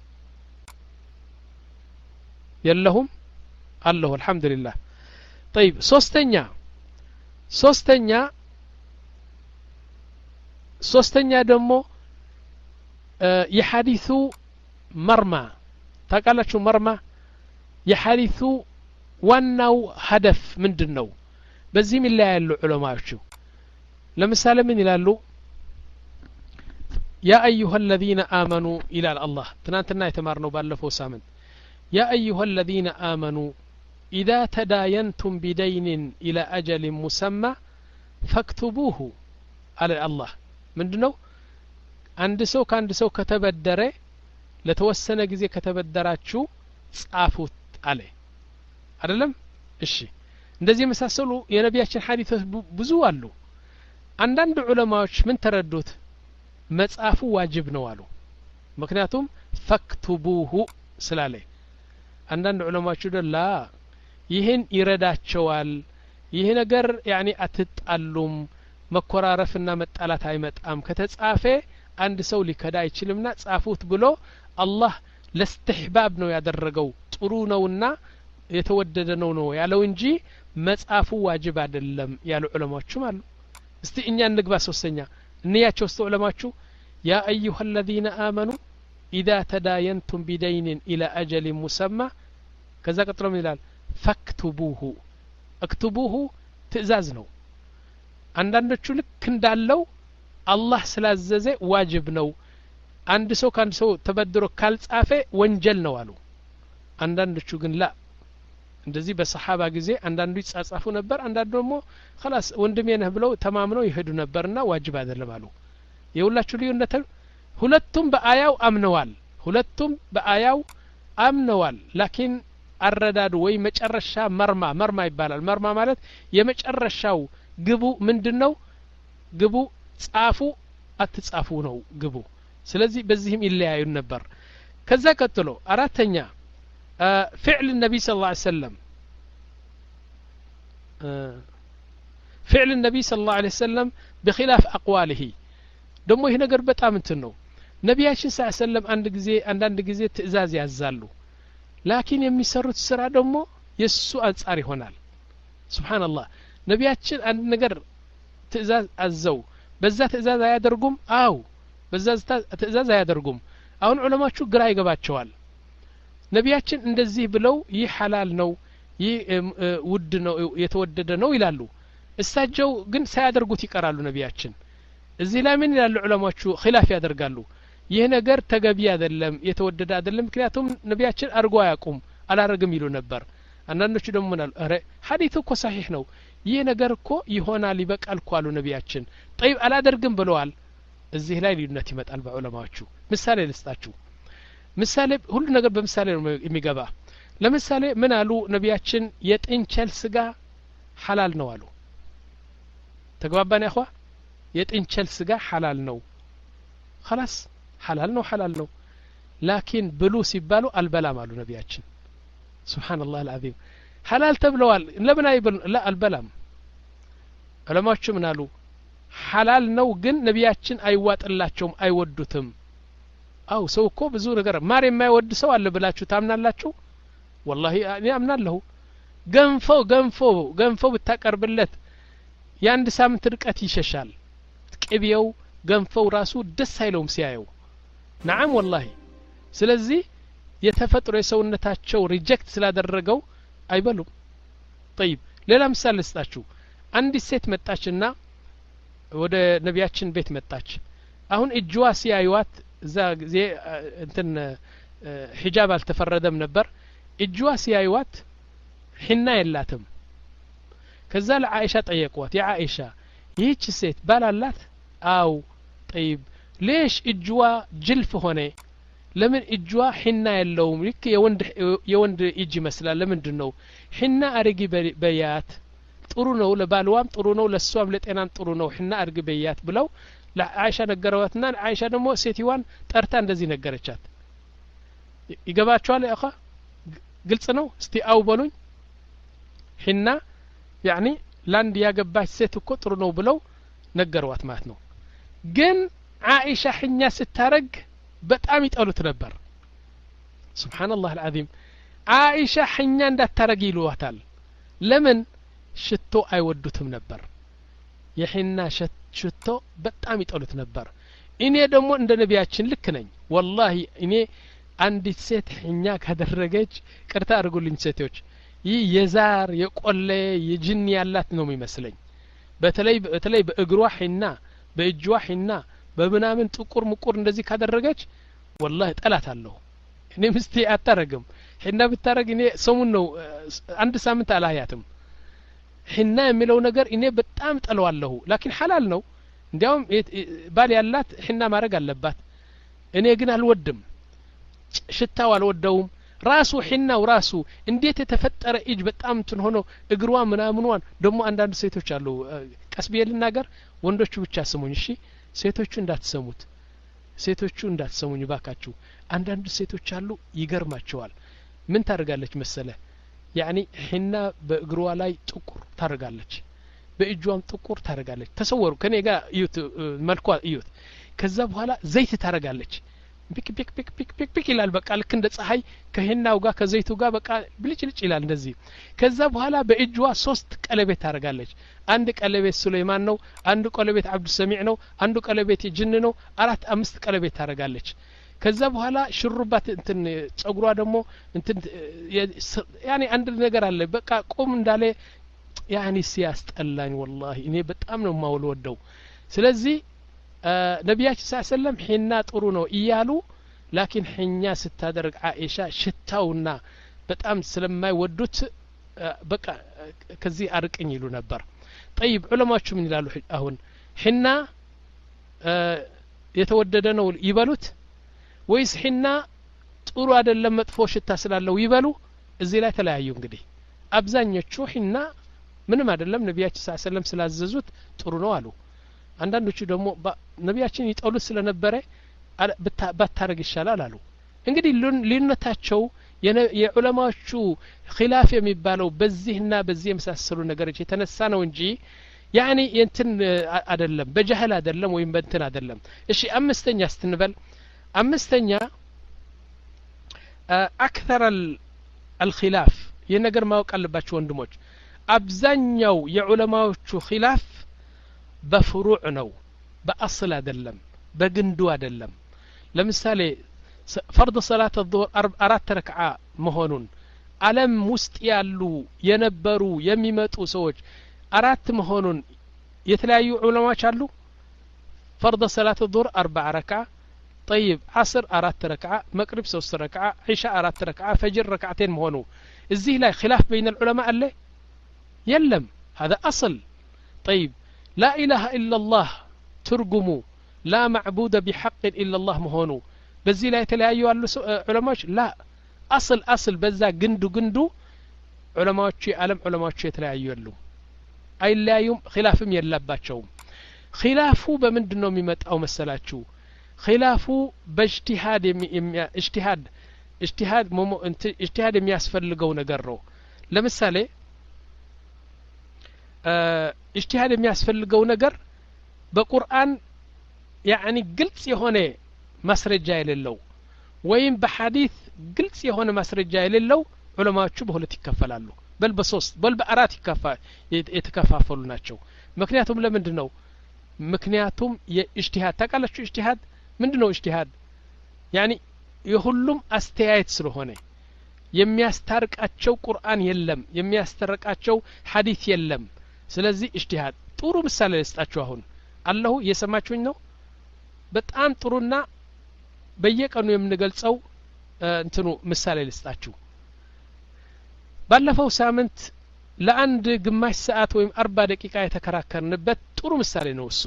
يلهم الله الحمد لله طيب سوستنيا سوستنيا سوستنيا دمو آه يحدثو مرمى تقالاتشو مرمى يحدثو ዋናው هدف ምንድነው በዚህም ላይ ያሉ ዑለማዎቹ ለምሳሌ ምን ይላሉ يا ايها الذين امنوا الى الله ትናንትና የተማርነው ባለፈው ሳምንት يا ايها الذين امنوا اذا تداينتم بدين الى اجل مسمى فاكتبوه على الله ምንድነው አንድ ሰው ከአንድ ሰው ከተበደረ ለተወሰነ ጊዜ ከተበደራችሁ ጻፉት አለ አይደለም እሺ እንደዚህ መሳሰሉ የነቢያችን ሐዲሶች ብዙ አሉ አንዳንድ ዑለማዎች ምን ተረዱት መጻፉ ዋጅብ ነው አሉ ምክንያቱም ፈክቱቡሁ ስላለ አንዳንድ ዑለማዎች ደላ ይሄን ይረዳቸዋል ይሄ ነገር ያኒ አትጣሉም መኮራረፍና መጣላት አይመጣም ከተጻፈ አንድ ሰው ሊከዳ አይችልምና ጻፉት ብሎ አላህ ለስትህባብ ነው ያደረገው ጥሩ ነውና የተወደደ ነው ነው ያለው እንጂ መጻፉ ዋጅብ አይደለም ያሉ ዑለማዎችም አሉ እስቲ እኛ እንግባ ሶስተኛ እንያቸው እስቲ ዑለማዎቹ ያ ايها الذين امنوا اذا تداينتم بدين الى اجل مسمى كذا ቀጥሎም ይላል فاكتبوه اكتبوه ትእዛዝ ነው አንዳንዶቹ ልክ እንዳለው አላህ ስላዘዘ ዋጅብ ነው አንድ ሰው ካንድ ሰው ተበድሮ ካልጻፈ ወንጀል ነው አሉ አንዳንዶቹ ግን ላ እንደዚህ በሰሃባ ጊዜ አንዳንዱ ይጻጻፉ ነበር አንዳንዱ ደግሞ خلاص ወንድሜ ነህ ብለው ተማምነው ይሄዱ ነበርና ዋጅብ አይደለም አሉ የሁላችሁ ልዩነት ሁለቱም በአያው አምነዋል ሁለቱም በአያው አምነዋል ላኪን አረዳዱ ወይ መጨረሻ መርማ መርማ ይባላል መርማ ማለት የመጨረሻው ግቡ ምንድነው ግቡ ጻፉ አትጻፉ ነው ግቡ ስለዚህ በዚህም ይለያዩ ነበር ከዛ ቀጥሎ አራተኛ فعل النبي صلى الله عليه وسلم فعل النبي صلى الله عليه وسلم بخلاف أقواله دمو هنا قربت آمنتنو نبياتي صلى الله عليه وسلم عند جزي عند جزي تأزاز يعزالو لكن يمي سرت السرعة دمو يسوء أنصاري هنال سبحان الله نبياتي عند نقر تأزاز الزو بزا تأزاز يادرقم أو بزا تأزاز يادرقم أون علماء شو قرأي قبات شوال ነቢያችን እንደዚህ ብለው ይህ ሐላል ነው ይህ ውድ ነው የተወደደ ነው ይላሉ እሳቸው ግን ሳያደርጉት ይቀራሉ ነቢያችን እዚህ ላይ ምን ይላሉ ዑለማዎቹ ኺላፍ ያደርጋሉ ይህ ነገር ተገቢ አይደለም የተወደደ አይደለም ምክንያቱም ነቢያችን አርጎ አያቁም አላረግም ይሉ ነበር አንዳንዶቹ ደግሞ ምናሉ አረ ሐዲሱ እኮ صحيح ነው ይሄ ነገር እኮ ይሆናል ይበቃል እኮ አሉ ነቢያችን طيب አላደርግም ብለዋል እዚህ ላይ ልዩነት ይመጣል በዑለማዎቹ ምሳሌ ልስጣችሁ ምሳሌ ሁሉ ነገር በምሳሌ ነው የሚገባ ለምሳሌ ምን አሉ ነቢያችን የጥንቸል ስጋ ሐላል ነው አሉ ተግባባን ያخوا የጥንቸል ስጋ ሐላል ነው خلاص ሐላል ነው ሐላል ነው ላኪን ብሉ ሲባሉ አልበላም አሉ ነቢያችን ሱብሃንአላህ አልዓዚም ሐላል ተብለዋል ለምን አይበሉ ላ አልበላም ዑለማዎቹ ምን አሉ ሐላል ነው ግን ነቢያችን አይዋጥላቸውም አይወዱትም አው ሰው እኮ ብዙ ነገር ማር የማይወድ ሰው አለ ብላችሁ ታምናላችሁ والله እኔ አምናለሁ ገንፎ ገንፎ ገንፎ ብታቀርብለት የአንድ ሳምንት ርቀት ይሸሻል ቅቤው ገንፎው ራሱ ደስ አይለውም ሲያየው نعم والله ስለዚህ የተፈጥሮ የሰውነታቸው ሪጀክት ስላደረገው አይበሉም طيب ሌላ ምሳሌ ልስጣችሁ አንዲት ሴት መጣችና ወደ ነቢያችን ቤት መጣች አሁን እጅዋ ሲያዩዋት እዛ ጊዜ እንትን ሂጃብ አልተፈረደም ነበር እጅዋ ሲያዩዋት ሒና የላትም ከዛ ለዓኢሻ ጠየቋት ያ ዓኢሻ ይህች ሴት ባላላት አው طيب ليش እጅዋ ጅልፍ ሆነ ለምን እጅዋ ሒና የለውም ልክ የወንድ የወንድ እጅ ይመስላል ለምንድን ነው ሒና አርጊ በያት ጥሩ ነው ለባልዋም ጥሩ ነው ለሷም ለጤናም ጥሩ ነው ሒና አርጊ በያት ብለው ለዓኢሻ ነገረዋትና ዓኢሻ ደግሞ ሴትዋን ጠርታ እንደዚህ ነገረቻት ይገባችኋል ያኻ ግልጽ ነው እስቲ አው በሉኝ ሒና ያኒ ላንድ ያገባች ሴት እኮ ጥሩ ነው ብለው ነገሯት ማለት ነው ግን ዓኢሻ ሒኛ ስታረግ በጣም ይጠሉት ነበር ሱብሃንአላህ አልዓዚም ዓኢሻ ሒኛ እንዳታረግ ይሏታል ለምን ሽቶ አይወዱትም ነበር የሒና ሽቶ በጣም ይጠሉት ነበር እኔ ደግሞ እንደ ነቢያችን ልክ ነኝ والله እኔ አንዲት ሴት ሒኛ ካደረገች ቅርታ አድርጉልኝ ሴቶች ይህ የዛር የቆለ የጅን ያላት ነው የሚመስለኝ በተለይ በተለይ በእግሯ ሒና በእጇ ሒና በምናምን ጥቁር ምቁር እንደዚህ ካደረገች والله ጠላት አለው እኔ ምስቲ አታረግም ሒና ብታረግ እኔ ሰሙን ነው አንድ ሳምንት አላያትም ሒና የሚለው ነገር እኔ በጣም ጠለዋለሁ ላኪን ሐላል ነው እንዲያውም ባል ያላት ሒና ማረግ አለባት እኔ ግን አልወድም ሽታው አልወደውም ራሱ ሒናው ራሱ እንዴት የተፈጠረ እጅ በጣም እንትን ሆኖ እግሯ ምናምኗን ደግሞ አንዳንድ ሴቶች አሉ ቀስቢየ ልናገር ወንዶቹ ብቻ ስሙኝ እሺ ሴቶቹ እንዳትሰሙት ሴቶቹ እንዳትሰሙኝ ባካችሁ አንዳንድ ሴቶች አሉ ይገርማቸዋል ምን ታደርጋለች መሰለ ያኒ ሒና በእግሯ ላይ ጥቁር ታደርጋለች በእጇም ጥቁር ታደርጋለች ተሰወሩ ከኔ ጋር እዩት መልኳ እዩት ከዛ በኋላ ዘይት ታደርጋለች ቢክ ቢክ ቢክ ቢክ ቢክ ቢክ ይላል በቃ ልክ እንደ ፀሐይ ከሄናው ጋር ከዘይቱ ጋር በቃ ብልጭልጭ ይላል እንደዚህ ከዛ በኋላ በእጇ ሶስት ቀለቤት ታደርጋለች አንድ ቀለቤት ሱለይማን ነው አንድ ቀለቤት አብዱ ሰሚዕ ነው አንዱ ቀለቤት ጅን ነው አራት አምስት ቀለቤት ታደርጋለች ከዛ በኋላ ሽሩባት እንትን ጸጉሯ ደግሞ እንትን ያኒ አንድ ነገር አለ በቃ ቆም እንዳለ ያኒ ሲያስጠላኝ والله እኔ በጣም ነው ማውልወደው ስለዚህ ነቢያችን ሰለላሁ ዐለይሂ ወሰለም ሒና ጥሩ ነው እያሉ ላኪን ሒኛ ስታደርግ ዓኢሻ ሽታውና በጣም ስለማይወዱት በቃ ከዚህ አርቅኝ ይሉ ነበር طيب ዑለማዎቹ ምን ይላሉ አሁን ሒና የተወደደ ነው ይበሉት ወይስ ሒና ጥሩ አይደለም መጥፎ ሽታ ስላለው ይበሉ እዚህ ላይ ተለያዩ እንግዲህ አብዛኞቹ ሒና ምንም አይደለም ነቢያችን ሰለላሁ ዐለይሂ ወሰለም ስላዘዙት ጥሩ ነው አሉ አንዳንዶቹ ደግሞ ነቢያችን ይጠሉት ስለነበረ ባታረግ ይሻላል አሉ እንግዲህ ልዩነታቸው የዑለማዎቹ ኺላፍ የሚባለው በዚህና በዚህ የመሳሰሉ ነገሮች የተነሳ ነው እንጂ ያኒ እንትን አይደለም በጀህል አይደለም ወይም በእንትን አይደለም እሺ አምስተኛ ስትንበል አምስተኛ አክثر الخلاف የነገር ማወቅ አለባችሁ ወንድሞች አብዛኛው የዑለማዎቹ ኺላፍ በፍሩዕ ነው በአስል አይደለም በግንዱ አይደለም ለምሳሌ فرض صلاة الظهر አራት ረክዓ መሆኑን ዓለም ውስጥ ያሉ የነበሩ የሚመጡ ሰዎች አራት መሆኑን የተለያዩ ዑለማዎች አሉ فرض صلاة الظهر أربع ركعة طيب عصر أرات ركعة مغرب ሶስት ركعة عشاء أرات ركعة فجر ركعتين مهونو እዚህ ላይ خلاف بين العلماء አለ የለም هذا أصل طيب لا إله إلا الله ترجمو لا معبود بحق إلا الله مهونو በዚህ ላይ የተለያዩ አሉ ዑለማዎች لا أصل أصل በዛ ግንዱ ግንዱ ዑለማዎች ዓለም ዑለማዎች የተለያዩ አሉ አይለያዩም خلافም የለባቸውም خلافو በምንድነው የሚመጣው መሰላችሁ خلافو باجتهاد اجتهاد اجتهاد مو انت اجتهاد የሚያስፈልገው ነገር ነው ለምሳሌ اجتهاد የሚያስፈልገው ነገር በቁርአን يعني ግልጽ የሆነ ማስረጃ የሌለው ወይም በሐዲስ ግልጽ የሆነ ማስረጃ የሌለው ዑለማዎቹ በሁለት ይከፈላሉ በል በሶስት በል በአራት የተከፋፈሉ ናቸው ምክንያቱም ለምንድን ነው ምክንያቱም የእጅቲሃድ ታቃላችሁ እጅቲሃድ ምንድነው እጅቲሃድ يعني የሁሉም አስተያየት ስለሆነ የሚያስታርቃቸው ቁርአን የለም የሚያስተርቃቸው ሐዲስ የለም ስለዚህ እጅቲሃድ ጥሩ ምሳሌ ልስጣችሁ አሁን አላሁ እየሰማችሁኝ ነው በጣም ጥሩና በየቀኑ የምንገልጸው እንትኑ ምሳሌ ልስጣችሁ ባለፈው ሳምንት ለአንድ ግማሽ ሰዓት ወይም አርባ ደቂቃ የተከራከርንበት ጥሩ ምሳሌ ነው እሱ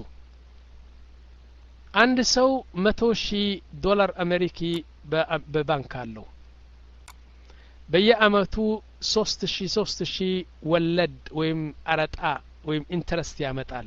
አንድ ሰው መቶ ሺህ ዶላር አሜሪኪ በባንክ አለው በየአመቱ ሶስት ሺህ ሶስት ሺህ ወለድ ወይም አረጣ ወይም ኢንተረስት ያመጣል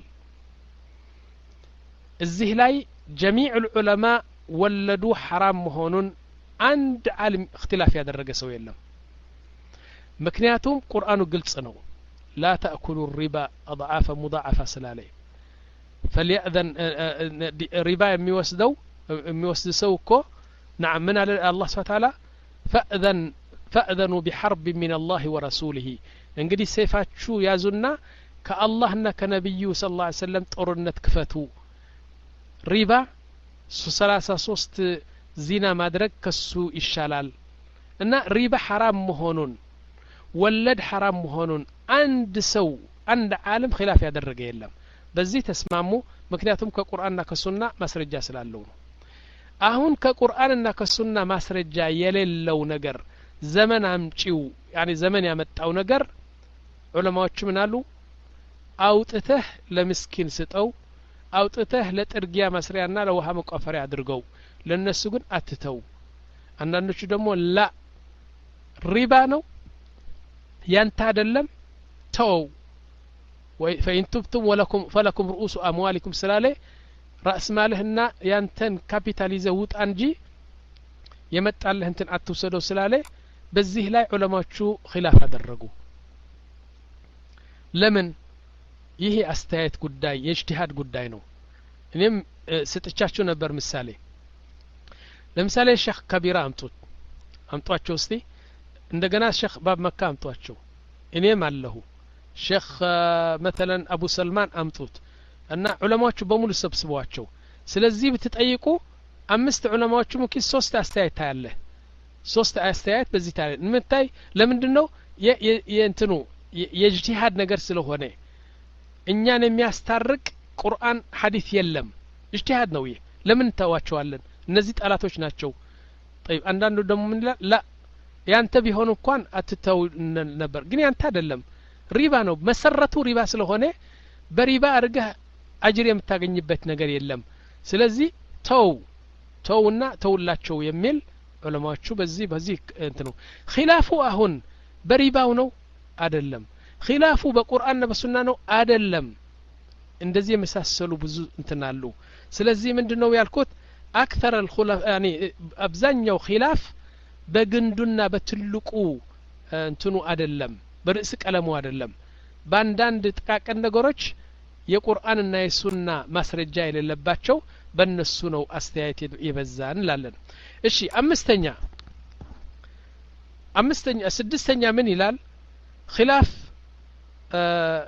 እዚህ ላይ جميع العلماء ወለዱ حرام መሆኑን አንድ ዓለም اختلاف ያደረገ ሰው የለም ምክንያቱም ቁርአኑ ግልጽ ነው لا تأكلوا الربا أضعافا مضاعفة سلالي فليأذن ربا የሚወስደው የሚወስድ ሰው እኮ نعم من على الله سبحانه وتعالى فأذن فأذنوا بحرب من الله ورسوله እንግዲህ ሰይፋችሁ ያዙና ከአላህና ከነብዩ ሰለላሁ ዐለይሂ ወሰለም ጦርነት ክፈቱ ሪባ ሰላሳ ሶስት ዚና ማድረግ ከሱ ይሻላል እና ሪባ حرام መሆኑን ወለድ حرام መሆኑን አንድ ሰው አንድ ዓለም خلاف ያደረገ የለም በዚህ ተስማሙ ምክንያቱም ከቁርአንና ከሱና ማስረጃ ስላለው ነው አሁን ከቁርአንና ከሱና ማስረጃ የሌለው ነገር ዘመን አምጪው يعني ዘመን ያመጣው ነገር ዑለማዎች ምን አሉ አውጥተህ ለምስኪን ስጠው አውጥተህ ለጥርጊያ መስሪያና ለውሃ መቆፈሪያ አድርገው ለነሱ ግን አትተው አንዳንዶቹ ደግሞ ላ ሪባ ነው ያንተ አይደለም ተው ወይ فإن تبتم ولكم فلكم رؤوس أموالكم سلاله رأس مالهنا ያንተን ካፒታል ይዘውት አንጂ የመጣልህ እንትን አትወሰደው ስላለ በዚህ ላይ ዑለማዎቹ ኺላፍ አደረጉ ለምን ይሄ አስተያየት ጉዳይ የእጅቲሃድ ጉዳይ ነው እኔም ስጥቻችሁ ነበር ምሳሌ ለምሳሌ ሼክ ከቢራ አምጡት አምጧቸው እስቲ እንደገና ሼክ ባብ መካ አምጧቸው እኔም አለሁ ሼክ مثلا አቡ ሰልማን አምጡት እና ዑለማዎቹ በሙሉ ሰብስበዋቸው ስለዚህ ብትጠይቁ አምስት ዑለማዎቹ ሙኪ ሶስት አስተያየት ታያለ ሶስት አስተያየት በዚህ ታያለ ምንታይ ለምንድነው የእንትኑ የእጅቲሃድ ነገር ስለሆነ እኛን የሚያስታርቅ ቁርአን ሐዲስ የለም እጅቲሃድ ነው ይሄ ለምን ተዋቸዋለን እነዚህ ጣላቶች ናቸው طيب አንዳንዱ ደግሞ ምን ይላል ላ ያንተ ቢሆን እንኳን አትተው ነበር ግን ያንተ አይደለም ሪባ ነው መሰረቱ ሪባ ስለሆነ በሪባ አርገህ አጅር የምታገኝበት ነገር የለም ስለዚህ ተው ተውና ተውላቸው የሚል ዑለማዎቹ በዚህ በዚህ እንትኑ ኺላፉ አሁን በሪባው ነው አይደለም ኺላፉ በቁርአንና በሱና ነው አይደለም እንደዚህ የመሳሰሉ ብዙ እንትናሉ ስለዚህ ምንድነው ያልኩት አክثر الخلاف يعني አብዛኛው ኺላፍ በግንዱና በትልቁ እንትኑ አይደለም በርዕስ ቀለሙ አይደለም ባንዳንድ ጥቃቀን ነገሮች የቁርአንና የሱና ማስረጃ የሌለባቸው በእነሱ ነው አስተያየት ይበዛን ላለን እሺ አምስተኛ አምስተኛ ስድስተኛ ምን ይላል خلاف آه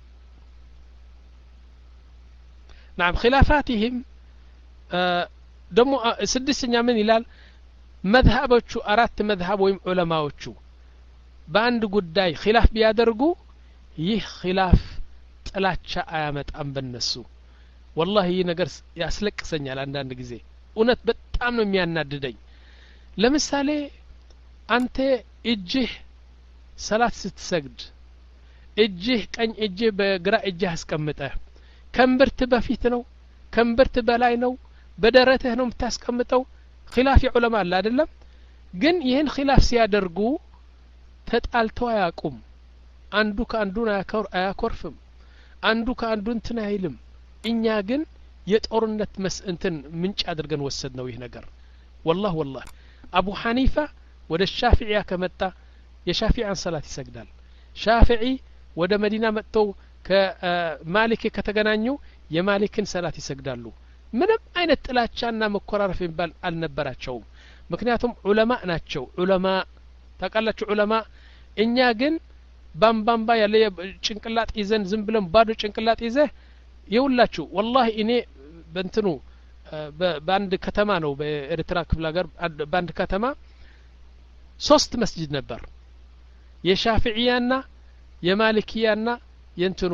نعم خلافاتهم آه دمو آه سدسنيا من ይላል መذهቦቹ አራት መذهብ ወይም ዑለማዎቹ በአንድ ጉዳይ خلاف ቢያደርጉ ይህ خلاف ጥላቻ አያመጣም በነሱ والله ይህ ነገር ያስለቅሰኛል አንዳንድ ጊዜ እውነት በጣም ነው የሚያናድደኝ ለምሳሌ አንተ እጅህ ሰላት ስትሰግድ እጅህ ቀኝ እጅህ በግራ እጅህ አስቀምጠህ ከንብርት በፊት ነው ከንብርት በላይ ነው በደረትህ ነው የምታስቀምጠው ኺላፍ ዑለማ አለ አይደለም ግን ይህን ኺላፍ ሲያደርጉ ተጣልተው አያቁም አንዱ ከአንዱ አያኮርፍም አንዱ ከአንዱ እንትን አይልም እኛ ግን የጦርነት መስእንትን ምንጭ አድርገን ወሰድነው ይህ ነገር والله والله አቡ ሐኒፋ ወደ ሻፊዒያ ከመጣ የሻፊዒን ሰላት ይሰግዳል ሻፊዒ ወደ መዲና መጥተው ከማሊክ ከተገናኙ የማሊክን ሰላት ይሰግዳሉ ምንም አይነት ጥላቻና መኮራረፍ ይባል አልነበራቸውም ምክንያቱም ዑለማ ናቸው ዑለማ ታቃላችሁ ዑለማ እኛ ግን ባምባምባ ያለ ጭንቅላት ይዘን ዝም ብለን ባዶ ጭንቅላት ይዘ ይውላችሁ والله እኔ በእንትኑ በአንድ ከተማ ነው በኤርትራ ክፍለ ሀገር በአንድ ከተማ ሶስት መስጂድ ነበር የሻፊዒያና የማሊኪያና የእንትኑ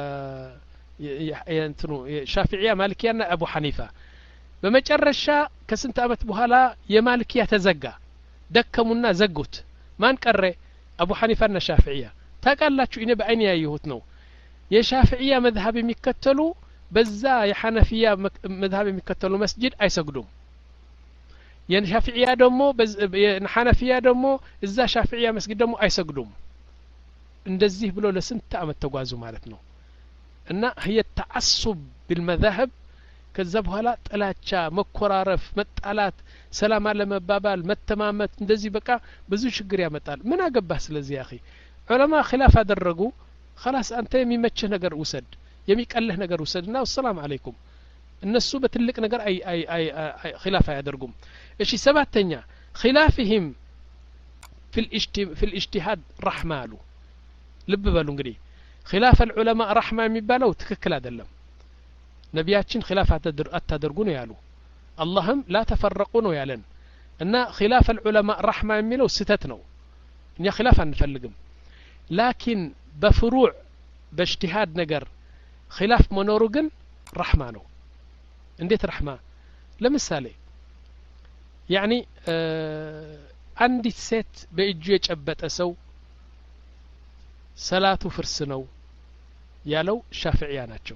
የእንትኑ የሻፊዒያ ማሊኪያና አቡ ሐኒፋ በመጨረሻ ከስንት አመት በኋላ የማሊኪያ ተዘጋ ደከሙና ዘጉት ማን ቀረ አቡ ሐኒፋና ሻፊዒያ ታቃላችሁ እኔ በአይኔ ያየሁት ነው የሻፊዒያ መዝሀብ የሚከተሉ በዛ የሐነፊያ መዝሀብ የሚከተሉ መስጂድ አይሰግዱም የሻፊዒያ ደግሞ የሐነፊያ ደግሞ እዛ ሻፊዒያ መስጊድ ደግሞ አይሰግዱም እንደዚህ ብሎ ለስንት አመት ተጓዙ ማለት ነው እና هي التعصب بالمذاهب ከዛ በኋላ ጥላቻ መኮራረፍ መጣላት ሰላም አለመባባል መተማመት እንደዚህ በቃ ብዙ ችግር ያመጣል ምን አገባህ ስለዚህ ያኺ ዑለማ ኺላፍ አደረጉ خلاص አንተ የሚመችህ ነገር ውሰድ የሚቀልህ ነገር ውሰድና ሰላም አለይኩም እነሱ በትልቅ ነገር አይ አይ አይ ኺላፍ ያደርጉም እሺ ሰባተኛ ኺላፍህም في الاجتهاد في الاجتهاد رحمه ልብ በሉ እንግዲህ ኺላፍ العلماء رحمه የሚባለው ትክክል አይደለም ነቢያችን ኺላፍ አታደርጉ ነው ያሉ አላህም لا تفرقوا ነው ያለን እና ኺላፍ العلماء رحمه የሚለው ስተት ነው እኛ ኺላፍ አንፈልግም ላኪን በፍሩዕ በእጅቲሃድ ነገር ኺላፍ መኖሩ ግን رحمه ነው እንዴት رحمه ለምሳሌ يعني አንዲት ሴት በእጁ የጨበጠ ሰው ሰላቱ ፍርስ ነው ያለው ሻፊዒያ ናቸው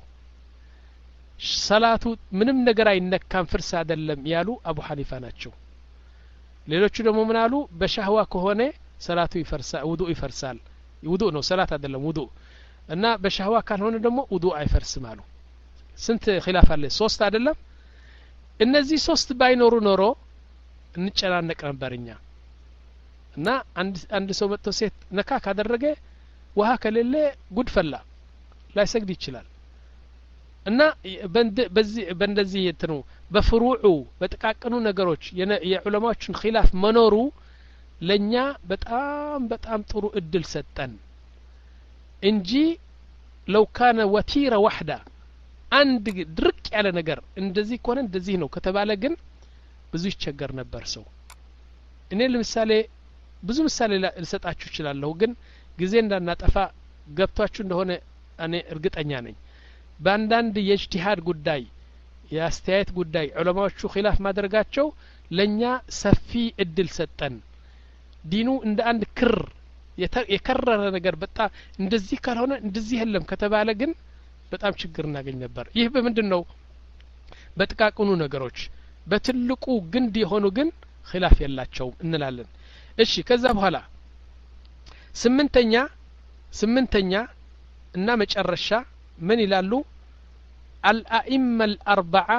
ሰላቱ ምንም ነገር አይነካም ፍርስ አይደለም ያሉ አቡ ሐኒፋ ናቸው ሌሎቹ ደግሞ ምን አሉ በሻህዋ ከሆነ ሰላቱ ይፈርሳል ውዱእ ይፈርሳል ውዱእ ነው ሰላት አይደለም ውዱእ እና በሻህዋ ካልሆነ ደግሞ ውዱእ አይፈርስም አሉ ስንት ኺላፍ አለ ሶስት አይደለም እነዚህ ሶስት ባይኖሩ ኖሮ እንጨናነቅ ነበርኛ እና አንድ አንድ ሰው መጥቶ ሴት ነካ ካደረገ ውሃ ከሌለ ጉድ ፈላ ላይሰግድ ይችላል እና በዚህ በእንደዚህ እንትኑ በፍሩዑ በጥቃቅኑ ነገሮች የዑለማዎችን ኺላፍ መኖሩ ለኛ በጣም በጣም ጥሩ እድል ሰጠን እንጂ ለው ካነ ወቲራ ወህዳ አንድ ድርቅ ያለ ነገር እንደዚህ ከሆነ እንደዚህ ነው ከተባለ ግን ብዙ ይቸገር ነበር ሰው እኔ ለምሳሌ ብዙ ምሳሌ ልሰጣችሁ እችላለሁ ግን ጊዜ እንዳናጠፋ ገብቷችሁ እንደሆነ እኔ እርግጠኛ ነኝ በአንዳንድ የእጅቲሃድ ጉዳይ የአስተያየት ጉዳይ ዑለማዎቹ ኺላፍ ማድረጋቸው ለኛ ሰፊ እድል ሰጠን ዲኑ እንደ አንድ ክር የከረረ ነገር በጣም እንደዚህ ካልሆነ እንደዚህ የለም ከተባለ ግን በጣም ችግር እናገኝ ነበር ይህ በምንድነው በጥቃቅኑ ነገሮች በትልቁ ግንድ የሆኑ ግን ኺላፍ የላቸው እንላለን እሺ ከዛ በኋላ ስምንተኛ ስምንተኛ እና መጨረሻ ምን ይላሉ الأئمة الأربعة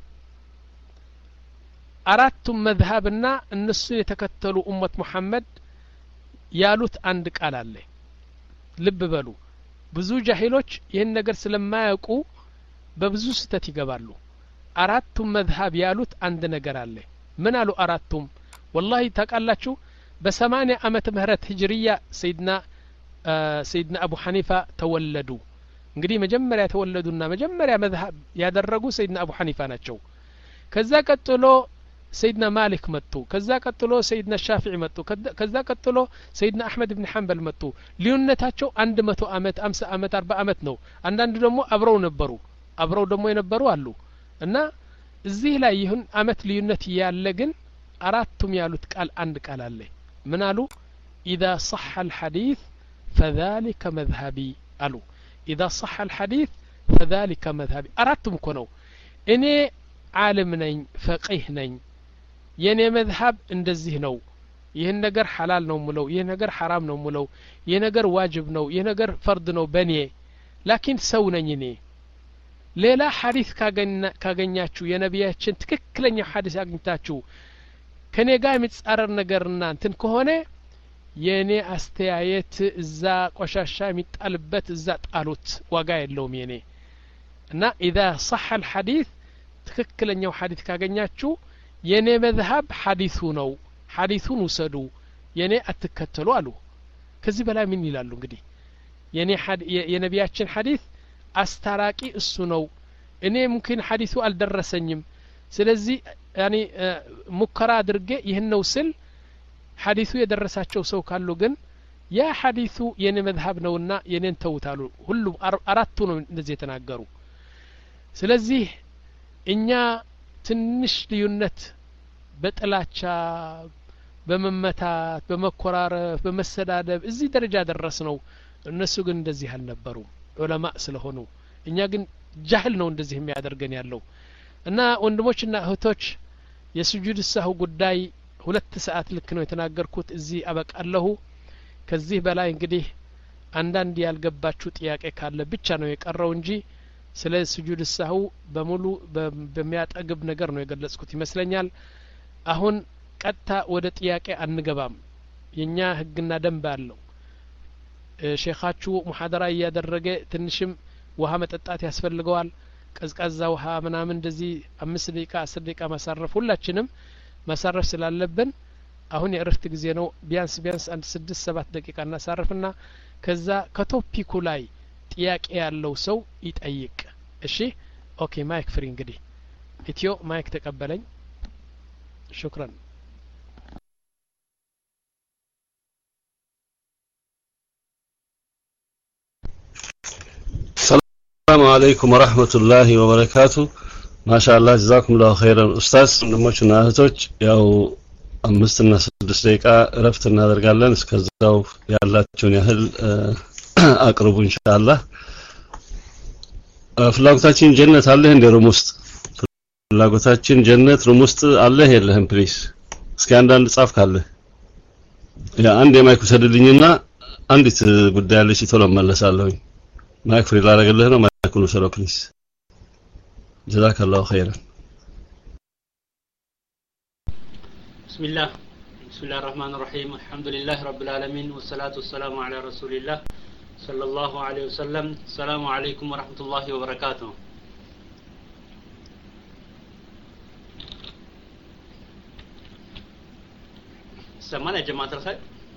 أردتم مذهبنا النص يتكتلوا أمة محمد يالوت عند قال الله لب بلو بزو جاهلوች ይሄን ነገር ስለማያውቁ በብዙ ስተት ይገባሉ አራቱም መዝሀብ ያሉት አንድ ነገር አለ ምን አሉ አራቱም والله ታቃላችሁ በ80 ዓመተ ምህረት ሂጅሪያ ሰይድና ሰይድና አቡ ሐኒፋ ተወለዱ እንግዲህ መጀመሪያ ተወለዱና መጀመሪያ መዝሀብ ያደረጉ ሰይድና አቡ ሐኒፋ ናቸው ከዛ ቀጥሎ ሰይድና ማሊክ መጡ ከዛ ቀጥሎ ሰይድና ሻፊዒ መጡ ከዛ ቀጥሎ ሰይድና አህመድ ኢብኑ ሐንበል መጡ ሊዩነታቸው መቶ ዓመት ሃምሳ ዓመት አርባ ዓመት ነው አንዳንድ ደግሞ አብረው ነበሩ አብረው ደግሞ የነበሩ አሉ እና እዚህ ላይ ይሁን አመት ልዩነት ያለ ግን አራቱም ያሉት ቃል አንድ ቃል አለ ምን አሉ إذا صح الحديث فذلك مذهبي አሉ إذا صح الحديث فذلك مذهبي አራቱም እኮ ነው እኔ ዓለም ነኝ ፈቂህ ነኝ የኔ መዝሀብ እንደዚህ ነው ይሄን ነገር ሐላል ነው ሙለው ይሄ ነገር ሐራም ነው ሙለው ይሄ ነገር ዋጅብ ነው ይሄ ነገር ፈርድ ነው በኔ ላኪን ሰው ነኝ እኔ ሌላ ሐዲስ ካገኛችሁ የነቢያችን ትክክለኛ ሐዲስ አግኝታችሁ ከኔ ጋር የሚጻረር ነገርና እንትን ከሆነ የኔ አስተያየት እዛ ቆሻሻ የሚጣልበት እዛ ጣሉት ዋጋ የለውም የኔ እና إذا صح الحديث ትክክለኛው ሐዲስ ካገኛችሁ የኔ መዝሀብ ሐዲሱ ነው ሐዲሱን ውሰዱ የኔ አትከተሉ አሉ ከዚህ በላይ ምን ይላሉ እንግዲህ የኔ የነቢያችን ሐዲስ አስታራቂ እሱ ነው እኔ ሙምኪን ሐዲሱ አልደረሰኝም ስለዚህ ያኒ ሙከራ አድርጌ ይሄን ነው ስል ሐዲሱ የደረሳቸው ሰው ካሉ ግን ያ ሐዲሱ የኔ መዝሀብ ነውና የኔን ተውታሉ ሁሉም አራቱ ነው እንደዚህ የተናገሩ ስለዚህ እኛ ትንሽ ልዩነት በጥላቻ በመመታት በመኮራረፍ በመሰዳደብ እዚህ ደረጃ ደረስ ነው እነሱ ግን እንደዚህ አልነበሩም ዑለማ ስለሆኑ እኛ ግን ጃህል ነው እንደዚህ የሚያደርገን ያለው እና ወንድሞችና እህቶች የሱጁድ ሰሁ ጉዳይ ሁለት ሰዓት ልክ ነው የተናገርኩት እዚህ አበቃለሁ ከዚህ በላይ እንግዲህ አንዳንድ ያልገባችሁ ጥያቄ ካለ ብቻ ነው የቀረው እንጂ ስለ ሱጁድ ሰሁ በሙሉ በሚያጠግብ ነገር ነው የገለጽኩት ይመስለኛል አሁን ቀጥታ ወደ ጥያቄ አንገባም የኛ ህግና ደንብ አለው ሼኻችሁ ሙሐደራ ያደረገ ትንሽም ውሃ መጠጣት ያስፈልገዋል ቀዝቃዛ ውሃ ምናምን እንደዚህ አምስት ደቂቃ አስር ደቂቃ ማሳረፍ ሁላችንም ማሳረፍ ስላለብን አሁን የእረፍት ጊዜ ነው ቢያንስ ቢያንስ አንድ ስድስት ሰባት ደቂቃ እናሳርፍና ከዛ ከቶፒኩ ላይ ጥያቄ ያለው ሰው ይጠይቅ እሺ ኦኬ ማይክ ፍሪ እንግዲህ ኢትዮ ማይክ ተቀበለኝ شكرا السلام عليكم ورحمة الله وبركاته ما شاء الله جزاكم الله خيرا أستاذ نموشنا أهتوش ياو أمستنا سدس دقيقة رفت እናደርጋለን እስከዛው ያላችሁን ያህል አቅርቡ ኢንሻአላህ ፍላጎታችን ጀነት አለ እንደ ሩም ውስጥ ፍላጎታችን ጀነት ሩም ውስጥ አለ የለህም ፕሊስ እስኪ አንዳንድ ጻፍ ካለ ያ አንድ የማይክ ሰድልኝና አንዲት ጉዳይ አለች ቶሎ መለሳለሁ ማይክ ፍሪ ላደርግልህ ነው ማይኩን ሰሮ ፕሊስ جزاك الله خيرا بسم الله بسم الله الرحمن الرحيم الحمد لله رب العالمين والصلاة والسلام على رسول الله صلى الله عليه وسلم السلام عليكم ورحمة الله وبركاته سمعنا يا جماعة الخير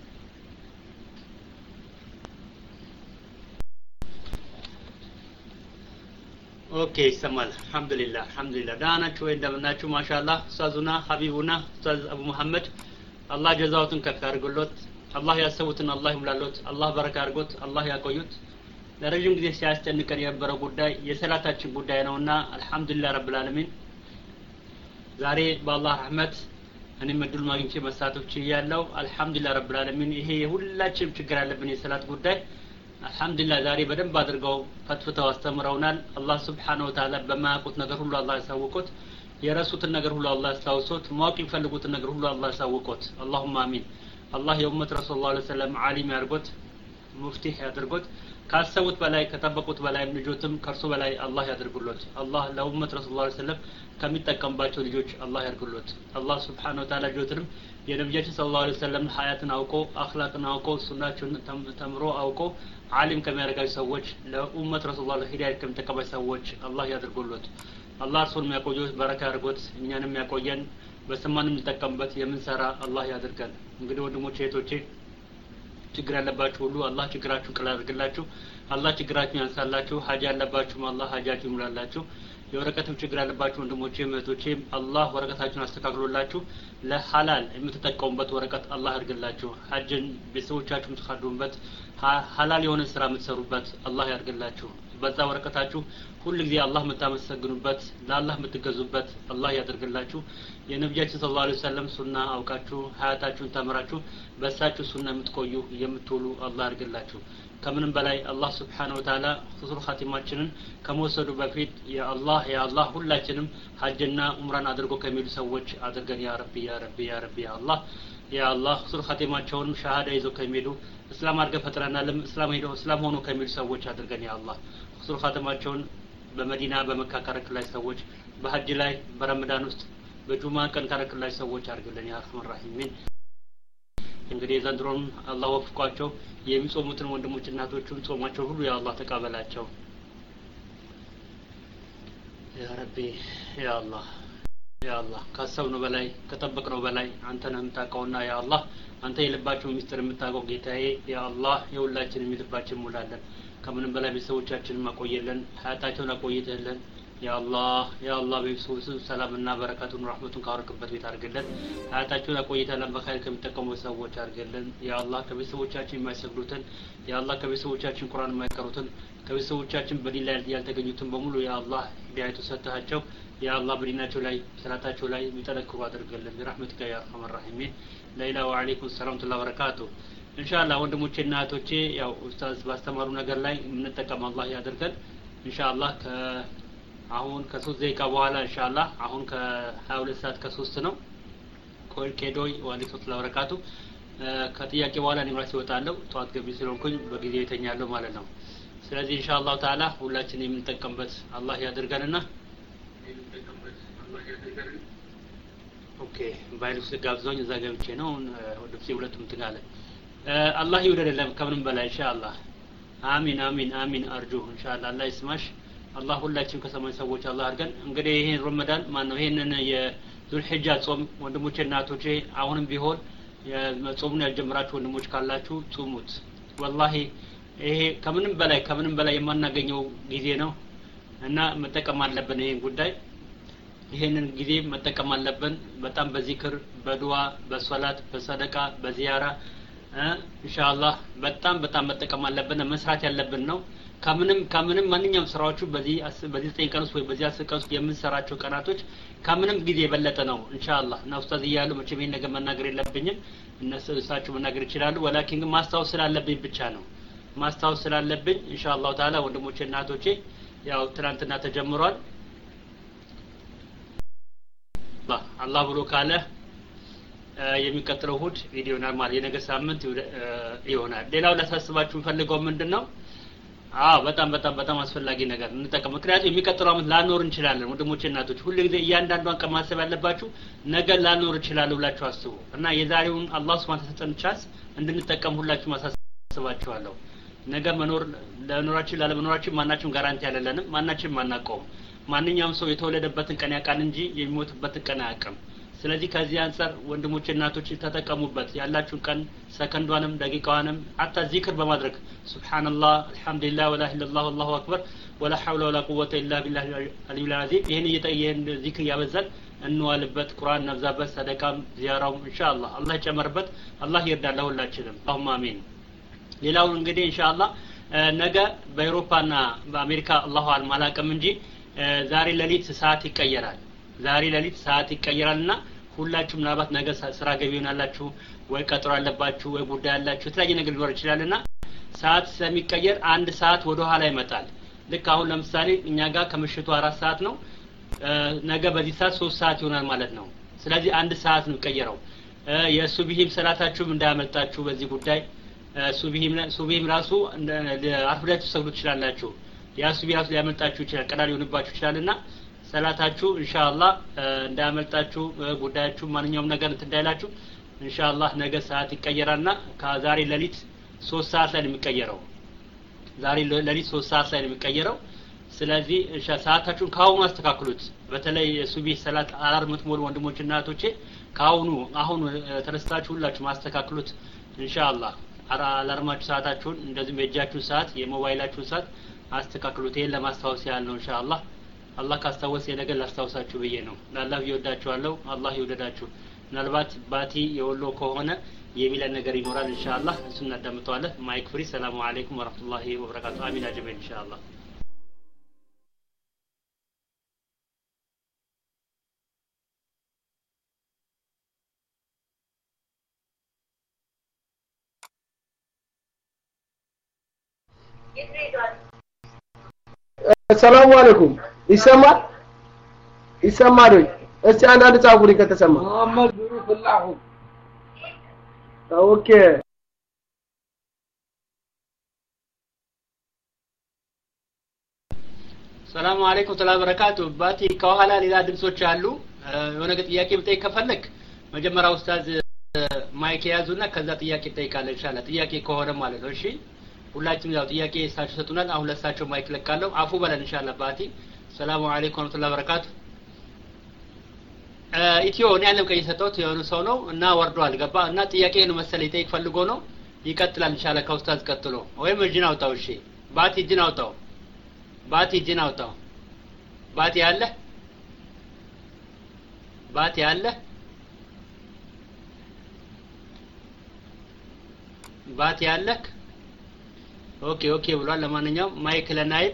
ኦኬ ይሰማል አልহামዱሊላህ አልহামዱሊላህ ዳናችሁ ወይ እንደምናችሁ ማሻአላህ ኡስታዙና ሐቢቡና ኡስታዝ አቡ መሐመድ አላህ ጀዛውትን ከፍ ያድርግሎት አላህ ያሰቡትን አላህ ይሙላሎት አላህ በረካ አድርጎት አላህ ያቆዩት ለረጅም ጊዜ ሲያስጨንቀን የነበረው ጉዳይ የሰላታችን ጉዳይ ነውና አልহামዱሊላህ ረብል ዓለሚን ዛሬ በአላህ ረህመት እኔም እድል ማግኘት መሳተፍ ችያለሁ አልহামዱሊላህ ረብል ዓለሚን ይሄ ሁላችንም ችግር ያለብን የሰላት ጉዳይ አልহামዱሊላህ ዛሬ በደንብ አድርገው ፈትፍተው አስተምረውናል አላህ Subhanahu Wa Ta'ala በማያውቁት ነገር ሁሉ አላህ ያሳውቆት የረሱትን ነገር ሁሉ አላህ ያስታውሶት ማወቅ ይፈልጉትን ነገር ሁሉ አላህ ያሳውቆት اللهم አሚን አላህ የኡመት ረሱል ሰለላሁ ዐለይሂ ወሰለም ዓሊም ያርጎት ሙፍቲህ ያድርጎት ካሰቡት በላይ ከጠበቁት በላይ ልጆትም ከርሱ በላይ አላህ ያድርጉሎት አላህ ለኡመት ረሱል ሰለላሁ ዐለይሂ ወሰለም ከሚጠቀምባቸው ልጆች አላህ ያድርጉሎት አላህ Subhanahu Wa Ta'ala ልጆትንም የነብያችን ሰለላሁ ዐለይሂ ወሰለም ሐያትን አውቆ አኽላቅን አውቆ ሱናቸውን ተምሮ አውቆ ዓሊም ከሚያደርጋቸው ሰዎች ለኡመት ረሱላህ ሂዳየት ከሚጠቀማቸው ሰዎች አላህ ያድርጉሎት አላህ እርሱን ያቆየው በረካ አድርጎት እኛንም ያቆየን በሰማንም እንጠቀምበት የምንሰራ አላህ ያድርገን እንግዲህ ወንድሞቼ እህቶቼ ችግር ያለባችሁ ሁሉ አላህ ችግራችሁን ቀላል ያድርግላችሁ አላህ ችግራችሁን ያንሳላችሁ ሀጃ ያለባችሁ አላህ ሀጃችሁን ይሙላላችሁ የወረቀትም ችግር ያለባችሁ ወንድሞቼ እህቶቼ አላህ ወረቀታችሁን አስተካክሎላችሁ ለሐላል የምትጠቀሙበት ወረቀት አላህ ያድርግላችሁ ሀጅን ቤተሰቦቻችሁን ትخدሙበት ሐላል የሆነ ስራ የምትሰሩበት አላህ ያድርግላችሁ በዛ ወረቀታችሁ ሁሉ ጊዜ አላህ የምታመሰግኑበት ለአላህ የምትገዙበት አላህ ያደርግላችሁ። የነብያችን ሰለላሁ ዐለይሂ ወሰለም ሱና አውቃችሁ ሀያታችሁን ተምራችሁ በእሳችሁ ሱና የምትቆዩ የምትውሉ አላህ ያድርግላችሁ። ከምንም በላይ አላህ Subhanahu Wa Ta'ala ኹሱር ኻቲማችንን ከመወሰዱ በፊት ያ አላህ ያ አላህ ሁላችንም ሐጅና ዑምራን አድርጎ ከሚሉ ሰዎች አድርገን ያ ረቢ ያ ረቢ ያ ረቢ ያ አላህ ያ አላህ ኹሱር ኻቲማቸውን ሻሃዳ ይዘው ከሚሉ እስላም አድርገህ ፈጥረናልም እስላም ሄደው እስላም ሆኖ ከሚሉ ሰዎች አድርገን ያ አላህ ኹሱር ኻቲማቸውን በመዲና በመካ ካረክላይ ሰዎች በሐጅ ላይ በረመዳን ውስጥ በጁማ ቀን ካረክላይ ሰዎች አድርገን ያ አርሐመር ራሂሚን። እንግዲህ ዘንድሮም አላህ ወፍቋቸው የሚጾሙትን ወንድሞች እናቶቹን ጾማቸው ሁሉ ያ አላህ ተቀበላቸው ያ ረቢ ያ አላህ ያ አላህ ካሰብነው በላይ ከጠበቅነው በላይ አንተ ነህ የምታውቀውና ያ አላህ አንተ የልባቸው ሚስጥር የምታውቀው ጌታዬ ያ አላህ የሁላችንም የልባችን ሙላለን። ከምንም በላይ ቤተሰቦቻችንን ማቆየልን ሀያታቸውን አቆይተልን ያ አላህ ያ አላህ ቤተሰቦችን ሰላምና በረከቱን ረህመቱን ካወረክበት ቤት አድርግልን። ሀያታቸውን አቆይተልን በኸይር ከሚጠቀሙ ሰዎች አድርግልን ያ አላህ። ከቤተሰቦቻችን የማይሰግዱትን ያ አላህ ከቤተሰቦቻችን ቁርአን የማይቀሩትን ከቤተሰቦቻችን በዲን ላይ ያልተገኙትን በሙሉ ያ አላህ ሂዳያቱ ሰጥተሃቸው ያ አላህ በዲናቸው ላይ ሰላታቸው ላይ የሚጠነክሩ አድርግልን برحمتك يا ارحم الراحمين። ሌላ ወአለይኩም ሰላም ወራህመቱላሂ ወበረካቱ። ኢንሻአላህ ወንድሞቼና እህቶቼ ያው ኡስታዝ ባስተማሩ ነገር ላይ የምንጠቀም አላህ ያድርገን ኢንሻአላህ። ከ አሁን ከሶስት ደቂቃ በኋላ ኢንሻአላህ አሁን ከ22 ሰዓት ከሶስት ነው ኮል ኬዶይ ወአለይኩም ሰላም ወበረካቱ። ከጥያቄ በኋላ እኔ ራሴ እወጣለሁ ጧት ገቢ ስለሆንኩኝ በጊዜ የተኛለሁ ማለት ነው። ስለዚህ ኢንሻአላህ ተዓላ ሁላችን የምንጠቀምበት አላህ ያድርገንና ኦኬ ባይሉ ስለጋብዘውኝ እዛ ገብቼ ነው ወደፊት ሁለቱም ትጋለ አላህ ይወደደለም ከምንም በላይ ኢንሻአላህ። አሚን አሚን አሚን አርጁ ኢንሻአላህ አላህ ይስማሽ አላህ ሁላችን ከሰማይ ሰዎች አላህ አድርገን። እንግዲህ ይሄን ረመዳን ማን ነው ይሄንን የዙልሂጃ ጾም ወንድሞቼ እናቶቼ አሁንም ቢሆን የጾሙን ያልጀመራችሁ ወንድሞች ካላችሁ ጾሙት። ወላሂ ይሄ ከምንም በላይ ከምንም በላይ የማናገኘው ጊዜ ነው እና መጠቀም አለብን ይሄን ጉዳይ ይሄንን ጊዜ መጠቀም አለብን። በጣም በዚክር በዱዓ በሶላት በሰደቃ በዚያራ ኢንሻአላህ በጣም በጣም መጠቀም አለብን መስራት ያለብን ነው። ከምንም ከምንም ማንኛውም ስራዎቹ በዚህ በዚህ ዘጠኝ ቀን ውስጥ ወይ በዚህ አስር ቀን ውስጥ የምንሰራቸው ቀናቶች ከምንም ጊዜ የበለጠ ነው ኢንሻአላህ። እና ኡስታዝ ይያሉ መቼም ይሄን ነገር መናገር የለብኝም እነሱ እሳቸው መናገር ይችላሉ። ወላኪን ግን ማስታወስ ስላለብኝ ብቻ ነው ማስታወስ ስላለብኝ ኢንሻአላህ ተዓላ ወንድሞቼ እናቶቼ ያው ትናንትና ተጀምሯል። አላህ ብሎ ካለ የሚቀጥለው እሁድ ቪዲዮ ኖርማል የነገ ሳምንት ይሆናል። ሌላው ላሳስባችሁ ፈልገው ምንድነው አዎ በጣም በጣም በጣም አስፈላጊ ነገር እንጠቀም። ምክንያቱም የሚቀጥለው አመት ላኖር እንችላለን ወንድሞቼ እናቶች ሁሉ ጊዜ እያንዳንዷን ቀን ማሰብ ያለባችሁ ነገ ላኖር ይችላል ብላችሁ አስቡ እና የዛሬውን አላህ Subhanahu Wa Ta'ala ቻንስ እንድንጠቀም ሁላችሁ ማሳስባችኋለሁ። ነገ መኖር ለኖራችን ላለመኖራችን ማናችንም ጋራንቲ ያለለንም ማናችንም ማናቀውም። ማንኛውም ሰው የተወለደበትን ቀን ያውቃል እንጂ የሚሞትበትን ቀን አያውቅም። ስለዚህ ከዚህ አንፃር ወንድሞቼ እናቶች ተጠቀሙበት። ያላችሁን ቀን ሰከንዷንም ደቂቃዋንም አታ ዚክር በማድረግ ሱብሃንአላህ አልহামዱሊላህ ወላ ኢላሃ ኢላላህ ወላሁ አክበር ወላ ሐውለ ወላ ቁወተ ኢላ ቢላሂል አሊዩል አዚም። ይሄን እየጠየን ዚክር ያበዛል እንዋልበት ቁርአን ነብዛበት ሰደቃም ዚያራው ኢንሻአላህ አላህ ይጨመርበት አላህ ይርዳል ሁላችንም አላሁም አሚን። ሌላው እንግዲህ ኢንሻአላህ ነገ በአውሮፓና በአሜሪካ አላሁ አልም አላቅም እንጂ ዛሬ ለሊት ሰዓት ይቀየራል ዛሬ ለሊት ሰዓት ይቀየራልና ሁላችሁም ምናልባት ነገ ስራ ገቢ ይሆናላችሁ ወይ ቀጥሮ አለባችሁ ወይ ጉዳይ አላችሁ የተለያየ ነገር ሊኖር ይችላልና ሰዓት ስለሚቀየር አንድ ሰዓት ወደ ኋላ ይመጣል። ልክ አሁን ለምሳሌ እኛ ጋር ከምሽቱ አራት ሰዓት ነው ነገ በዚህ ሰዓት ሶስት ሰዓት ይሆናል ማለት ነው። ስለዚህ አንድ ሰዓት ነው ቀየረው። የሱብሂም ሰላታችሁም እንዳያመልጣችሁ በዚህ ጉዳይ ሱብሂም ሱብሂም ራሱ አርፍዳችሁ ሰግዱ ትችላላችሁ። ያ ሱብሂ ራሱ ሊያመልጣችሁ ይችላል ቀላል ሊሆንባችሁ ይችላልና ሰላታችሁ ኢንሻአላህ እንዳያመልጣችሁ ጉዳያችሁ ማንኛውም ነገር እንዳይላችሁ ኢንሻአላህ ነገ ሰዓት ይቀየራልና ከዛሬ ለሊት ሶስት ሰዓት ላይ ነው የሚቀየረው ዛሬ ለሊት ሶስት ሰዓት ላይ ነው የሚቀየረው። ስለዚህ ሰዓታችሁን ካሁኑ አስተካክሉት። በተለይ ሱብሂ ሰላት አላርም የምትሞሉ ወንድሞችና እህቶቼ ካሁኑ አሁን ተነስታችሁ ሁላችሁ ማስተካክሉት ኢንሻአላህ። አላርማችሁ ሰዓታችሁን እንደዚህም የእጃችሁ ሰዓት የሞባይላችሁ ሰዓት አስተካክሉት። ይሄን ለማስታወስ ያህል ነው ኢንሻአላህ። አላህ ካስታወሰ የነገር ላስታውሳችሁ ብዬ ነው። ለአላህ ይወዳችኋለሁ አላህ ይወደዳችሁ። ምናልባት ባቲ የወሎ ከሆነ የሚለን ነገር ይኖራል ኢንሻአላህ እሱን እናዳምጠዋለን። ማይክ ፍሪ ሰላሙ አለይኩም ወራህመቱላሂ ወበረካቱ። አሚን አጀበ ኢንሻአላህ السلام عليكم يسمع يسمع لي እስቲ አንዳንድ ጻፉልኝ ከተሰማ መሐመድ ብሩ ፍላሁ ኦኬ ሰላም አለይኩም ወራህመቱላሂ ወበረካቱ ባቲ ከኋላ ሌላ ድምጾች አሉ የሆነ ጥያቄ ብጠይቅ ከፈለክ መጀመሪያ ኡስታዝ ማይክ ያዙና ከዛ ጥያቄ ጠይቃለህ ኢንሻአላህ ጥያቄ ከሆነ ማለት ነው እሺ ሁላችንም ያው ጥያቄ ሳችሁ ሰጡናል አሁን ለሳቸው ማይክ ለካለው አፉ በለን ኢንሻአላህ ባቲ ሰላም አለይኩም ወራህመቱላሂ ወበረካቱ ኢትዮ እኔ ያለም ቀይ ሰጠሁት የሆነ ሰው ነው እና ወርዷል ገባ እና ጥያቄ ነው መሰለኝ ይጠይቅ ፈልጎ ነው ይቀጥላል ኢንሻአላህ ከኡስታዝ ቀጥሎ ወይም እጅን አውጣው እሺ ባቲ እጅን አውጣው ባቲ እጅን አውጣው ባቲ አለ ባቲ አለ ባቲ አለክ ኦኬ ኦኬ ብሏል ለማንኛውም ማይክ ለናይብ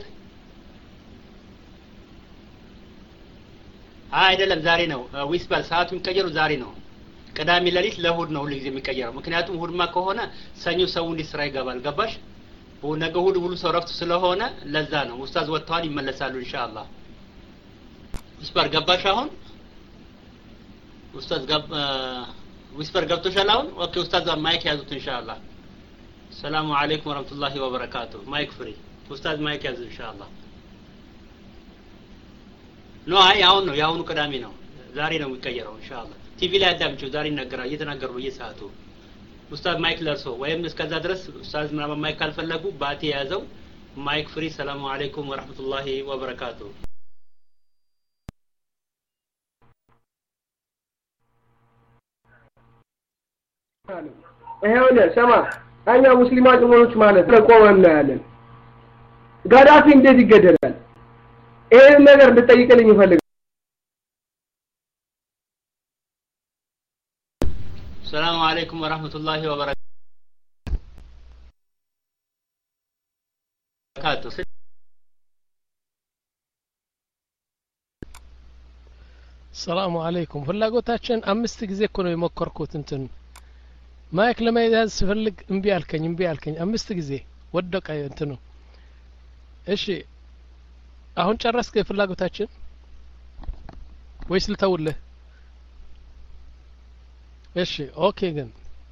አይደለም ዛሬ ነው ዊስፐር ሰዓቱ የሚቀየሩ ዛሬ ነው ቅዳሜ ለሊት ለእሁድ ነው ሁሉ ጊዜ የሚቀየረው ምክንያቱም እሁድማ ከሆነ ሰኞ ሰው እንዲስራ ይገባል ገባሽ ነገ እሁድ ሁሉ ሰው ረፍት ስለሆነ ለዛ ነው ኡስታዝ ወጥተዋል ይመለሳሉ ኢንሻአላህ ዊስፐር ገባሽ አሁን ኡስታዝ ገብ ዊስፐር ገብቶሻል አሁን ኦኬ ኡስታዝ ማይክ ያዙት ኢንሻአላህ ሰላም አለይኩም ወራህመቱላሂ ወበረካቱ ማይክ ፍሪ ኡስታዝ ማይክ ያዙ ኢንሻአላህ ኖ አይ አሁን ነው ያሁኑ ቅዳሜ ነው ዛሬ ነው የሚቀየረው ኢንሻአላህ ቲቪ ላይ አዳምጪው ዛሬ ይነገራል እየተናገሩ በየሰዓቱ ኡስታዝ ማይክ ለርሶ ወይም እስከዛ ድረስ ኡስታዝ ምናምን ማይክ ካልፈለጉ ባቲ ያዘው ማይክ ፍሪ ሰላም አለይኩም ወራህመቱላሂ ወበረካቱ ይሄውልህ ሰማ እኛ ሙስሊማን ሆኖች ማለት ለቆመና ያለን ጋዳፊ እንዴት ይገደላል ይሄን ነገር እንድጠይቅልኝ ይፈልጋል ሰላም አለይኩም ወራህመቱላሂ ወበረካቱ ሰላም አለይኩም ፍላጎታችን አምስት ጊዜ እኮ ነው የሞከርኩት እንትን ማይክ ለመያዝ ስፈልግ እምቢ አልከኝ እምቢ አልከኝ አምስት ጊዜ ወደቀ እንትኑ እሺ አሁን ጨረስክ ፍላጎታችን ወይስ ልተውልህ እሺ ኦኬ ግን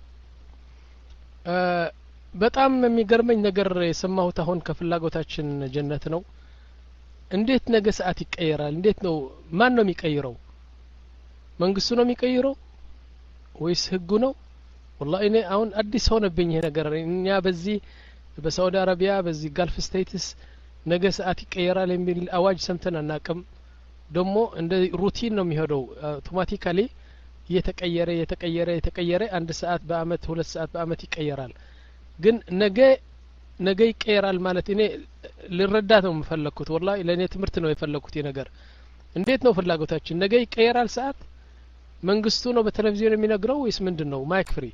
በጣም የሚገርመኝ ነገር የሰማሁት አሁን ከፍላጎታችን ጀነት ነው እንዴት ነገ ሰዓት ይቀየራል እንዴት ነው ማን ነው የሚቀይረው መንግስቱ ነው የሚቀይረው ወይስ ህጉ ነው والله እኔ አሁን አዲስ ሆነብኝ ይሄ ነገር እኛ በዚህ በሳውዲ አረቢያ በዚህ ጋልፍ ስቴትስ ነገ ሰዓት ይቀየራል የሚል አዋጅ ሰምተን አናቅም ደግሞ እንደ ሩቲን ነው የሚሄደው አውቶማቲካሊ እየተቀየረ እየተቀየረ እየተቀየረ አንድ ሰዓት በአመት ሁለት ሰዓት በአመት ይቀየራል ግን ነገ ነገ ይቀየራል ማለት እኔ ልረዳት ነው የምፈልኩት والله ለኔ ትምህርት ነው የፈለኩት ይሄ ነገር እንዴት ነው ፍላጎታችን ነገ ይቀየራል ሰዓት መንግስቱ ነው በቴሌቪዥን የሚነግረው ወይስ ምንድነው ማይክ ፍሪ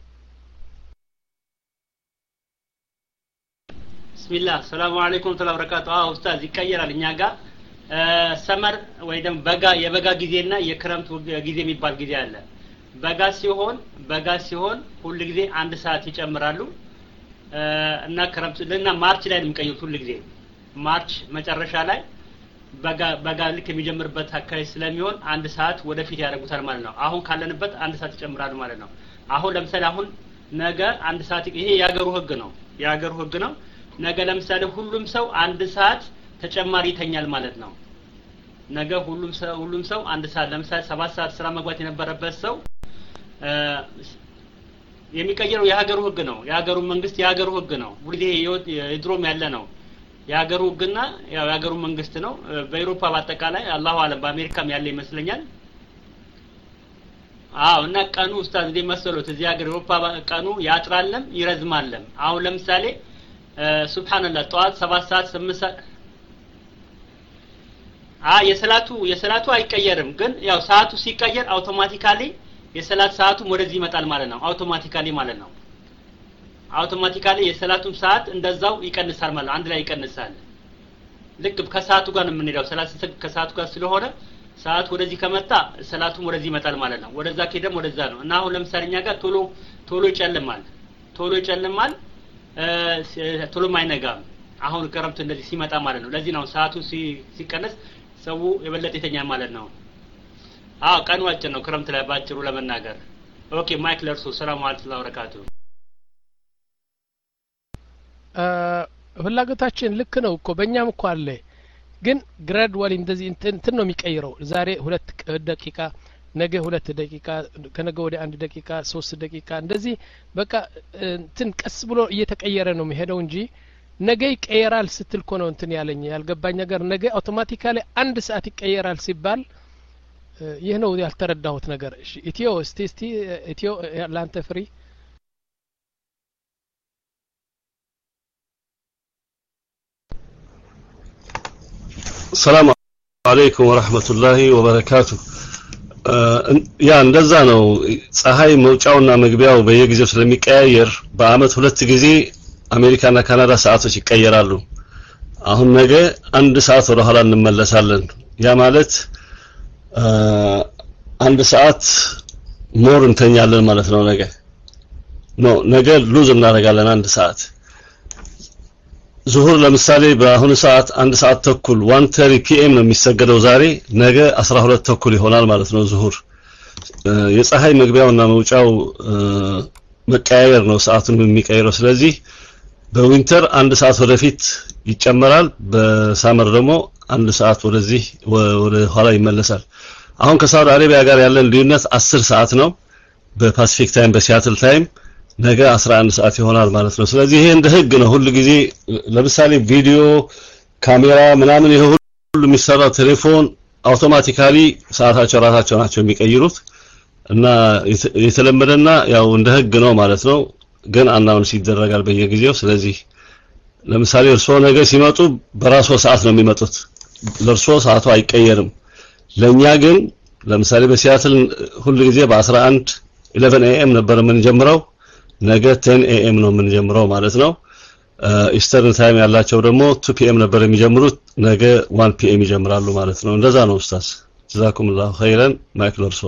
ቢስሚላህ ሰላም አለይኩም ወራህመቱላሂ አዎ ኡስታዝ ይቀየራል እኛ ጋር ሰመር ወይ ደግሞ በጋ የበጋ ጊዜና የክረምት ጊዜ የሚባል ጊዜ አለ በጋ ሲሆን በጋ ሲሆን ሁሉ ጊዜ አንድ ሰዓት ይጨምራሉ እና ክረምት ለና ማርች ላይ ነው የሚቀየሩት ሁሉ ጊዜ ማርች መጨረሻ ላይ በጋ በጋ ልክ የሚጀምርበት አካባቢ ስለሚሆን አንድ ሰዓት ወደፊት ያደርጉታል ማለት ነው አሁን ካለንበት አንድ ሰዓት ይጨምራሉ ማለት ነው አሁን ለምሳሌ አሁን ነገ አንድ ሰዓት ይሄ ያገሩ ህግ ነው ያገሩ ህግ ነው ነገ ለምሳሌ ሁሉም ሰው አንድ ሰዓት ተጨማሪ ይተኛል ማለት ነው ነገ ሁሉም ሰው ሁሉም ሰው አንድ ሰዓት ለምሳሌ ሰባት ሰዓት ስራ መግባት የነበረበት ሰው የሚቀየረው የሀገሩ ህግ ነው የሀገሩ መንግስት የሀገሩ ህግ ነው ሁሉ የድሮም ያለ ነው የሀገሩ ህግና ያው የሀገሩ መንግስት ነው በአውሮፓ በአጠቃላይ አላሁ አለም በአሜሪካም ያለ ይመስለኛል አዎ እና ቀኑ ኡስታዝ እንደ መሰሎት እዚህ ሀገር አውሮፓ ቀኑ ያጥራለም ይረዝማለም አሁን ለምሳሌ ሱብሃንአላህ ጠዋት ሰባት ሰዓት ስምንት ሰዓት አ የሰላቱ የሰላቱ አይቀየርም ግን ያው ሰዓቱ ሲቀየር አውቶማቲካሊ የሰላት ሰዓቱም ወደዚህ ይመጣል ማለት ነው አውቶማቲካሊ ማለት ነው አውቶማቲካሊ የሰላቱም ሰዓት እንደዛው ይቀንሳል ማለት አንድ ላይ ይቀንሳል ልክ ከሰዓቱ ጋር ነው የምንሄደው ሰላት ከሰዓቱ ጋር ስለሆነ ሰዓት ወደዚህ ከመጣ ሰላቱም ወደዚህ ይመጣል ማለት ነው ወደዛ ከደም ወደዛ ነው እና አሁን ለምሳሌ እኛ ጋር ቶሎ ቶሎ ይጨልማል ቶሎ ይጨልማል ቶሎ ማይነጋም አሁን ክረምት እንደዚህ ሲመጣ ማለት ነው ለዚህ ነው ሰዓቱ ሲቀነስ ሰው የበለጠ ይተኛ ማለት ነው አዎ ቀኑ አጭር ነው ክረምት ላይ ባጭሩ ለመናገር ኦኬ ማይክ ለርሱ ሰላም አለይኩም ወበረካቱ ፍላጎታችን ልክ ነው እኮ በእኛም እኮ አለ ግን ግራዱዋሊ እንደዚህ እንትን ነው የሚቀይረው ዛሬ ሁለት ደቂቃ ነገ ሁለት ደቂቃ ከነገ ወዲያ አንድ ደቂቃ ሶስት ደቂቃ እንደዚህ በቃ እንትን ቀስ ብሎ እየተቀየረ ነው የሚሄደው እንጂ ነገ ይቀየራል ስትል እኮ ነው እንትን ያለኝ ያልገባኝ ነገር ነገ አውቶማቲካሊ አንድ ሰዓት ይቀየራል ሲባል ይህ ነው ያልተረዳሁት ነገር እሺ ኢትዮ እስቲ እስቲ ኢትዮ ላንተ ፍሪ السلام عليكم ورحمة الله وبركاته ያ እንደዛ ነው ፀሐይ መውጫውና መግቢያው በየጊዜው ስለሚቀያየር በአመት ሁለት ጊዜ አሜሪካና ካናዳ ሰዓቶች ይቀየራሉ አሁን ነገ አንድ ሰዓት ወደ ኋላ እንመለሳለን ያ ማለት አንድ ሰዓት ሞር እንተኛለን ማለት ነው ነገ ኖ ነገ ሉዝ እናደርጋለን አንድ ሰዓት ዙሁር ለምሳሌ በአሁኑ ሰዓት አንድ ሰዓት ተኩል one thirty p m ነው የሚሰገደው ዛሬ ነገ አስራ ሁለት ተኩል ይሆናል ማለት ነው ዙሁር የፀሐይ መግቢያውና መውጫው መቀያየር ነው ሰዓቱን የሚቀይረው ስለዚህ በዊንተር አንድ ሰዓት ወደፊት ይጨመራል በሳመር ደግሞ አንድ ሰዓት ወደዚህ ወደ ኋላ ይመለሳል አሁን ከሳውዲ አረቢያ ጋር ያለን ልዩነት አስር ሰዓት ነው በፓሲፊክ ታይም በሲያትል ታይም ነገ አስራ አንድ ሰዓት ይሆናል ማለት ነው ስለዚህ ይሄ እንደ ህግ ነው ሁሉ ጊዜ ለምሳሌ ቪዲዮ ካሜራ ምናምን ይሄ ሁሉ የሚሰራው ቴሌፎን አውቶማቲካሊ ሰዓታቸው ራሳቸው ናቸው የሚቀይሩት እና የተለመደና ያው እንደ ህግ ነው ማለት ነው ግን አናውንስ ይደረጋል በየጊዜው ስለዚህ ለምሳሌ እርሶ ነገ ሲመጡ በራስዎ ሰዓት ነው የሚመጡት ለርሶ ሰዓቱ አይቀየርም ለኛ ግን ለምሳሌ በሲያትል ሁሉ ጊዜ በ11 eleven a m ነበር የምንጀምረው ነገ ten a m ነው የምንጀምረው ማለት ነው ኢስተርን ታይም ያላቸው ደግሞ two p m ነበር የሚጀምሩት ነገ one p m ይጀምራሉ ማለት ነው እንደዛ ነው ኡስታዝ ጀዛኩሙላሁ ኸይረን ማይክ ለርሶ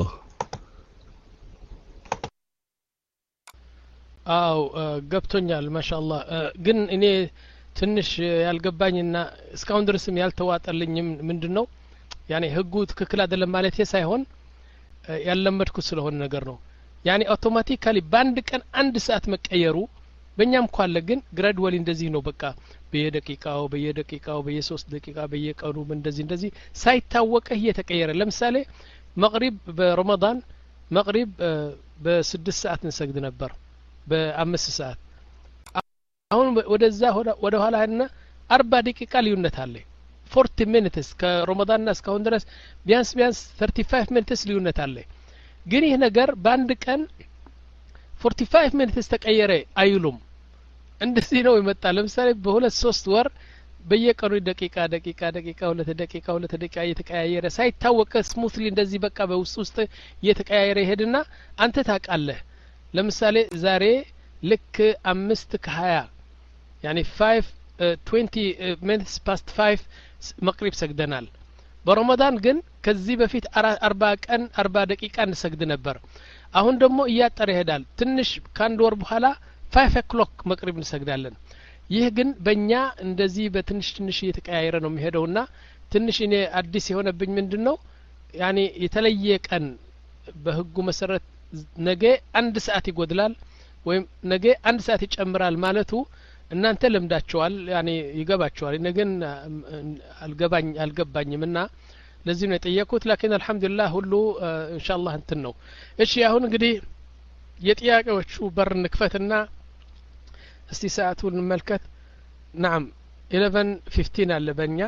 አው ገብቶኛል ማሻአላህ ግን እኔ ትንሽ ያልገባኝና እስካሁን ድረስም ያልተዋጠልኝም ምንድነው ያኔ ህጉ ትክክል አይደለም ማለት ሳይሆን ያለመድኩት ስለሆነ ነገር ነው ያኔ አውቶማቲካሊ ባንድ ቀን አንድ ሰዓት መቀየሩ በእኛም ኳለ ግን ግራዱዋሊ እንደዚህ ነው በቃ በየደቂቃው በየደቂቃው በየ3 ደቂቃ በየቀኑ እንደዚህ እንደዚህ ሳይታወቀ እየተቀየረ ለምሳሌ መግሪብ በረመዳን መግሪብ በ6 ሰዓት እንሰግድ ነበር በ5 ሰዓት አሁን ወደዛ ወደ ኋላ እና አርባ ደቂቃ ልዩነት አለ forty minutes ከረመዳንና እስካሁን ድረስ ቢያንስ ቢያንስ thirty-five minutes ልዩነት አለ ግን ይሄ ነገር በአንድ ቀን forty-five minutes ተቀየረ አይሉም እንደዚህ ነው ይመጣ ለምሳሌ በሁለት ሶስት ወር በየቀኑ ደቂቃ ደቂቃ ደቂቃ ሁለት ደቂቃ ሁለት ደቂቃ እየተቀያየረ ሳይታወቅ ስሙትሊ እንደዚህ በቃ በውስጥ ውስጥ እየተቀያየረ ይሄድና አንተ ታውቃለህ ለምሳሌ ዛሬ ልክ አምስት ከሀያ ያኒ five twenty minutes past five መቅሪብ ሰግደናል በረመዳን ግን ከዚህ በፊት አርባ ቀን አርባ ደቂቃ እንሰግድ ነበር አሁን ደግሞ እያጠረ ይሄዳል ትንሽ ካንድ ወር በኋላ five o'clock መቅሪብ እንሰግዳለን ይህ ግን በእኛ እንደዚህ በትንሽ ትንሽ እየተቀያየረ ነው የሚሄደውና ትንሽ እኔ አዲስ የሆነብኝ ምንድነው ያኒ የተለየ ቀን በህጉ መሰረት ነገ አንድ ሰዓት ይጎድላል ወይም ነገ አንድ ሰዓት ይጨምራል ማለቱ እናንተ ለምዳችኋል ያኔ ይገባችኋል ነገን አልገባኝ አልገባኝምና ለዚህ ነው የጠየቁት ላኪን አልহামዱሊላህ ሁሉ ኢንሻአላህ እንትን ነው እሺ አሁን እንግዲህ የጥያቄዎቹ በር ንክፈትና እስቲ ሰዓቱን እንመልከት نعم eleven fifteen አለ በእኛ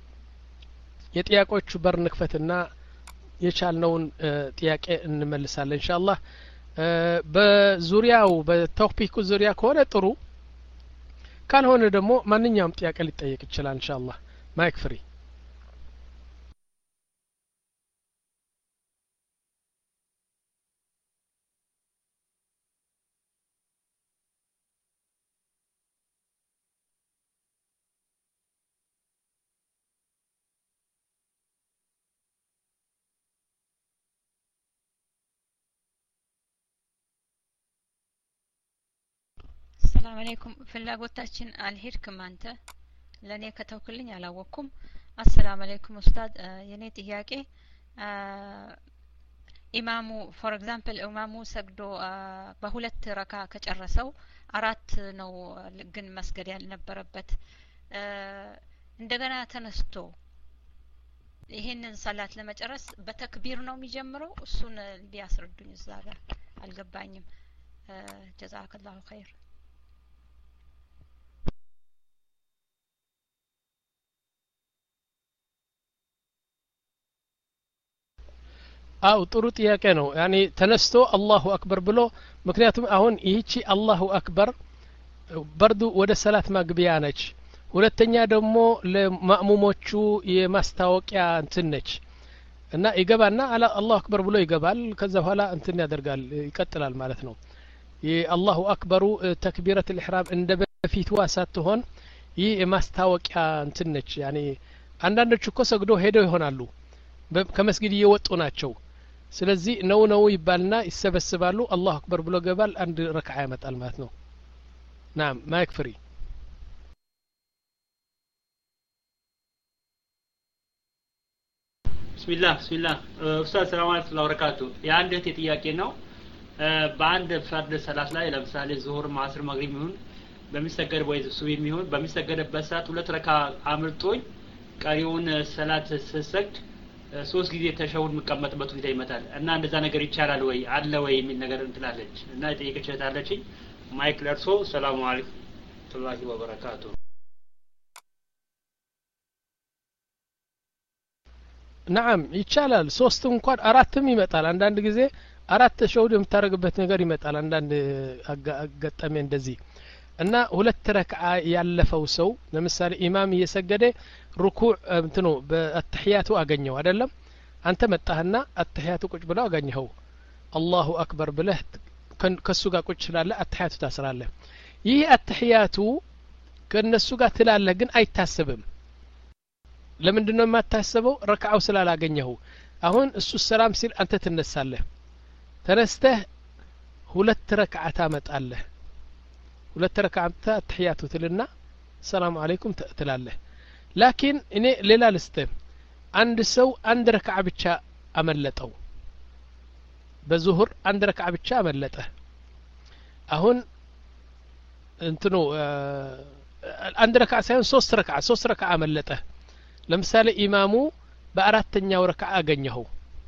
የጥያቄዎቹ በር ንክፈትና የቻልነውን ጥያቄ እንመልሳለን ኢንሻአላህ በዙሪያው በቶፒኩ ዙሪያ ከሆነ ጥሩ ካልሆነ ደግሞ ማንኛውም ጥያቄ ሊጠየቅ ይችላል ኢንሻአላህ ማይክ ፍሪ السلام عليكم ፍላጎታችን አልሄድክም አንተ ለኔ ከተውክልኝ አላወኩም አሰላሙ አለይኩም ኡስታዝ የኔ ጥያቄ ኢማሙ ፎር ኤግዛምፕል ኢማሙ ሰግዶ በሁለት ረካ ከጨረሰው አራት ነው ግን መስገድ ያልነበረበት እንደገና ተነስቶ ይሄንን ሰላት ለመጨረስ በተክቢር ነው የሚጀምረው እሱን ቢያስረዱኝ እዛ ጋር አልገባኝም ጀዛከላሁ ኸይር አው ጥሩ ጥያቄ ነው ያኒ ተነስቶ አላሁ አክበር ብሎ ምክንያቱም አሁን ይህቺ አላሁ አክበር በርዱ ወደ ሰላት ማግቢያ ነች ሁለተኛ ደግሞ ለማእሙሞቹ የማስታወቂያ እንትን ነች እና ይገባና አላሁ አክበር ብሎ ይገባል ከዛ በኋላ እንትን ያደርጋል ይቀጥላል ማለት ነው የአላሁ አክበሩ ተክቢረት الإحرام እንደ በፊትዋ ሳትሆን ይህ የማስታወቂያ እንትን ነች ያኒ አንዳንዶቹ እኮ ሰግዶ ሄደው ይሆናሉ ከመስጊድ እየወጡ ናቸው ስለዚህ ነው ነው ይባልና ይሰበስባሉ አላሁ አክበር ብሎ ገባል አንድ ረክዓ ያመጣል ማለት ነው ናም ማይክ ፍሪ ቢስሚላህ ቢስሚላህ ኡስታዝ ሰላም አለይኩም ወበረካቱ የአንድ እህት ጥያቄ ነው በአንድ ፈርድ ሰላት ላይ ለምሳሌ ዙሁር ማስር መግሪብ ይሁን በሚሰገድ ወይ ሱብሂ ይሁን በሚሰገድበት ሰዓት ሁለት ረካ አምልጦኝ ቀሪውን ሰላት ስሰግድ ሶስት ጊዜ ተሸሁድ መቀመጥበት ሁኔታ ይመጣል እና እንደዛ ነገር ይቻላል ወይ አለ ወይ የሚል ነገር እንትላለች እና የጠየቀች ታለች ማይክ ለርሶ ሰላም አለይኩም ወራህመቱላሂ ወበረካቱ نعم ይቻላል ሶስት እንኳን አራትም ይመጣል አንዳንድ ጊዜ አራት ተሸሁድ የምታረግበት ነገር ይመጣል አንዳንድ አጋጣሚ እንደዚህ እና ሁለት ረክዓ ያለፈው ሰው ለምሳሌ ኢማም እየሰገደ ሩኩዕ እንትኑ በአተህያቱ አገኘው አይደለም አንተ መጣህና አተህያቱ ቁጭ ብለው አገኘው አላሁ አክበር ብለህ ከሱ ጋር ቁጭ ስላለ አተህያቱ ታስራለህ ይህ አተህያቱ ከነሱ ጋር ትላለህ ግን አይታሰብም ለምንድነው የማታስበው ረክዓው ስላላገኘው አሁን እሱ ሰላም ሲል አንተ ትነሳለህ ተነስተህ ሁለት ረክዓ ታመጣለህ ሁለት ረክዓት አተህያቱ ትልና ሰላም አለይኩም ትላለህ ላኪን እኔ ሌላ ልስተ አንድ ሰው አንድ ረክዓ ብቻ አመለጠው በዙሁር አንድ ረክዓ ብቻ አመለጠ አሁን እንትኑ አንድ ረክዓ ሳይሆን ሶስት ረክዓ ሶስት ረክዓ አመለጠ ለምሳሌ ኢማሙ በአራተኛው ረክዓ አገኘው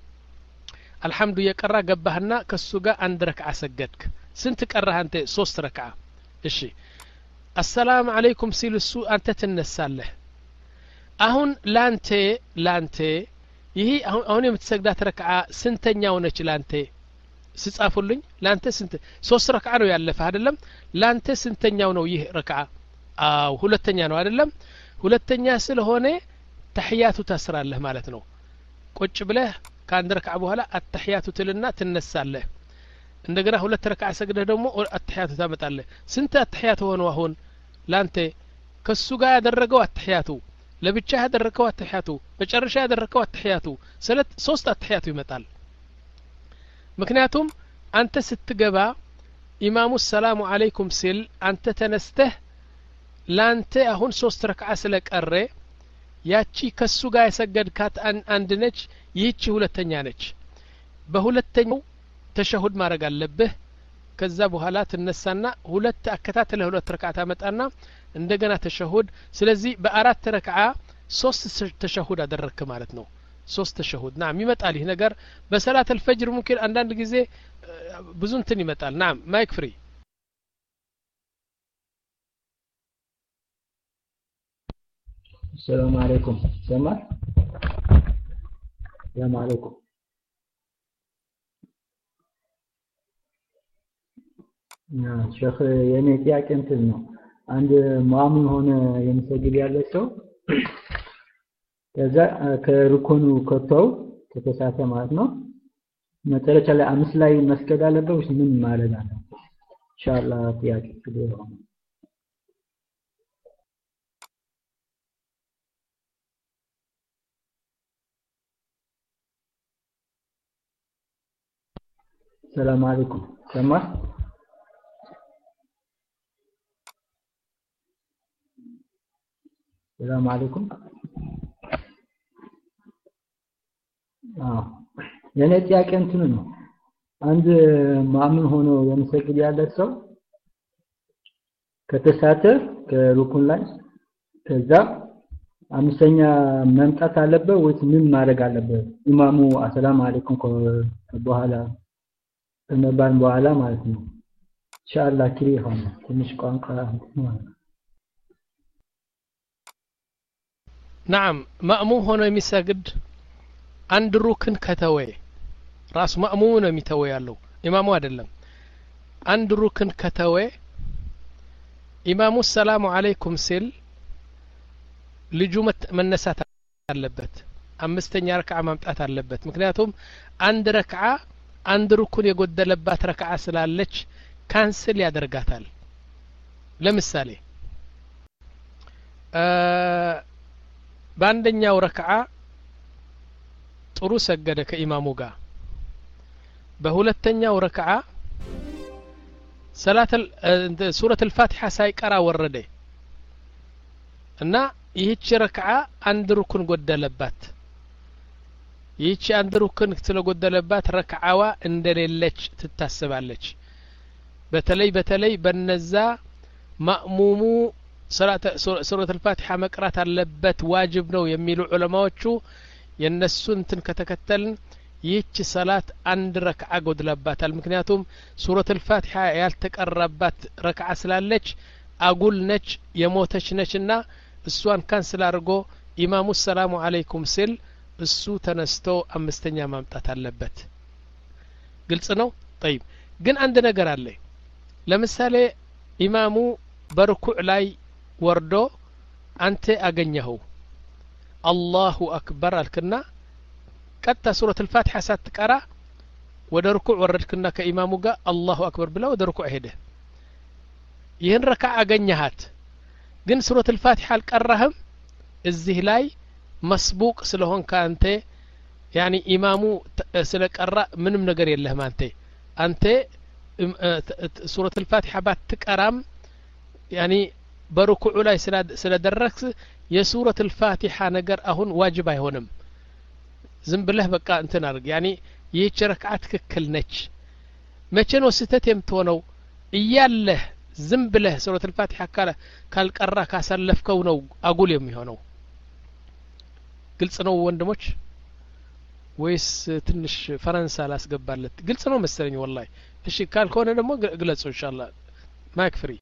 አልহামዱ የቀራ ገባህና ከሱ ጋር አንድ ረክዓ ሰገድክ ስንት ቀራህ አንተ ሶስት ረክዓ እሺ አሰላሙ አለይኩም ሲልሱ አንተ ትነሳለህ አሁን ላንተ ላንተ ይሄ አሁን አሁን የምትሰግዳት ረክዓ ስንተኛው ነች ላንተ ስጻፉልኝ ላንተ ስንት ሶስት ረክዓ ነው ያለፈ አይደለም ላንተ ስንተኛው ነው ይህ ረክዓ አው ሁለተኛ ነው አይደለም ሁለተኛ ስለሆነ ተህያቱ ታስራለህ ማለት ነው ቁጭ ብለህ ከአንድ ረክዓ በኋላ አተህያቱ ትልና ትነሳለህ እንደገና ሁለት ረክዓ ሰግደህ ደግሞ አተህያቱ ታመጣለህ ስንት አተህያቱ ሆነው አሁን ላንተ ከሱ ጋር ያደረገው አተህያቱ ለብቻ ያደረገው አተህያቱ በጨረሻ ያደረገው አተህያቱ ሰለት ሶስት አተህያቱ ይመጣል ምክንያቱም አንተ ስትገባ ኢማሙ ሰላሙ አለይኩም ሲል አንተ ተነስተህ ላንተ አሁን ሶስት ረክዓ ስለቀረ ያቺ ከሱ ጋር የሰገድካት አንድ ነች ይህቺ ሁለተኛ ነች በሁለተኛው ተሸሁድ ማድረግ አለብህ ከዛ በኋላ ትነሳና ሁለት አከታተለ ሁለት ረክዓ ታመጣና እንደገና ተሸሁድ ስለዚህ በአራት ረክዓ ሶስት ተሸሁድ አደረክ ማለት ነው ሶስት ተሸሁድ ናም ይመጣል ይህ ነገር በሰላት الفجر ممكن አንዳንድ ጊዜ ብዙ እንትን ይመጣል ናም ማይክ ፍሪ السلام عليكم سمع السلام عليكم ያ ሸኽ የኔ ጥያቄ እንትን ነው አንድ ሙአሚን ሆነ የሚሰግድ ያለ ሰው ከዛ ከሩኩኑ ከተው ከተሳተ ማለት ነው መጨረሻ ላይ አምስት ላይ መስገድ አለበት ወይስ ምን ማለት ነው ኢንሻአላህ ጥያቄ ክሊር ሆነ السلام عليكم سمع ሰላም አለይኩም አዎ የኔ ጥያቄ እንትኑ ነው አንድ ማምን ሆኖ የሚሰግድ ያለ ሰው ከተሳተ ከሩኩን ላይ ከዛ አምስተኛ መምጣት አለበት ወይስ ምን ማድረግ አለበት ኢማሙ አሰላሙ አለይኩም በኋላ ከመባል በኋላ ማለት ነው ኢንሻአላህ ክሪ ሆነ ትንሽ ቋንቋ نعم مأموم ሆኖ የሚሰግድ አንድ ሩክን ከተወ ራስ ማእሙም ነው የሚተወ ያለው ኢማሙ አይደለም አንድ ሩክን ከተወ ኢማሙ ሰላሙ አለይኩም ሲል ልጁ መነሳት አለበት አምስተኛ ረክዓ ማምጣት አለበት ምክንያቱም አንድ ረክዓ አንድ ሩክን የጎደለባት ረክዓ ስላለች ካንስል ያደርጋታል ለምሳሌ በአንደኛው ረክዓ ጥሩ ሰገደ ከኢማሙ ጋር በሁለተኛው ረክዓ ሰላት ሱረት አልፋቲሃ ሳይቀራ ወረደ እና ይህች ረክዓ አንድ ሩክን ጎደለባት ይህች አንድ ሩክን ስለጎደለባት ረክዓዋ እንደሌለች ትታሰባለች በተለይ በተለይ በነዛ ማእሙሙ ሰላት ሱረት አልፋቲሃ መቅራት አለበት ዋጅብ ነው የሚሉ ዑለማዎቹ የነሱን እንትን ከተከተልን ይህች ሰላት አንድ ረክዓ ጎድለባታል ምክንያቱም ሱረት አልፋቲሃ ያልተቀራባት ረክዓ ስላለች አጉል ነች የሞተች ነችና እሷን ካንስል አድርጎ ኢማሙ ሰላሙ አለይኩም ሲል እሱ ተነስቶ አምስተኛ ማምጣት አለበት ግልጽ ነው طيب ግን አንድ ነገር አለ ለምሳሌ ኢማሙ በርኩዕ ላይ ወርዶ አንተ አገኘኸው አላሁ አክበር አልክና ቀጥታ ሱረት አልፋቲሃ ሳትቀራ ወደ ርኩዕ ወረድክና ከኢማሙ ጋር አላሁ አክበር ብለው ወደ ርኩዕ ሄደ ይህን ረክዓ አገኘሃት ግን ሱረት አልፋቲሃ አልቀራህም እዚህ ላይ መስቡቅ ስለሆን ካንተ ያኒ ኢማሙ ስለቀራ ምንም ነገር የለህም አንተ አንተ ሱረት አልፋቲሃ ባትቀራም ያኒ በርኩዑ ላይ ስለደረክስ የሱረት አልፋቲሃ ነገር አሁን ዋጅብ አይሆንም ዝም ብለህ በቃ እንትን አድርግ ያኒ ይህች ረክዓ ትክክል ነች መቼ ነው ስህተት የምትሆነው እያለህ ዝም ብለህ ሱረት አልፋቲሃ ካልቀራ ካሳለፍከው ነው አጉል የሚሆነው ግልጽ ነው ወንድሞች ወይስ ትንሽ ፈረንሳ ላስገባለት ግልጽ ነው መሰለኝ ወላሂ እሺ ካልሆነ ደግሞ ግለጹ ኢንሻአላህ ማይክ ፍሪ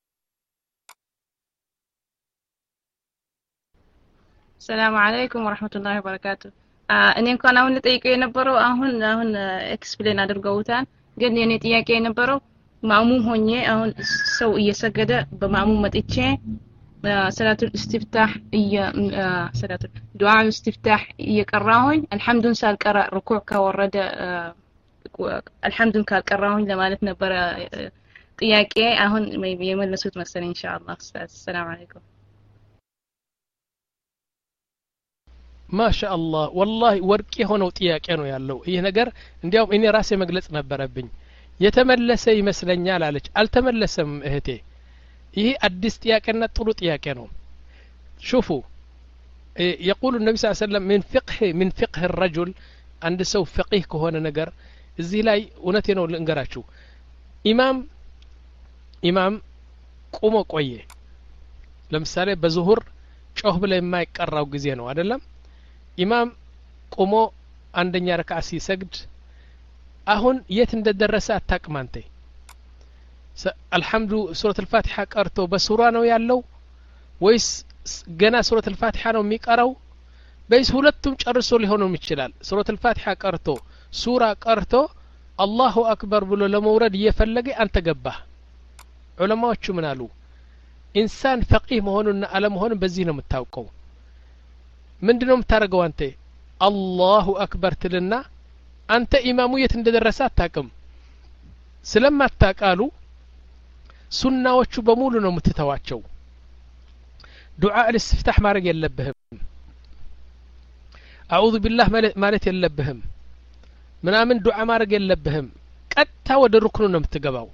ሰላም አለይኩም ወራህመቱላሂ ወበረካቱ እኔ እንኳን አሁን ልጠይቀው የነበረው አሁን አሁን ኤክስፕሌን አድርገውታል ግን የኔ ጥያቄ የነበረው ማእሙም ሆኜ አሁን ሰው እየሰገደ በማእሙም መጥቼ ሰላቱል ኢስቲፍታህ ሰላቱል ዱዓ ኢስቲፍታህ እየቀራሁኝ አልহামዱን ሳልቀራ ሩኩዕ ከወረደ አልহামዱን ካልቀራሁኝ ለማለት ነበር ጥያቄ አሁን የመለሱት መሰለኝ ኢንሻአላህ ሰላም አለይኩም ማሻአላህ ወላሂ ወርቅ የሆነው ጥያቄ ነው ያለው ይህ ነገር እንዲያውም እኔ ራሴ መግለጽ ነበረብኝ የተመለሰ ይመስለኛል አለች አልተመለሰም እህቴ ይህ አዲስ ጥያቄና ጥሩ ጥያቄ ነው شوفوا يقول النبي صلى الله عليه وسلم من فقه من فقه الرجل عند سو فقيه كهونه ነገር እዚህ ላይ እውነቴ ነው ልንገራችሁ ኢማም ኢማም ቆሞ ቆየ ለምሳሌ በዙሁር ጮህ ብለ የማይቀራው ጊዜ ነው አይደለም ኢማም ቆሞ አንደኛ ረክዓ ሲሰግድ አሁን የት እንደደረሰ አታቅም አንተ አልহামዱ ሱረት አልፋቲሃ ቀርቶ በሱራ ነው ያለው ወይስ ገና ሱረት አልፋቲሃ ነው የሚቀራው በይስ ሁለቱም ጨርሶ ሊሆንም ይችላል ሱረት አልፋቲሃ ቀርቶ ሱራ ቀርቶ አላሁ አክበር ብሎ ለመውረድ እየፈለገ አንተ ገባህ ዑለማዎቹ ምን አሉ ኢንሳን ፈቂህ መሆኑና አለመሆኑን በዚህ ነው የምታውቀው ምንድነው የምታረገው አንተ አላሁ አክበር ትልና አንተ ኢማሙ የት እንደደረሰ አታቅም ስለማታቃሉ ሱናዎቹ በሙሉ ነው የምትተዋቸው ዱዓ الاستفتاح ማድረግ የለብህም አዑዙ ቢላህ ማለት የለብህም ምናምን ዱዓ ማድረግ የለብህም ቀጥታ ወደ ሩክኑ ነው የምትገባው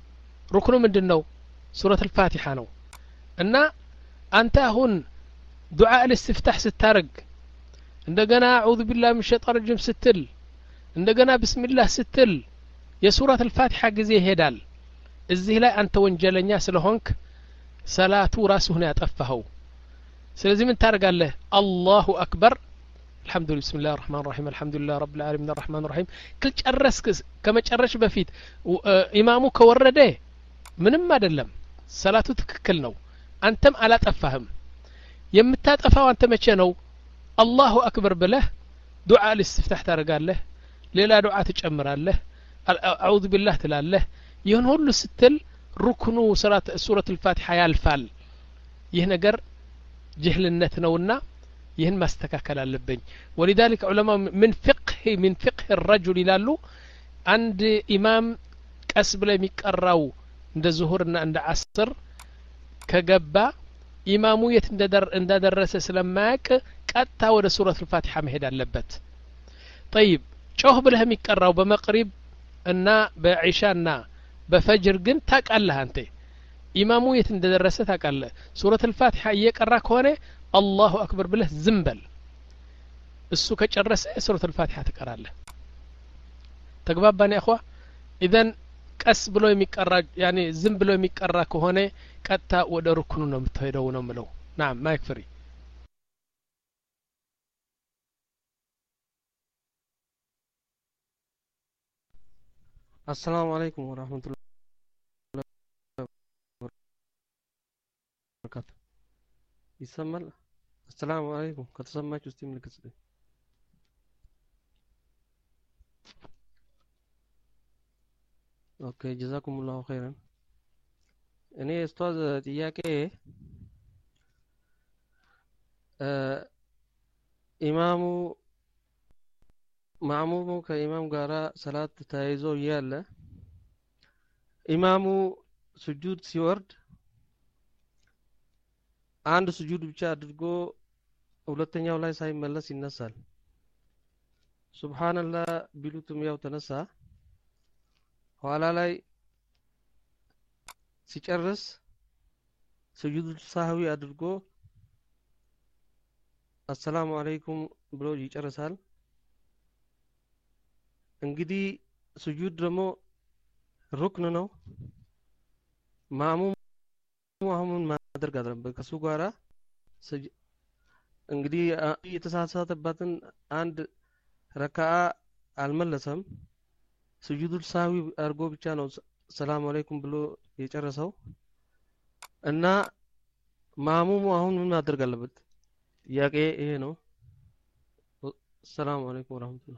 ሩክኑ ምንድነው ሱረት አልፋቲሃ ነው እና አንተ አሁን ዱዓ الاستفتاح ስታረግ እንደገና አዑዙ ቢላሂ ሚነ ሸይጣን ረጂም ስትል እንደገና ቢስሚላህ ስትል የሱረት الፋቲሃ ጊዜ ይሄዳል እዚህ ላይ አንተ ወንጀለኛ ስለሆንክ ሰላቱ ራስህ ነው ያጠፋኸው ስለዚህ ምን ታረጋለህ አላሁ አክበር الحمد لله بسم الله الرحمن الرحيم الحمد لله رب العالمين الرحمن الرحيم كل ጨረስክ ከመጨረሽ በፊት ኢማሙ ከወረደ ምንም አይደለም ሰላቱ ትክክል ነው አንተም አላጠፋህም የምታጠፋው አንተ መቼ ነው አላሁ አክበር ብለህ ዱዓ الاستفتاح ታረጋለህ ሌላ ዱዓ ትጨምራለህ አዑዙ ቢላህ ትላለህ ይሁን ሁሉ ስትል ሩክኑ ሰላት ሱረት الفاتحة ያልፋል ይህ ነገር ጅህልነት ነውና ይህን ማስተካከል አለብኝ ولذلك علماء من فقه من فقه الرجل ይላሉ አንድ ኢማም ቀስ ብለ የሚቀራው እንደ ዙሁርና እንደ አስር ከገባ ኢማሙ የት እንደደረሰ ስለማያውቅ ቀጥታ ወደ ሱረት الفاتحة መሄድ አለበት طيب ጮህ ብለህ የሚቀራው በመቅሪብ እና በዒሻና በፈጅር ግን ታውቃለህ አንተ ኢማሙ የት እንደደረሰ ታውቃለህ ሱረት الفاتحة እየቀራ ከሆነ አላሁ አክበር ብለህ ዝም በል እሱ ከጨረሰ ሱረት الفاتحة ትቀራለህ ተግባባን يا اخوه اذا ቀስ ብሎ የሚቀራ ያኒ ዝም ብሎ የሚቀራ ከሆነ ቀጥታ ወደ ሩክኑ ነው የምትሄደው ነው ምለው نعم ما يكفري السلام عليكم ورحمة الله وبركاته يسمى السلام عليكم ከተሰማችሁ እስቲ ምልክት ስጡኝ ኦኬ ጀዛኩም ላሁ ኸይረን እኔ ኡስታዝ ጥያቄ ኢማሙ ማሙሙ ከኢማም ጋራ ሰላት ተያይዞ ያለ ኢማሙ ስጁድ ሲወርድ አንድ ስጁድ ብቻ አድርጎ ሁለተኛው ላይ ሳይመለስ ይነሳል ሱብሃንአላህ ቢሉትም ያው ተነሳ ኋላ ላይ ሲጨርስ ስጁድ ሳህዊ አድርጎ አሰላሙ አለይኩም ብሎ ይጨርሳል እንግዲህ ስጁድ ደግሞ ሩክን ነው ማሙም ማሙም ማድረግ አለበት ከሱ ጋራ እንግዲህ የተሳሳተበትን አንድ ረካዓ አልመለሰም ስጁድ ሳህዊ አርጎ ብቻ ነው ሰላም አለይኩም ብሎ የጨረሰው እና ማሙሙ አሁን ምን ማድረግ አለበት ጥያቄ ይሄ ነው ሰላም አለይኩም ወራህመቱላህ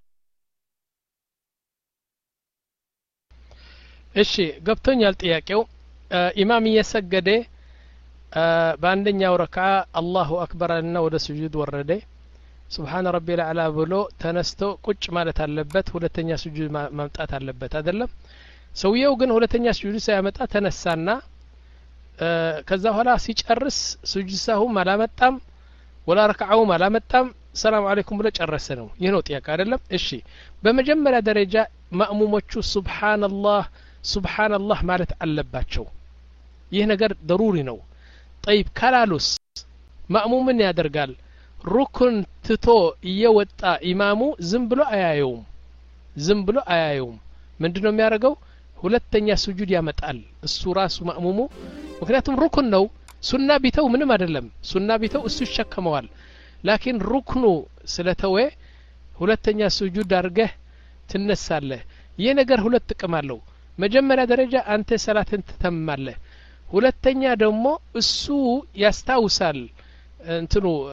እሺ ገብቶኛል ጥያቄው ኢማም እየሰገደ በአንደኛው ረክዓ አላሁ አክበር እና ወደ ስጁድ ወረደ ሱብሃን ረቢል አዕላ ብሎ ተነስቶ ቁጭ ማለት አለበት ሁለተኛ ስጁድ ማምጣት አለበት አይደለም ሰውየው ግን ሁለተኛ ስጁድ ሳያመጣ ተነሳና ከዛ በኋላ ሲጨርስ ስጁድ ሳሁ ማላመጣም ወላ ረክዓው ማላመጣም ሰላም አለይኩም ብሎ ጨረሰ ነው ይህ ነው ጥያቄ አይደለም እሺ በመጀመሪያ ደረጃ ማእሙሞቹ ሱብሃንአላህ ሱብሃንአላህ ማለት አለባቸው ይህ ነገር ضروري ነው طيب ካላሉስ ማእሙምን ያደርጋል ሩክን ትቶ እየወጣ ኢማሙ ዝም ብሎ አያየውም ዝም ብሎ አያየውም ምንድነው የሚያደርገው ሁለተኛ ስጁድ ያመጣል እሱ ራሱ ማእሙሙ ምክንያቱም ሩክን ነው ሱና ቢተው ምንም አይደለም ሱና ቢተው እሱ ይሸከመዋል ላኪን ሩክኑ ስለተወ ሁለተኛ ስጁድ አድርገህ ትነሳለህ ይህ ነገር ሁለት ጥቅም አለው መጀመሪያ ደረጃ አንተ ሰላትን ትተማለህ ሁለተኛ ደግሞ እሱ ያስታውሳል እንትኑ